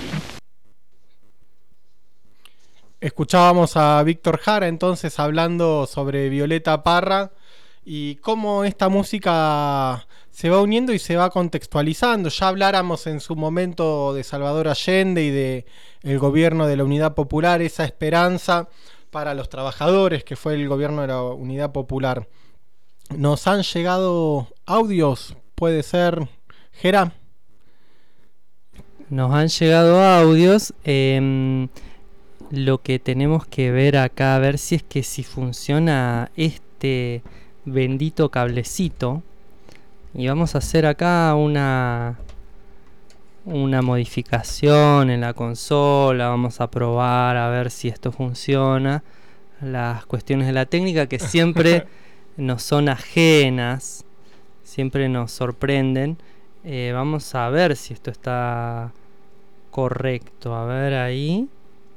Escuchábamos a Víctor Jara entonces hablando sobre Violeta Parra y cómo esta música se va uniendo y se va contextualizando. Ya habláramos en su momento de Salvador Allende y de el gobierno de la Unidad Popular, esa esperanza para los trabajadores que fue el gobierno de la Unidad Popular. Nos han llegado audios, puede ser, Jera. Nos han llegado audios. Eh, lo que tenemos que ver acá, a ver si es que si funciona este bendito cablecito. Y vamos a hacer acá una una modificación en la consola. Vamos a probar a ver si esto funciona. Las cuestiones de la técnica que siempre nos son ajenas, siempre nos sorprenden. Eh, vamos a ver si esto está correcto. A ver ahí.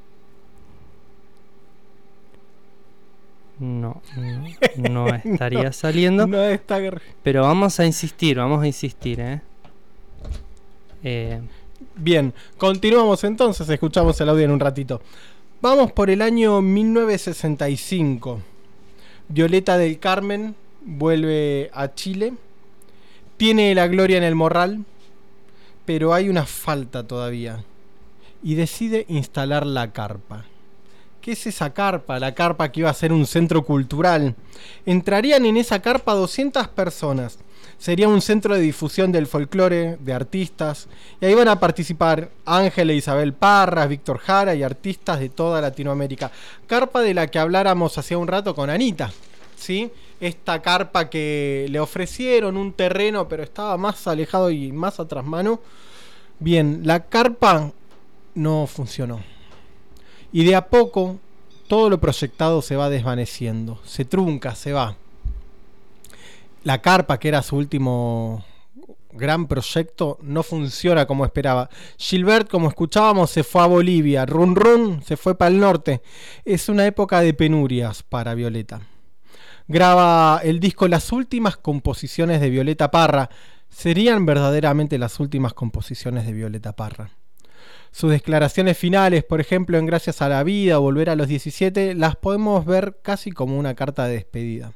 No, no, no estaría no, saliendo. No está... Pero vamos a insistir, vamos a insistir, ¿eh? Eh... Bien, continuamos entonces, escuchamos el audio en un ratito. Vamos por el año mil novecientos sesenta y cinco. Violeta del Carmen vuelve a Chile. Tiene la gloria en el morral, pero hay una falta todavía. Y decide instalar la carpa. ¿Qué es esa carpa? La carpa que iba a ser un centro cultural. Entrarían en esa carpa doscientas personas. Sería un centro de difusión del folclore, de artistas. Y ahí van a participar Ángela e Isabel Parras, Víctor Jara y artistas de toda Latinoamérica. Carpa de la que habláramos hace un rato con Anita, ¿sí? Esta carpa que le ofrecieron un terreno, pero estaba más alejado y más a trasmano. Bien, la carpa no funcionó. Y de a poco todo lo proyectado se va desvaneciendo, se trunca, se va. La carpa, que era su último gran proyecto, no funciona como esperaba. Gilbert, como escuchábamos, se fue a Bolivia. Run Run se fue para el norte. Es una época de penurias para Violeta. Graba el disco Las últimas composiciones de Violeta Parra. Serían verdaderamente las últimas composiciones de Violeta Parra. Sus declaraciones finales, por ejemplo, en Gracias a la Vida o Volver a los diecisiete, las podemos ver casi como una carta de despedida.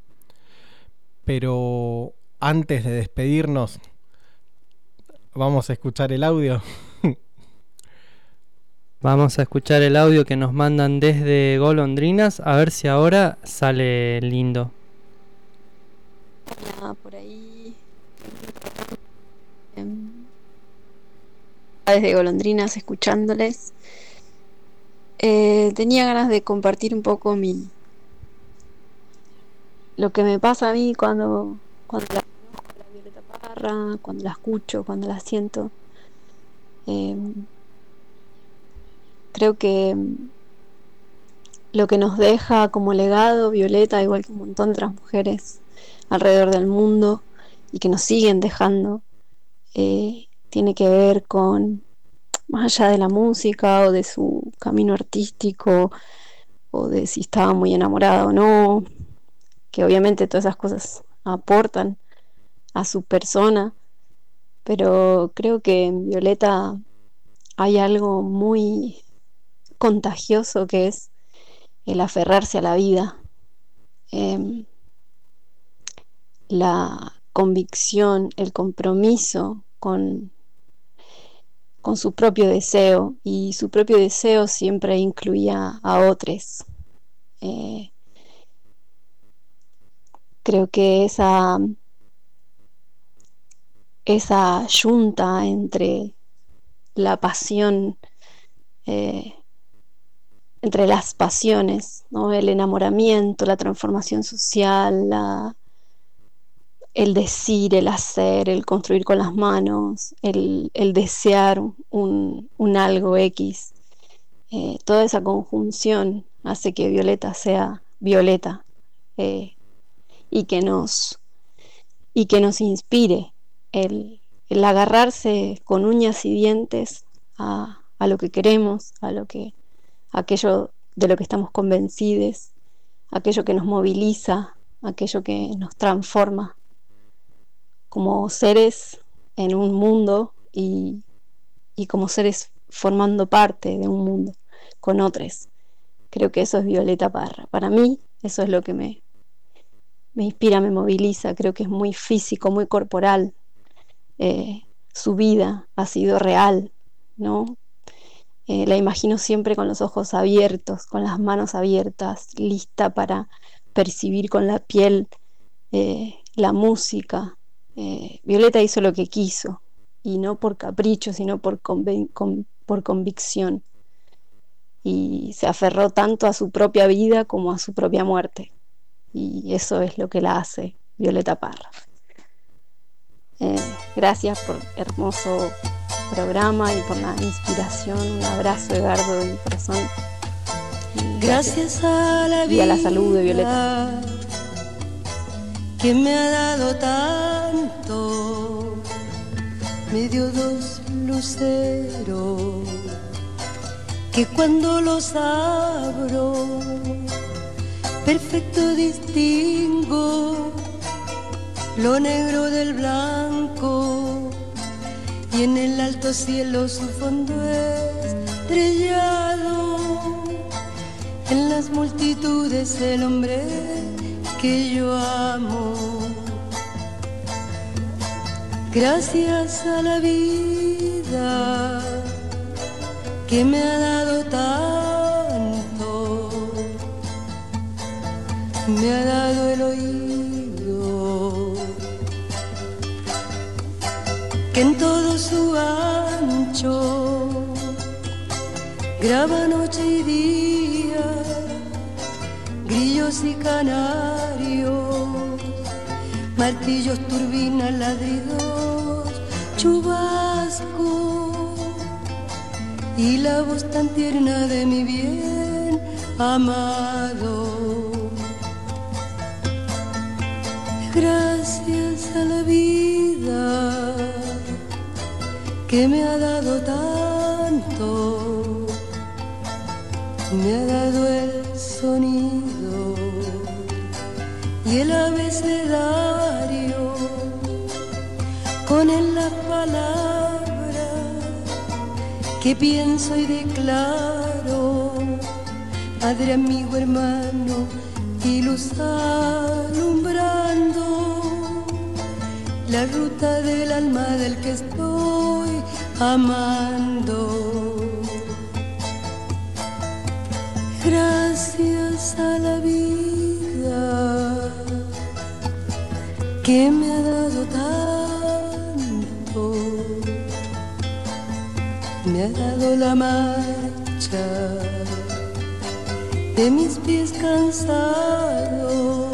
Pero antes de despedirnos, vamos a escuchar el audio. Vamos a escuchar el audio que nos mandan desde Golondrinas, a ver si ahora sale lindo. Hola, por ahí. Desde Golondrinas, escuchándoles. Eh, tenía ganas de compartir un poco mi lo que me pasa a mí cuando cuando la conozco a la Violeta Parra, cuando la escucho, cuando la siento. Eh, creo que lo que nos deja como legado Violeta, igual que un montón de otras mujeres alrededor del mundo y que nos siguen dejando, eh, tiene que ver con, más allá de la música o de su camino artístico o de si estaba muy enamorada o no, que obviamente todas esas cosas aportan a su persona, pero creo que en Violeta hay algo muy contagioso que es el aferrarse a la vida, eh, la convicción, el compromiso con, con su propio deseo, y su propio deseo siempre incluía a otros. Eh, creo que esa esa yunta entre la pasión, eh, entre las pasiones, ¿no? El enamoramiento, la transformación social, la, el decir, el hacer, el construir con las manos, el, el desear un, un algo X, eh, toda esa conjunción hace que Violeta sea Violeta, eh, y que nos y que nos inspire el, el agarrarse con uñas y dientes a, a lo que queremos, a lo que, a aquello de lo que estamos convencidos, aquello que nos moviliza, aquello que nos transforma como seres en un mundo y, y como seres formando parte de un mundo con otros. Creo que eso es Violeta Parra. Para mí eso es lo que me, me inspira, me moviliza. Creo que es muy físico, muy corporal. Eh, su vida ha sido real, ¿no? Eh, la imagino siempre con los ojos abiertos, con las manos abiertas, lista para percibir con la piel eh, la música. Eh, Violeta hizo lo que quiso, y no por capricho, sino por, conven- con, por convicción. Y se aferró tanto a su propia vida como a su propia muerte. Y eso es lo que la hace Violeta Parra. Eh, gracias por hermoso programa y por la inspiración. Un abrazo, Edgardo, de mi corazón. Y Gracias a la y a la salud de Violeta. Que me ha dado tanto, me dio dos luceros que cuando los abro perfecto distingo lo negro del blanco, y en el alto cielo su fondo estrellado, en las multitudes el hombre que yo amo. Gracias a la vida que me ha dado tanto, me ha dado el oído que en todo su ancho graba noche y día, grillos y canarios, martillos, turbinas, ladridos, chubasco y la voz tan tierna de mi bien amado. Gracias a la vida que me ha dado tanto, me ha dado el sonido y el abecedario, con él las palabras que pienso y declaro, padre, amigo, hermano y luz alumbrando la ruta del alma del que estoy amando. Gracias a la vida que me ha dado tanto, me ha dado la marcha de mis pies cansados,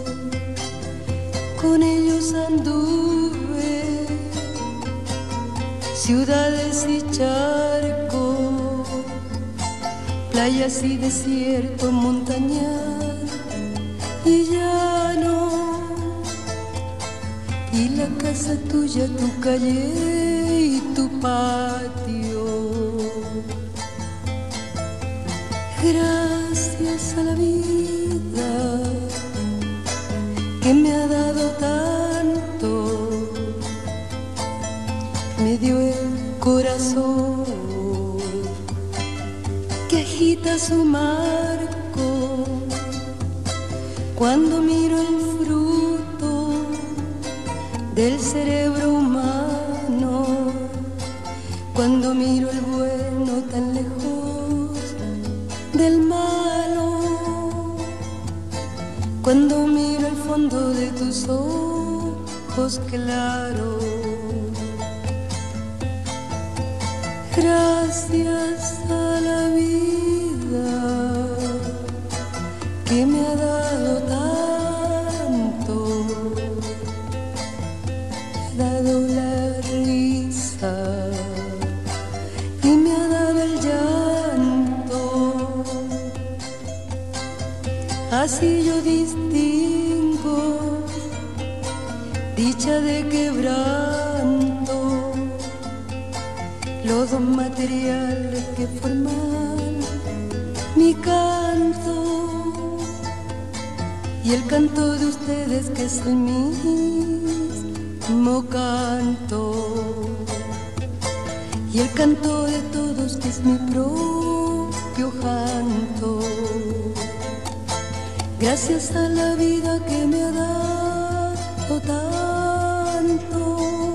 con ellos anduve ciudades y charcos, playas y desiertos, montañas y llano, y la casa tuya, tu calle y tu patio. Gracias a la vida que me ha dado tanto, me dio el corazón que agita su marco cuando miro el fruto del cerebro humano, cuando miro el bueno tan lejos del malo, cuando miro el fondo de tus ojos claros. Gracias a la vida que me ha dado tanto, me ha dado la risa y me ha dado el llanto. Así yo distingo dicha de quebranto los dos materiales que forman mi canto y el canto de ustedes que es el mismo canto y el canto de todos que es mi propio canto. Gracias a la vida que me ha dado tanto.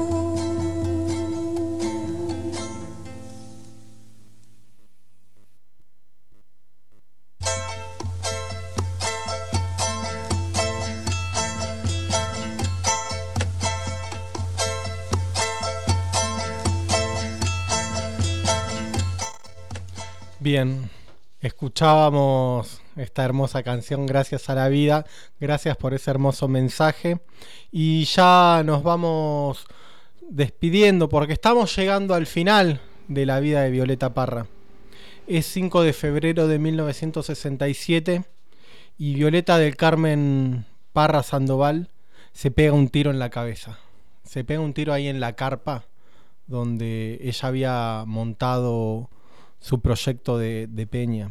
Bien, escuchábamos esta hermosa canción Gracias a la vida, gracias por ese hermoso mensaje y ya nos vamos despidiendo porque estamos llegando al final de la vida de Violeta Parra. Es cinco de febrero de mil novecientos sesenta y siete y Violeta del Carmen Parra Sandoval se pega un tiro en la cabeza, se pega un tiro ahí en la carpa donde ella había montado su proyecto de, de peña.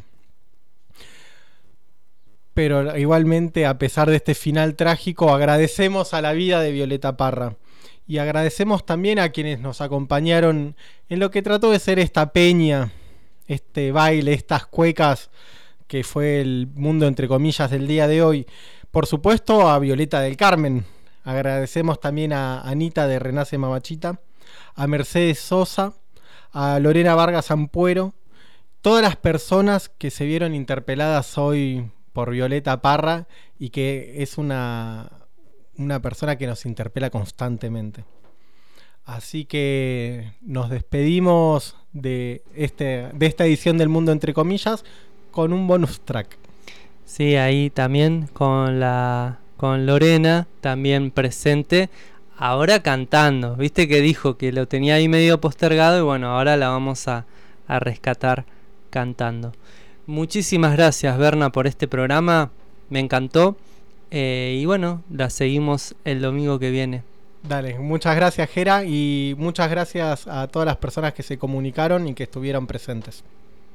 Pero igualmente, a pesar de este final trágico, agradecemos a la vida de Violeta Parra y agradecemos también a quienes nos acompañaron en lo que trató de ser esta peña, este baile, estas cuecas que fue el mundo entre comillas del día de hoy. Por supuesto a Violeta del Carmen, agradecemos también a Anita de Renace Mamachita, a Mercedes Sosa, a Lorena Vargas Ampuero, todas las personas que se vieron interpeladas hoy por Violeta Parra y que es una, una persona que nos interpela constantemente. Así que nos despedimos de, este, de esta edición del Mundo Entre Comillas con un bonus track. Sí, ahí también con, la, con Lorena, también presente, ahora cantando. Viste que dijo que lo tenía ahí medio postergado y bueno, ahora la vamos a, a rescatar cantando. Muchísimas gracias, Berna, por este programa, me encantó eh, y bueno, la seguimos el domingo que viene. Dale, muchas gracias, Jera, y muchas gracias a todas las personas que se comunicaron y que estuvieron presentes.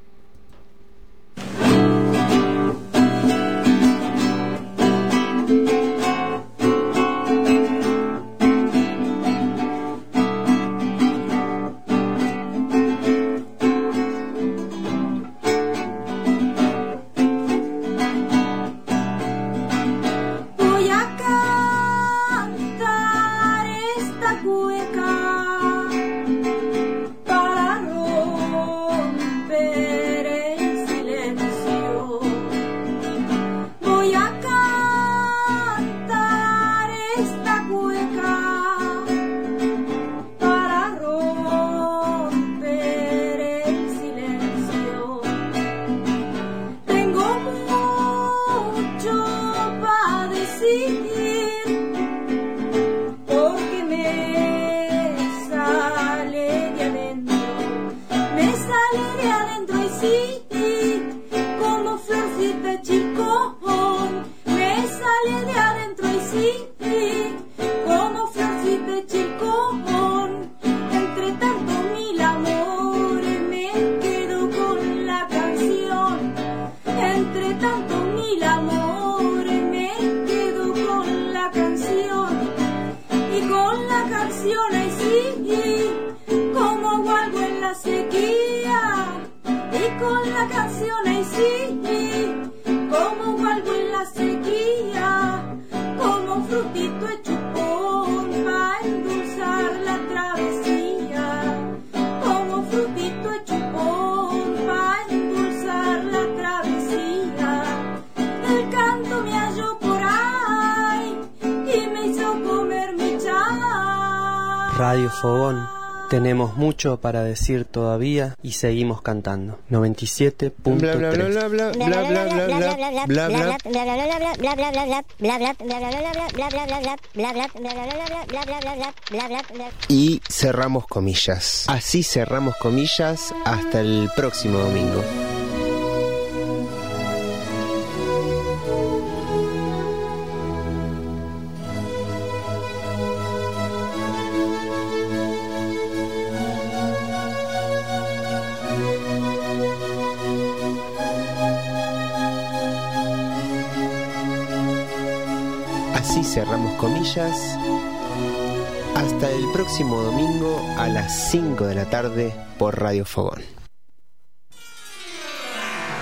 Radio Fogón, tenemos mucho para decir todavía y seguimos cantando. noventa y siete punto tres. Y cerramos comillas. Así cerramos comillas hasta el próximo domingo. Así cerramos comillas. Hasta el próximo domingo a las cinco de la tarde por Radio Fogón.